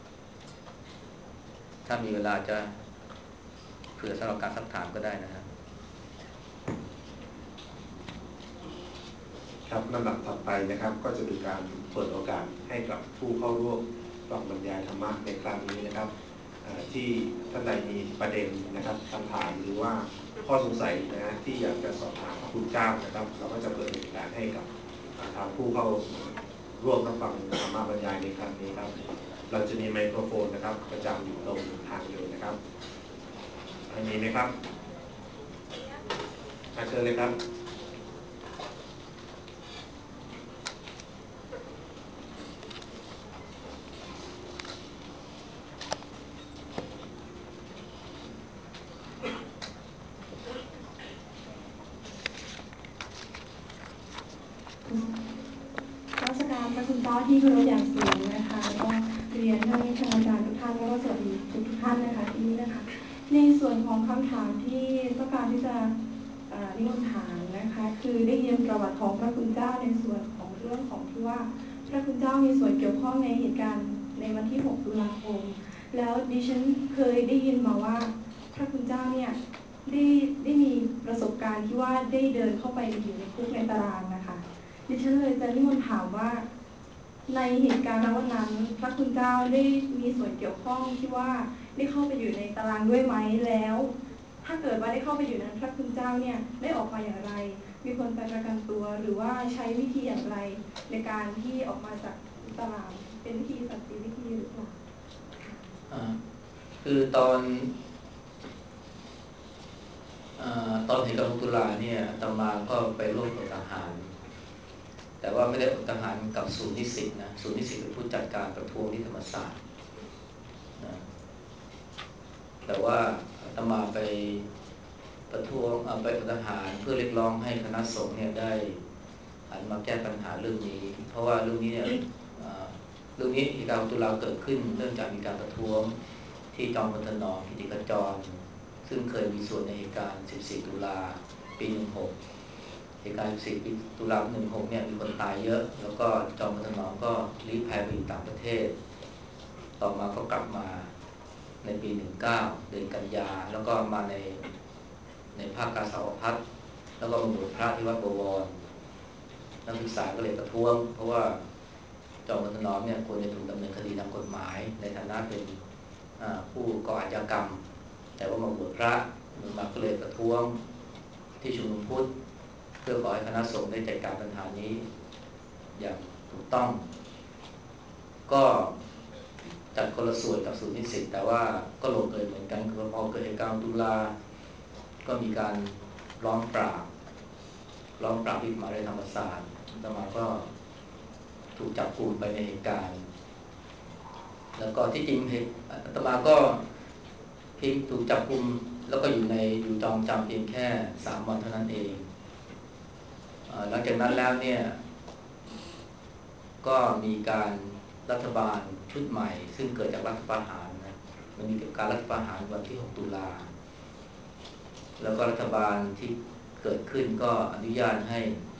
ถ้ามีเวลาจะเผื่อสำหรับการซักถามก็ได้นะฮะครับลำดับต่อไปนะครับก็จะเป็นการเปิดโอกาสให้กับผู้เข้าร่วมฟังบรรยายธรรมะในครั้งนี้นะครับที่ท่านใดมีประเด็นนะครับคำถามหรือว่าข้อสงสัยนะฮะที่อยากจะสอบถามพระคุณเจ้านะครับเราก็จะเปิดโอกาสให้กับทางผู้เข้าร่วมรับฟังธรรมะบรรยายในครั้งนี้ครับเราจะมีไมโครโฟนนะครับประจำอยู่ตรงทางเดินนะครับมีไหมครับเชิญเลยครับที่เคารพอย่างสูงนะคะก็เรียนท่านคณาจารย์ทุกท่านแล้วก็สวัสดีทุกทุกท่านนะคะที่นี้นะคะในส่วนของคำถามที่ต้องการที่จะนิมนต์ถามนะคะคือได้ยินประวัติของพระคุณเจ้าในส่วนของเรื่องของที่ว่าพระคุณเจ้ามีส่วนเกี่ยวข้องในเหตุการณ์ในวันที่หกตุลาคมแล้วดิฉันเคยได้ยินมาว่าพระคุณเจ้าเนี่ยได้ได้มีประสบการณ์ที่ว่าได้เดินเข้าไปอยู่ในคุกในตารางนะคะดิฉันเลยจะนิมนต์ถามว่าในเหตุการณ์วันนั้นพระคุณเจ้าได้มีส่วนเกี่ยวข้องที่ว่าได้เข้าไปอยู่ในตารางด้วยไหมแล้วถ้าเกิดว่าได้เข้าไปอยู่นั้นพระคุณเจ้าเนี่ยได้ออกมาอย่างไรมีคนไปประกันตัวหรือว่าใช้วิธีอย่างไรในการที่ออกมาจากตารางเป็นวิธีสันติวิธีหรือเปล่าคือตอนตอนเห็นกับตุลาเนี่ยอาตมาก็ไปร่วมกับทหารแต่ว่าไม่ได้อดทหารกับศูนย์นิสิตนะศูนย์นิสิตเป็นผู้จัดการประท้วงที่ธรรมศาสตร์นะแต่ว่าอาตมาไปประท้วงไปอดทหารเพื่อเรียกร้องให้คณะสงฆ์เนี่ยได้หันมาแก้ปัญหาเรื่องนี้เพราะว่าเรื่องนี้เนี่ยเรื่องนี้เหตุการณ์ตุลาเกิดขึ้นเนื่องจากมีการประท้วงที่จอมพลถนอมกิติขจรซึ่งเคยมีส่วนในเหตุการณ์สิบสี่ตุลาปีหนึ่งหกเหตุการณ์สิบสี่ตุลาหนึ่งหกเนี่ยมีคนตายเยอะแล้วก็จอมพลถนอมก็ลี้ภัยไปอยู่ต่างประเทศต่อมาก็กลับมาในปีหนึ่งเก้าเดือนกันยาแล้วก็มาในในภาคกาสาวพัฒน์แล้วก็มาบวชพระที่วัดบวรนักศึกษาก็เลยประท้วงเพราะว่าจอมพลถนอมเนี่ยควรจะถูกดำเนินคดีตามกฎหมายในฐานะเป็นผู้ก่ออาชญากรรมแต่ว่ามาบวชพระมาก็เลยประท้วงที่ชุมนุมพุทธเพื่อขอให้คณะสงฆ์ได้จัดการปัญหานี้อย่างถูกต้องก็จัดคนละส่วนกับศูนย์นิสิตแต่ว่าก็ลงเอยเหมือนกันคือพอเกิดเหตุการณ์ตุลาก็มีการร้องปราบร้องปราบที่มหาวิทยาลัยธรรมศาสตร์ต่อมาก็ถูกจับกุมไปในเหตุการณ์แล้วก็ที่จริงเหตุต่อมาก็เพียงถูกจับกุมแล้วก็อยู่ในอยู่จองจำเพียงแค่สามวันเท่านั้นเองหลังจากนั้นแล้วเนี่ยก็มีการรัฐบาลชุดใหม่ซึ่งเกิดจากรัฐประหารนะมันมีการรัฐประหารวันที่หกตุลาแล้วก็รัฐบาลที่เกิดขึ้นก็อนุญาตให้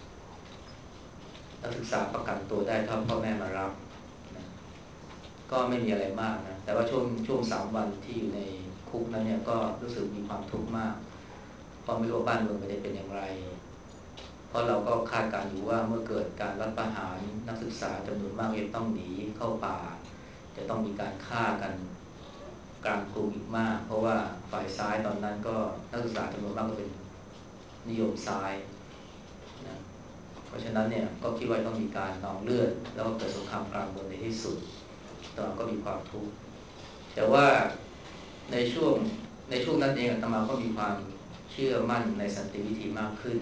นักศึกษาประกันตัวได้ถ้าพ่อแม่มารับนะก็ไม่มีอะไรมากนะแต่ว่าช่วงช่วงสามวันที่อยู่ในคุกนั้นเนี่ยก็รู้สึกมีความทุกข์มากเพราะไม่รู้ว่าบ้านเมืองจะเป็นอย่างไรเพราะเราก็คาดการณ์อยู่ว่าเมื่อเกิดการรัฐประหารนักศึกษาจำนวนมากจะต้องหนีเข้าป่าจะต้องมีการฆ่ากันกลางกรุงอีกมากเพราะว่าฝ่ายซ้ายตอนนั้นก็นักศึกษาจำนวนมากก็เป็นนิยมซ้ายนะเพราะฉะนั้นเนี่ยก็คิดว่าต้องมีการนองเลือดแล้วก็เกิดสงครามกลางเมืองในที่สุดตอนนั้นก็มีความทุกข์แต่ว่าในช่วงในช่วงนั้นเองอาตมาก็มีความเชื่อมั่นในสันติวิธีมากขึ้น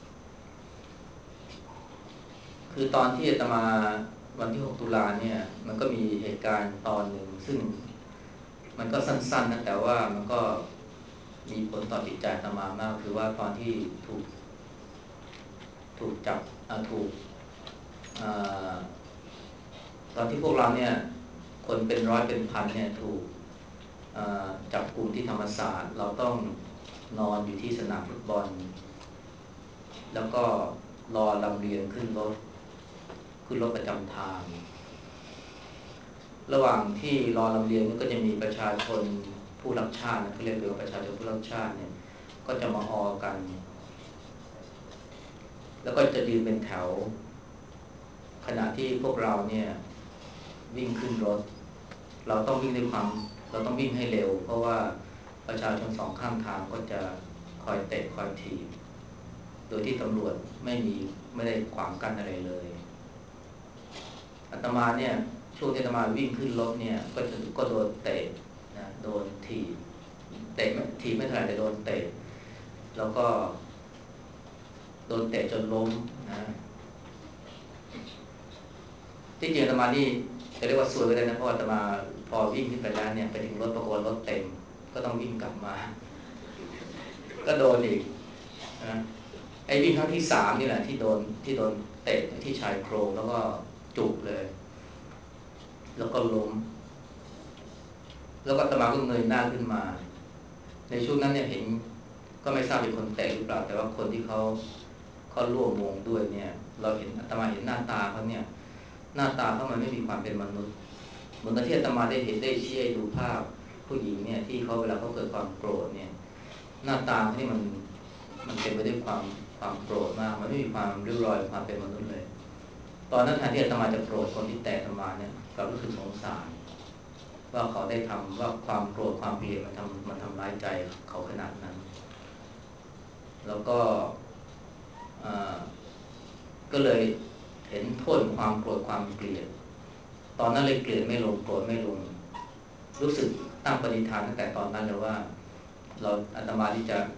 คือตอนที่อาตมาวันที่หกตุลาเนี่ยมันก็มีเหตุการณ์ตอนหนึ่งซึ่งมันก็สั้นๆนะแต่ว่ามันก็มีผลต่อจิตใจอาตมามากคือว่าตอนที่ถูกถูกจับถูกตอนที่พวกเราเนี่ยคนเป็นร้อยเป็นพันเนี่ยถูกจับกลุ่มที่ธรรมศาสตร์เราต้องนอนอยู่ที่สนามฟุตบอลแล้วก็รอลำเลียงขึ้นรถขึ้นรถประจำทางระหว่างที่รอลำเลียงก็จะมีประชาชนผู้รักชาตินะเขาเรียกว่าประชาชนผู้รักชาติเนี่ยก็จะมาฮอกันแล้วก็จะยืนเป็นแถวขณะที่พวกเราเนี่ยวิ่งขึ้นรถเราต้องวิ่งด้วยความเราต้องวิ่งให้เร็วเพราะว่าประชาชนสองข้างทางก็จะคอยเตะคอยถีบโดยที่ตำรวจไม่มีไม่ได้ขวางกั้นอะไรเลยอาตมาเนี่ยช่วงที่อาตมาวิ่งขึ้นรถเนี่ยก็จะก็โดนเตะนะโดนถีบเตะถีบไม่เท่าไหร่แต่โดนเตะแล้วก็โดนเตะจนล้มนะที่จริงอาตมานี่จะเรียกว่าซวยก็ได้นะเพราะอาตมาพอวิ่งขึ้นไปแล้วเนี่ยไปถึงรถปรากฏรถเต็มก็ต้องวิ่งกลับมาก็โดนอีกนะไอ้วิ่งครั้งที่สามนี่แหละที่โดนที่โดนเตะที่ชายโครงแล้วก็จุกเลยแล้วก็ล้มแล้วก็อาตมาก็เงยหน้าขึ้นมาในช่วงนั้นเนี่ยเห็นก็ไม่ทราบเป็นคนเตะหรือเปล่าแต่ว่าคนที่เขาเขาร่วมวงด้วยเนี่ยเราเห็นอาตมาเห็นหน้าตาเขาเนี่ยหน้าตาเขามันไม่มีความเป็นมนุษย์เหมือนกับที่อาตมาได้เห็นได้ชี้ให้ดูภาพผู้หญิงเนี่ยที่เขาเวลาเขาเกิดความโกรธเนี่ยหน้าตาเขาที่มันมันเต็มไปด้วยความความโกรธมากมันไม่มีความเรียบร้อยความเป็นมนุษย์เลยตอนนั้นแทนที่อาตมาจะโกรธคนที่แตะอาตมาเนี่ยเรารู้สึกสงสารว่าเขาได้ทำว่าความโกรธความเกลียดมันทำมันทำร้ายใจเขาขนาดนั้นแล้วก็ก็เลยเห็นโทษความโกรธความเกลียดตอนนั้นเลยเกลียดไม่ลงโกรธไม่ลงรู้สึกตั้งปณิธานตั้งแต่ตอนนั้นเลยว่าเราอาตมาที่จะ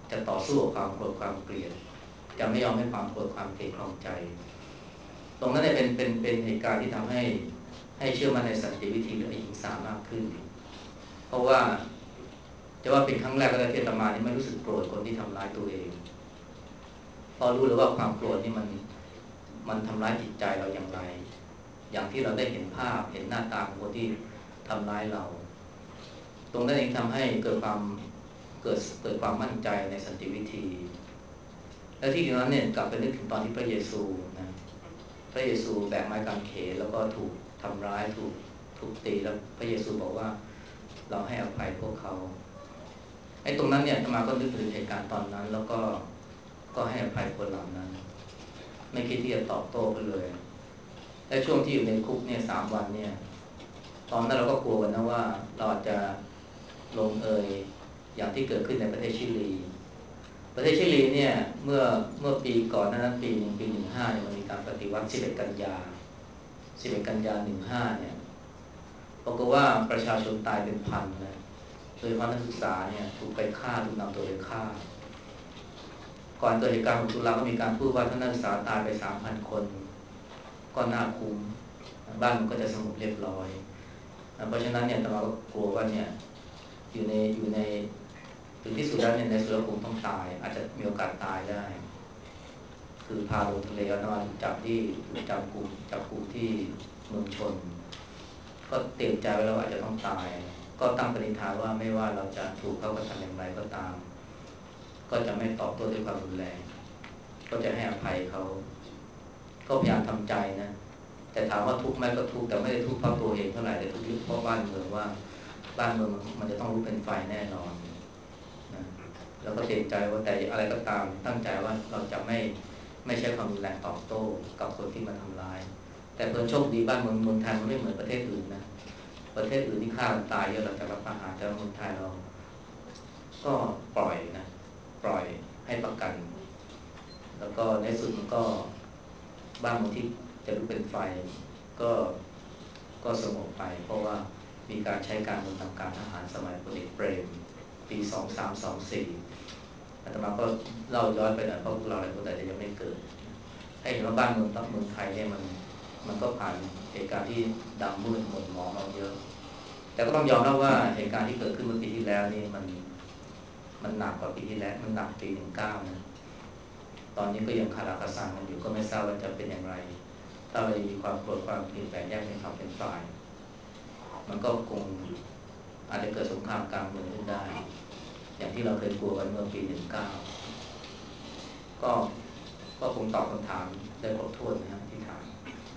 จะต่อสู้กับความโกรธความเกลียดจะไม่ยอมให้ความโกรธความเกลียดครองใจตรงนั้นเนี่ยเป็นเป็นเป็นเหตุการณ์ที่ทำให้ให้เชื่อมั่นในสันติวิธีหรืออหิงสามากขึ้นเพราะว่าจะว่าเป็นครั้งแรกก็ได้ที่อาตมานี่ไม่รู้สึกโกรธคนที่ทำร้ายตัวเองพอรู้เลยว่าความโกรธนี่มันมันทำร้ายจิตใจเราอย่างไรอย่างที่เราได้เห็นภาพเห็นหน้าตาของคนที่ทำร้ายเราตรงนั้นเองทำให้เกิดความเกิดเกิดความมั่นใจในสันติวิธีและที่นั้นเนี่ยกลับไปนึกถึงตอนที่พระเยซูนะพระเยซูแบกไม้กางเขนแล้วก็ถูกทำร้ายถูกถูกตีแล้วพระเยซูบอกว่าเราให้อภัยพวกเขาไอ้ตรงนั้นเนี่ยอาตมาก็นึกถึงเหตุการณ์ตอนนั้นแล้วก็ก็ให้อภัยคนเหล่านั้นไม่คิดที่จะตอบโต้ไปเลยและช่วงที่อยู่ในคุกเนี่ยสามวันเนี่ยตอนนั้นเราก็กลัวกันนะว่าเราจะลงเอยอย่างที่เกิดขึ้นในประเทศชิลีประเทศชิลีเนี่ยเมื่อเมื่อปีก่อนนั้นปีหนึ่งปีหนึ่งห้าเนี่ยมันมีการปฏิวัติสิบเอ็ดกันยาสิบเอ็ดกันยาหนึ่งห้าเนี่ยปรากฏว่าประชาชนตายเป็นพันนะโดยเฉพาะนักศึกษาเนี่ยถูกไปฆ่าถูกนำตัวไปฆ่าก่อนเกิดเหตุการณ์ของตุลาก็มีการพูดว่าถ้านักศึกษาตายไป สามพัน คนก็น่าคุ้มบ้านมันก็จะสงบเรียบร้อยเพราะฉะนั้นเนี่ยอาตมาก็กลัวว่าเนี่ยอยู่ในอยู่ในถึงที่สุดแล้วเนี่ยในสุดแล้วคงต้องตายอาจจะมีโอกาสตายได้คือพาลงทะเลอาตมาจับที่จับกลุ่มจับกลุ่มที่เมืองชนก็เตรียมใจไว้แล้วอาจจะต้องตายก็ตั้งปณิธานว่าไม่ว่าเราจะถูกเขากระทำอย่างไรก็ตามก็จะไม่ตอบโต้ด้วยความรุนแรงก็จะให้อภัยเขาก็พยายามทำใจนะแต่ถามว่าทุกข์ไหมก็ทุกข์แต่ไม่ได้ทุกข์เพราะตัวเองเท่าไหร่แต่ทุกข์เพราะบ้านเมืองว่าบ้านเมืองมันจะต้องลุกเป็นไฟแน่นอนนะแล้วก็เตรียมใจว่าแต่อะไรก็ตามตั้งใจว่าเราจะไม่ไม่ใช้ความรุนแรงตอบโต้กับคนที่มาทำร้ายแต่เพิ่นโชคดีบ้านเมืองเมืองไทยมันไม่เหมือนประเทศอื่นนะประเทศอื่นที่ฆ่ากันตายเยอะเราจะรับประหารแต่เมืองไทยเราก็ปล่อยนะปล่อยให้ประกันแล้วก็ในสุดมันก็บ้านเมืองที่จะลุกเป็นไฟก็ก็สงบไปเพราะว่ามีการใช้การเมืองทางการทหารสมัยพลเอกเปรมปีสองสาม สองสี่อาตมาก็เล่าย้อนไปหน่อยเพราะพวกเราหลายคนอาจจะยังไม่เกิดให้เห็นว่าบ้านเมืองตั้งเมืองไทยเนี่ยมันมันก็ผ่านเหตุการณ์ที่ดำมืดหม่นหมองมาเยอะแต่ก็ต้องยอมรับว่าเหตุการณ์ที่เกิดขึ้นเมื่อปีที่แล้วนี่มันมันหนักกว่าปีที่แล้วมันหนักปีหนึ่งเก้านะตอนนี้ก็ยังคาราคาซังกันอยู่ก็ไม่ทราบว่าจะเป็นอย่างไรถ้าเรามีความโกรธความเกลียดแบ่งแยกเป็นฝั่งเป็นฝ่ายมันก็คงอาจจะเกิดสงครามกลางเมืองขึ้นได้อย่างที่เราเคยกลัวกันเมื่อปีหนึ่งเก้าก็ก็คงตอบคำถามได้ครบถ้วนนะครับที่ถาม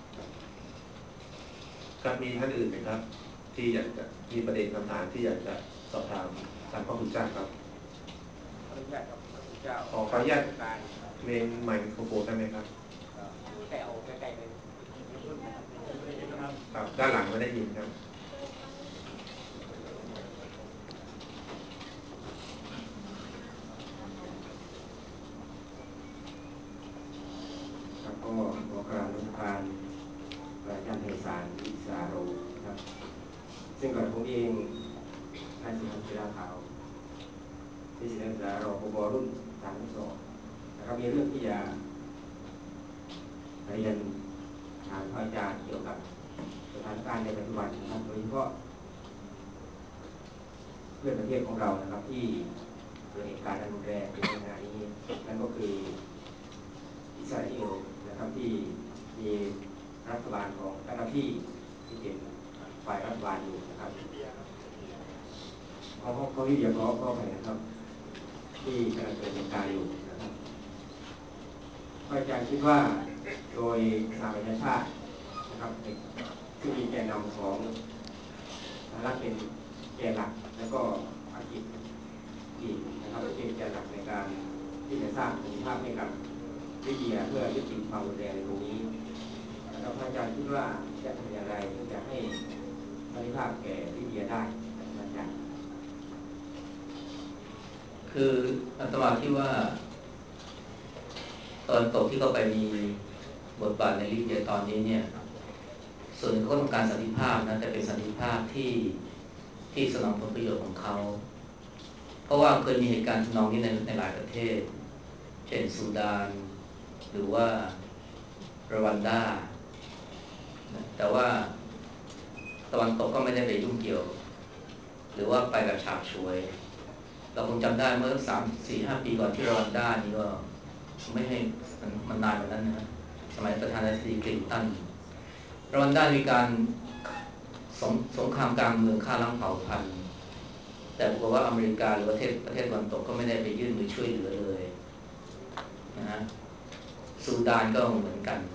ครับมีท่านอื่นไหมครับที่อยากจะมีประเด็นคำถามที่อยากจะสอบถามทางพระคุณเจ้าครับขออนุญาตครับพระคุณเจ้าขอขออนุญาตเมนไมโครโฟนได้ไหมครับใกล้เอาใกล้ๆเลยครับด้านหลังไม่ได้ยินครับครับก็ขอกราบนมัสการพระอาจารย์ไพศาลวิสาโรครับซึ่งก่อนผมเองนายสิงห์ศิลาขาวที่ศิลปะรอปบรุ่นสามสองนะครับมีเรื่องที่จะเรียนถามพระอาจารย์เกี่ยวกับสถานการณ์ในปัจจุบันนะครับโดยเฉพาะเพื่อนประเทศของเรานะครับที่เกิดเหตุการณ์รุนแรงในขณะนี้นั่นก็คืออิสราเอลนะครับที่มีรัฐบาลของกาดาฟีที่เป็นฝ่ายรัฐบาลอยู่นะครับเขาเขาที่เดียวก็ก็ไปนะครับที่กำลังเกิดเหตุการณ์อยู่นะครับอาจารย์คิดว่าโดยสหประชาชาตินะครับซึ่งมีแกนนำของสหรัฐเป็นแกนหลักแล้วก็อังกฤษอีกนะครับเป็นแกนหลักในการที่จะสร้างสันติภาพให้กับลิเบียเพื่อยุติความรุนแรงในตรงนี้นะครับอาจารย์คิดว่าจะทำอย่างไรที่จะให้สันติภาพแก่ลิเบียได้อาจารย์คืออาตมาที่ว่าตอนตกที่เขาไปมีบทบาทในลิเบียตอนนี้เนี่ยส่วนเขาก็ต้องการสันติภาพนะแต่เป็นสันติภาพที่ที่สนองผลประโยชน์ของเขาเพราะว่าเคยมีเหตุการณ์ทำนองนี้ในในหลายประเทศเช่นซูดานหรือว่ารวันดาแต่ว่าตะวันตกก็ไม่ได้ไปยุ่งเกี่ยวหรือว่าไปแบบฉาบฉวยเราคงจำได้เมื่อสามสี่ห้าปีก่อนที่รวันดานี่ก็ไม่ให้มันมันนานกว่านั้นนะสมัยประธานาธิบดีคลินตันรวันดามีการสงสงครามกลางเมืองฆ่าล้างเผ่าพันธุ์แต่ปรากฏว่าอเมริกาหรือประเทศประเทศตะวันตกก็ไม่ได้ไปยื่นมือช่วยเหลือเลยนะฮะซูดานก็เหมือนกัน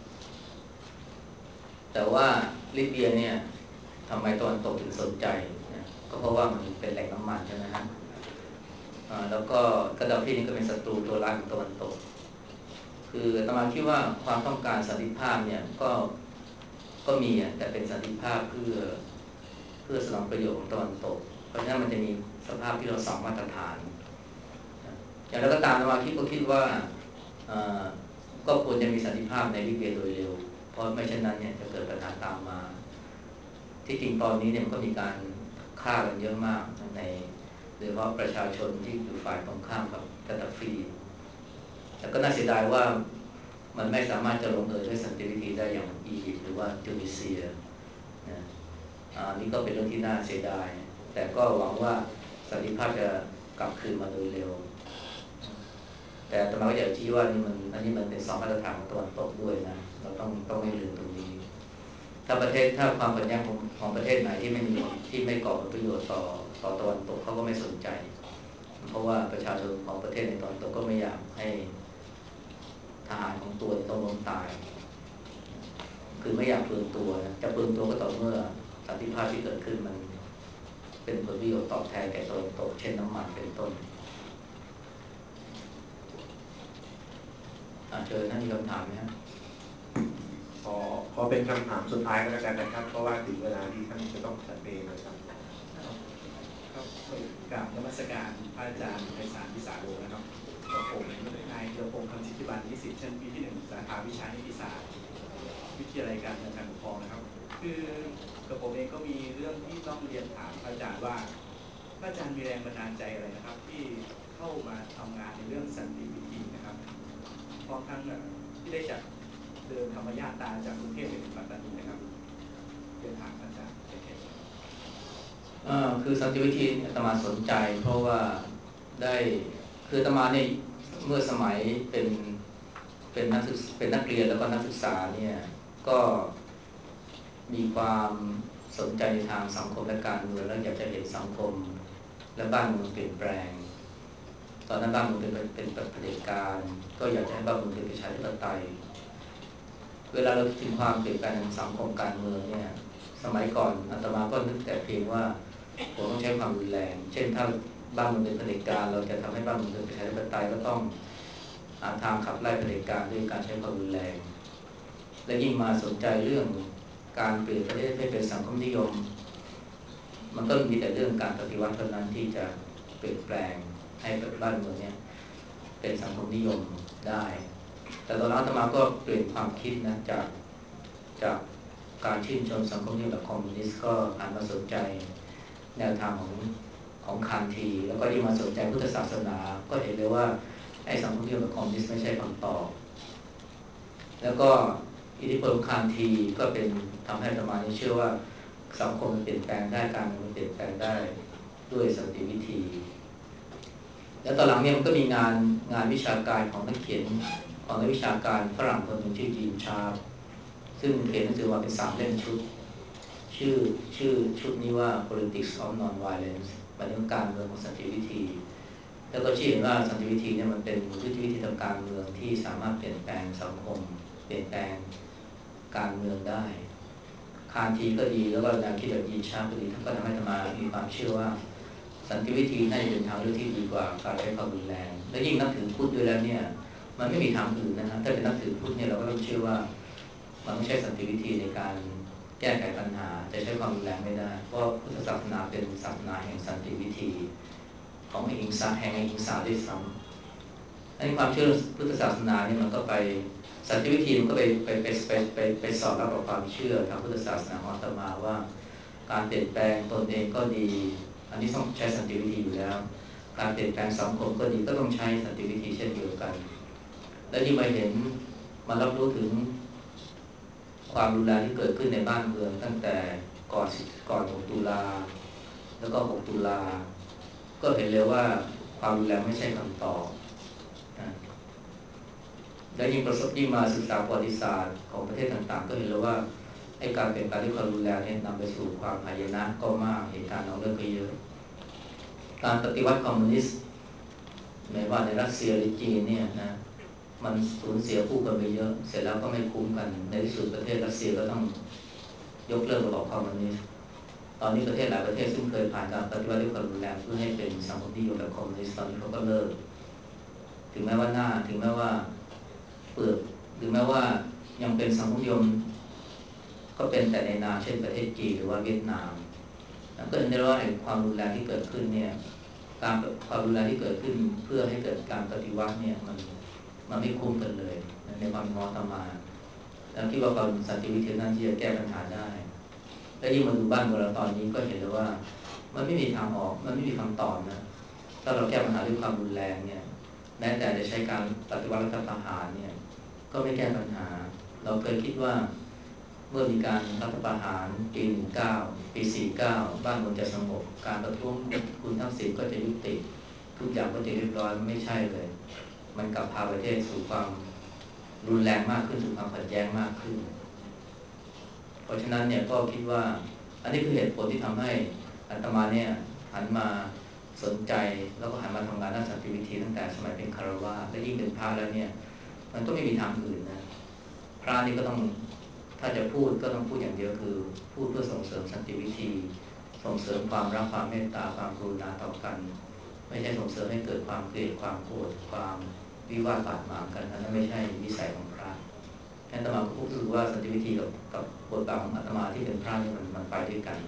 แต่ว่าลิเบียเนี่ยทำไมตะวันตกถึงสนใจนะก็เพราะว่ามันเป็นแหล่งน้ำมันใช่ไหมฮะแล้วก็กาดาฟีนี่ก็เป็นศัตรูตัวร้ายของตะวันตกคืออาตมาคิดว่าความต้องการสันติภาพเนี่ยก็ก็มีแต่เป็นสันติภาพเพื่อเพื่อสนองประโยชน์ของตะวันตกเพราะฉะนั้นมันจะมีสภาพที่เราสองมาตรฐานอย่างไรก็ตามอาตมาคิดก็คิดว่าก็ควรจะมีสันติภาพในลิเบียโดยเร็วเพราะไม่เช่นนั้นเนี่ยจะเกิดปัญหาตามมาที่จริงตอนนี้เนี่ยมันก็มีการฆ่ากันเยอะมากในโดยเฉพาะประชาชนที่อยู่ฝ่ายตรงข้ามกับกาดาฟีแต่ก็น่าเสียดายว่ามันไม่สามารถจะลงเอยด้วยสันติวิธีได้อย่างอียิปต์หรือว่าตุนิเซียนะอ่านี่ก็เป็นเรื่องที่น่าเสียดายแต่ก็หวังว่าสันติภาพจะกลับคืนมาโดยเร็วแต่อาตมาก็อยากชี้ว่านี่มันอันนี้มันเป็นสองมาตรฐานของตะวันตกด้วยนะเราต้องต้องไม่ลืมตรงนี้ถ้าประเทศถ้าความขัดแย้งของของประเทศไหนที่ไม่มีที่ไม่ก่อผลประโยชน์ต่อต่อตะวันตกเขาก็ไม่สนใจเพราะว่าประชาชนของประเทศในตะวันตกก็ไม่อยากให้ทหารของตัวต้องล้มตายคือไม่อยากเปลืองตัวจะเปลืองตัวก็ต่อเมื่อสันติภาพที่เกิดขึ้นมันเป็นผลประโยชน์ตอบแทนแก่ตะวันตกเช่นน้ำมันเป็นต้นอาจจะน่ามีคำถามไหมครับขอขอเป็นคำถามสุดท้ายก็แล้วกันนะครับเพราะว่าถึงเวลาที่ท่านจะต้องจัดเองนะครับครับกราบนมัสการพระอาจารย์ไพศาลวิสาโรนะครับกับผมนายเดียวพงศ์คำสิทธิบันนิสิตชั้นปีที่หนึ่งสาขาวิชานิติศาสตร์วิทยาลัยการเมืองการปกครองนะครับคือกับผมเองก็มีเรื่องที่ต้องเรียนถามพระอาจารย์ว่าพระอาจารย์มีแรงบันดาลใจอะไรนะครับที่เข้ามาทำงานในเรื่องสันติวิธีนะครับพร้อมทั้งที่ได้จากเดินธรรมญาตราจากกรุงเทพไปถึงปัตตานีนะครับเรียนถามพระอาจารย์คือสันติวิธีอาตมาสนใจเพราะว่าได้คืออาตมาเนี่ยเมื่อสมัยเป็นเป็นนักศึกเป็นนักเรียนแล้วก็นักศึกษาเนี่ยก็มีความสนใจในทางสังคมและการเมืองแล้วอยากจะเห็นสังคมและบ้านเมืองเปลี่ยนแปลงตอนนั้นบ้านเมืองเป็นเป็นเผด็จการก็อยากจะให้บ้านเมืองเป็นประชาธิปไตยเวลาเราถึงความเปลี่ยนแปลงในสังคมการเมืองเนี่ยสมัยก่อนอาตมาก็นึกแต่เพียงว่าผมต้องใช้ความรุนแรงเช่นถ้าบ้านเมืองเป็นเผด็จการเราจะทำให้บ้านเมืองเป็นประชาธิปไตยก็ต้องหาทางขับไล่เผด็จการด้วยการใช้ความรุนแรงและยิ่งมาสนใจเรื่องการเปลี่ยนประเทศให้เป็นสังคมนิยมมันก็มีแต่เรื่องการปฏิวัติเท่านั้นที่จะเปลี่ยนแปลงให้บ้านเมืองเนี่ยเป็นสังคมนิยมได้แต่ตอนนั้นอาตมาก็เปลี่ยนความคิดนะจากจากการชื่นชมสังคมนิยมแบบคอมมิวนิสต์ก็หันมาสนใจแนวทางของของคานทีแล้วก็ยิ่งมาสนใจพุทธศาสนาก็เห็นเลยว่าไอ้สังคมนิยมแบบคอมมิวนิสต์ไม่ใช่คำตอบแล้วก็อิทธิพลของคานทีก็เป็นทำให้อาตมาเชื่อว่าสังคมมันเปลี่ยนแปลงได้การเมืองมันเปลี่ยนแปลงได้ด้วยสันติวิธีแล้วตอนหลังเนี่ยมันก็มีงานงานวิชาการของนักเขียนของนักวิชาการฝรั่งคนหนึ่งชื่อจีนชาร์ปซึ่งเขียนหนังสือมาเป็นสามเล่มชุดชื่อชื่อชุดนี้ว่า politics of non-violence หมายถึงการเมืองของสันติวิธีแล้วก็ชี้เห็นว่าสันติวิธีเนี่ยมันเป็นวิธีวิธีทางการเมืองที่สามารถเปลี่ยนแปลงสังคมเปลี่ยนแปลงการเมืองได้คานทีก็ดีแล้วก็แนวคิดแบบจีนชาร์ปก็ดีท่านก็ทำให้ธรรมามีความเชื่อว่าสันติวิธีน่าจะเป็นทางเลือกที่ดีกว่าการใช้ความรุนแรงและยิ่งนับถือพุทธด้วยแล้วเนี่ยมันไม่มีทางอื่นนะฮะถ้าเป็นนับถือพุทธเนี่ยเราก็ต้องเชื่อว่ามันไม่ใช่สันติวิธีในการแก้ไขปัญหาจะใช้ความรุนแรงไม่ได้เพราะพุทธศาสนาเป็นศาสนาแห่งสันติวิธีของอหิงสาแห่งอหิงสาด้วยซ้ำในความเชื่อพุทธศาสนาเนี่ยมันก็ไปสันติวิธีมันก็ไปไปไปไปไปไปสอดรับกับความเชื่อทางพุทธศาสนาของอาตมาว่าการเปลี่ยนแปลงตนเองก็ดีอันนี้ต้องใช้สันติวิธีอยู่แล้วการเปลี่ยนแปลงสังคมก็ดีก็ต้องใช้สันติวิธีเช่นเดียวกันและที่มาเห็นมารับรู้ถึงความรุนแรงที่เกิดขึ้นในบ้านเมืองตั้งแต่ก่อนก่อนหกตุลาแล้วก็หกตุลาก็เห็นเลยว่าความรุนแรงไม่ใช่คำตอบและยิ่งประสบยิ่งมาศึกษาประวัติศาสตร์ของประเทศต่างๆก็เห็นเลยว่าไอ้การเปลี่ยนแปลงด้วยความรุนแรงเนี่ยนำไปสู่ความหายนะก็มากเหตุการณ์เอาเรื่องก็เยอะการปฏิวัติคอมมิวนิสต์ไม่ว่าในรัสเซียหรือจีนเนี่ยนะมันสูญเสียผู้คนไปเยอะเสร็จแล้วก็ไม่คุ้มกันในที่สุดประเทศรัสเซียก็ต้องยกเลิกระบอบคอมมิวนิสต์ตอนนี้ประเทศหลายประเทศซึ่งเคยผ่านการปฏิวัติด้วยความรุนแรงเพื่อให้เป็นสังคมนิยมแบบคอมมิวนิสต์ตอนนี้เขาก็เลิกถึงแม้ว่าหน้าถึงแม้ว่าเปลือกหรือแม้ว่ายังเป็นสังคมนิยมก็เป็นแต่ในนามเช่นประเทศจีนหรือว่าเวียดนามก็เห็นได้ว่าความรุนแรงที่เกิดขึ้นเนี่ยการความรุนแรงที่เกิดขึ้นเพื่อให้เกิดการปฏิวัติเนี่ยมันมันไม่คุ้มกันเลยในความมองตมาแล้วคิดว่าความสันติวิธีนั้นที่จะแก้ปัญหาได้และยิ่งมาดูบ้านเมืองเราตอนนี้ก็เห็นเลยว่ามันไม่มีทางออกมันไม่มีคำตอบนะถ้าเราแก้ปัญหาด้วยความรุนแรงเนี่ยแม้แต่จะใช้การปฏิวัติรัฐประหารเนี่ยก็ไม่แก้ปัญหาเราเคยคิดว่าเมื่อมีการรัฐประหารปีหนึ่งเก้าปีสี่เก้าบ้านเมืองจะสงบการประท้วงคุณทักษิณก็จะยุติทุกอย่างก็จะเรียบร้อยไม่ใช่เลยมันกลับพาประเทศสู่ความรุนแรงมากขึ้นสู่ความขัดแย้งมากขึ้นเพราะฉะนั้นเนี่ยก็คิดว่าอันนี้คือเหตุผลที่ทำให้อาตมาเนี่ยหันมาสนใจแล้วก็หันมาทำงานด้านสันติวิธีตั้งแต่สมัยเป็นคฤหัสถ์และยิ่งเป็นพระแล้วเนี่ยมันก็ไม่มีทางอื่นนะพระนี่ก็ต้องถ้าจะพูดก็ต้องพูดอย่างเดียวคือพูดเพื่อส่งเสริมสันติวิธีส่งเสริมความรักความเมตตาความกรุณาต่อกันไม่ใช่ส่งเสริมให้เกิดความเกลียดความโกรธความวิวาทบาดหมางกันนั้นไม่ใช่วิสัยของพระอาตมาก็พูดถึงว่าสันติวิธีกับกับบทบาทของอาตมาที่เป็นพระนี่มันมันไปด้วยกัน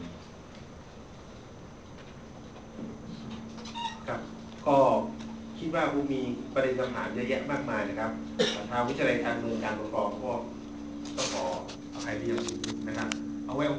ครับก็คิดว่าผู้มีประเด็นคำถามเยอะแยะมากมายนะครับทางวิทยาลัยการเมืองการปกครองก็ต้องขออภัยที่ยังสูงนะครับเอาไว้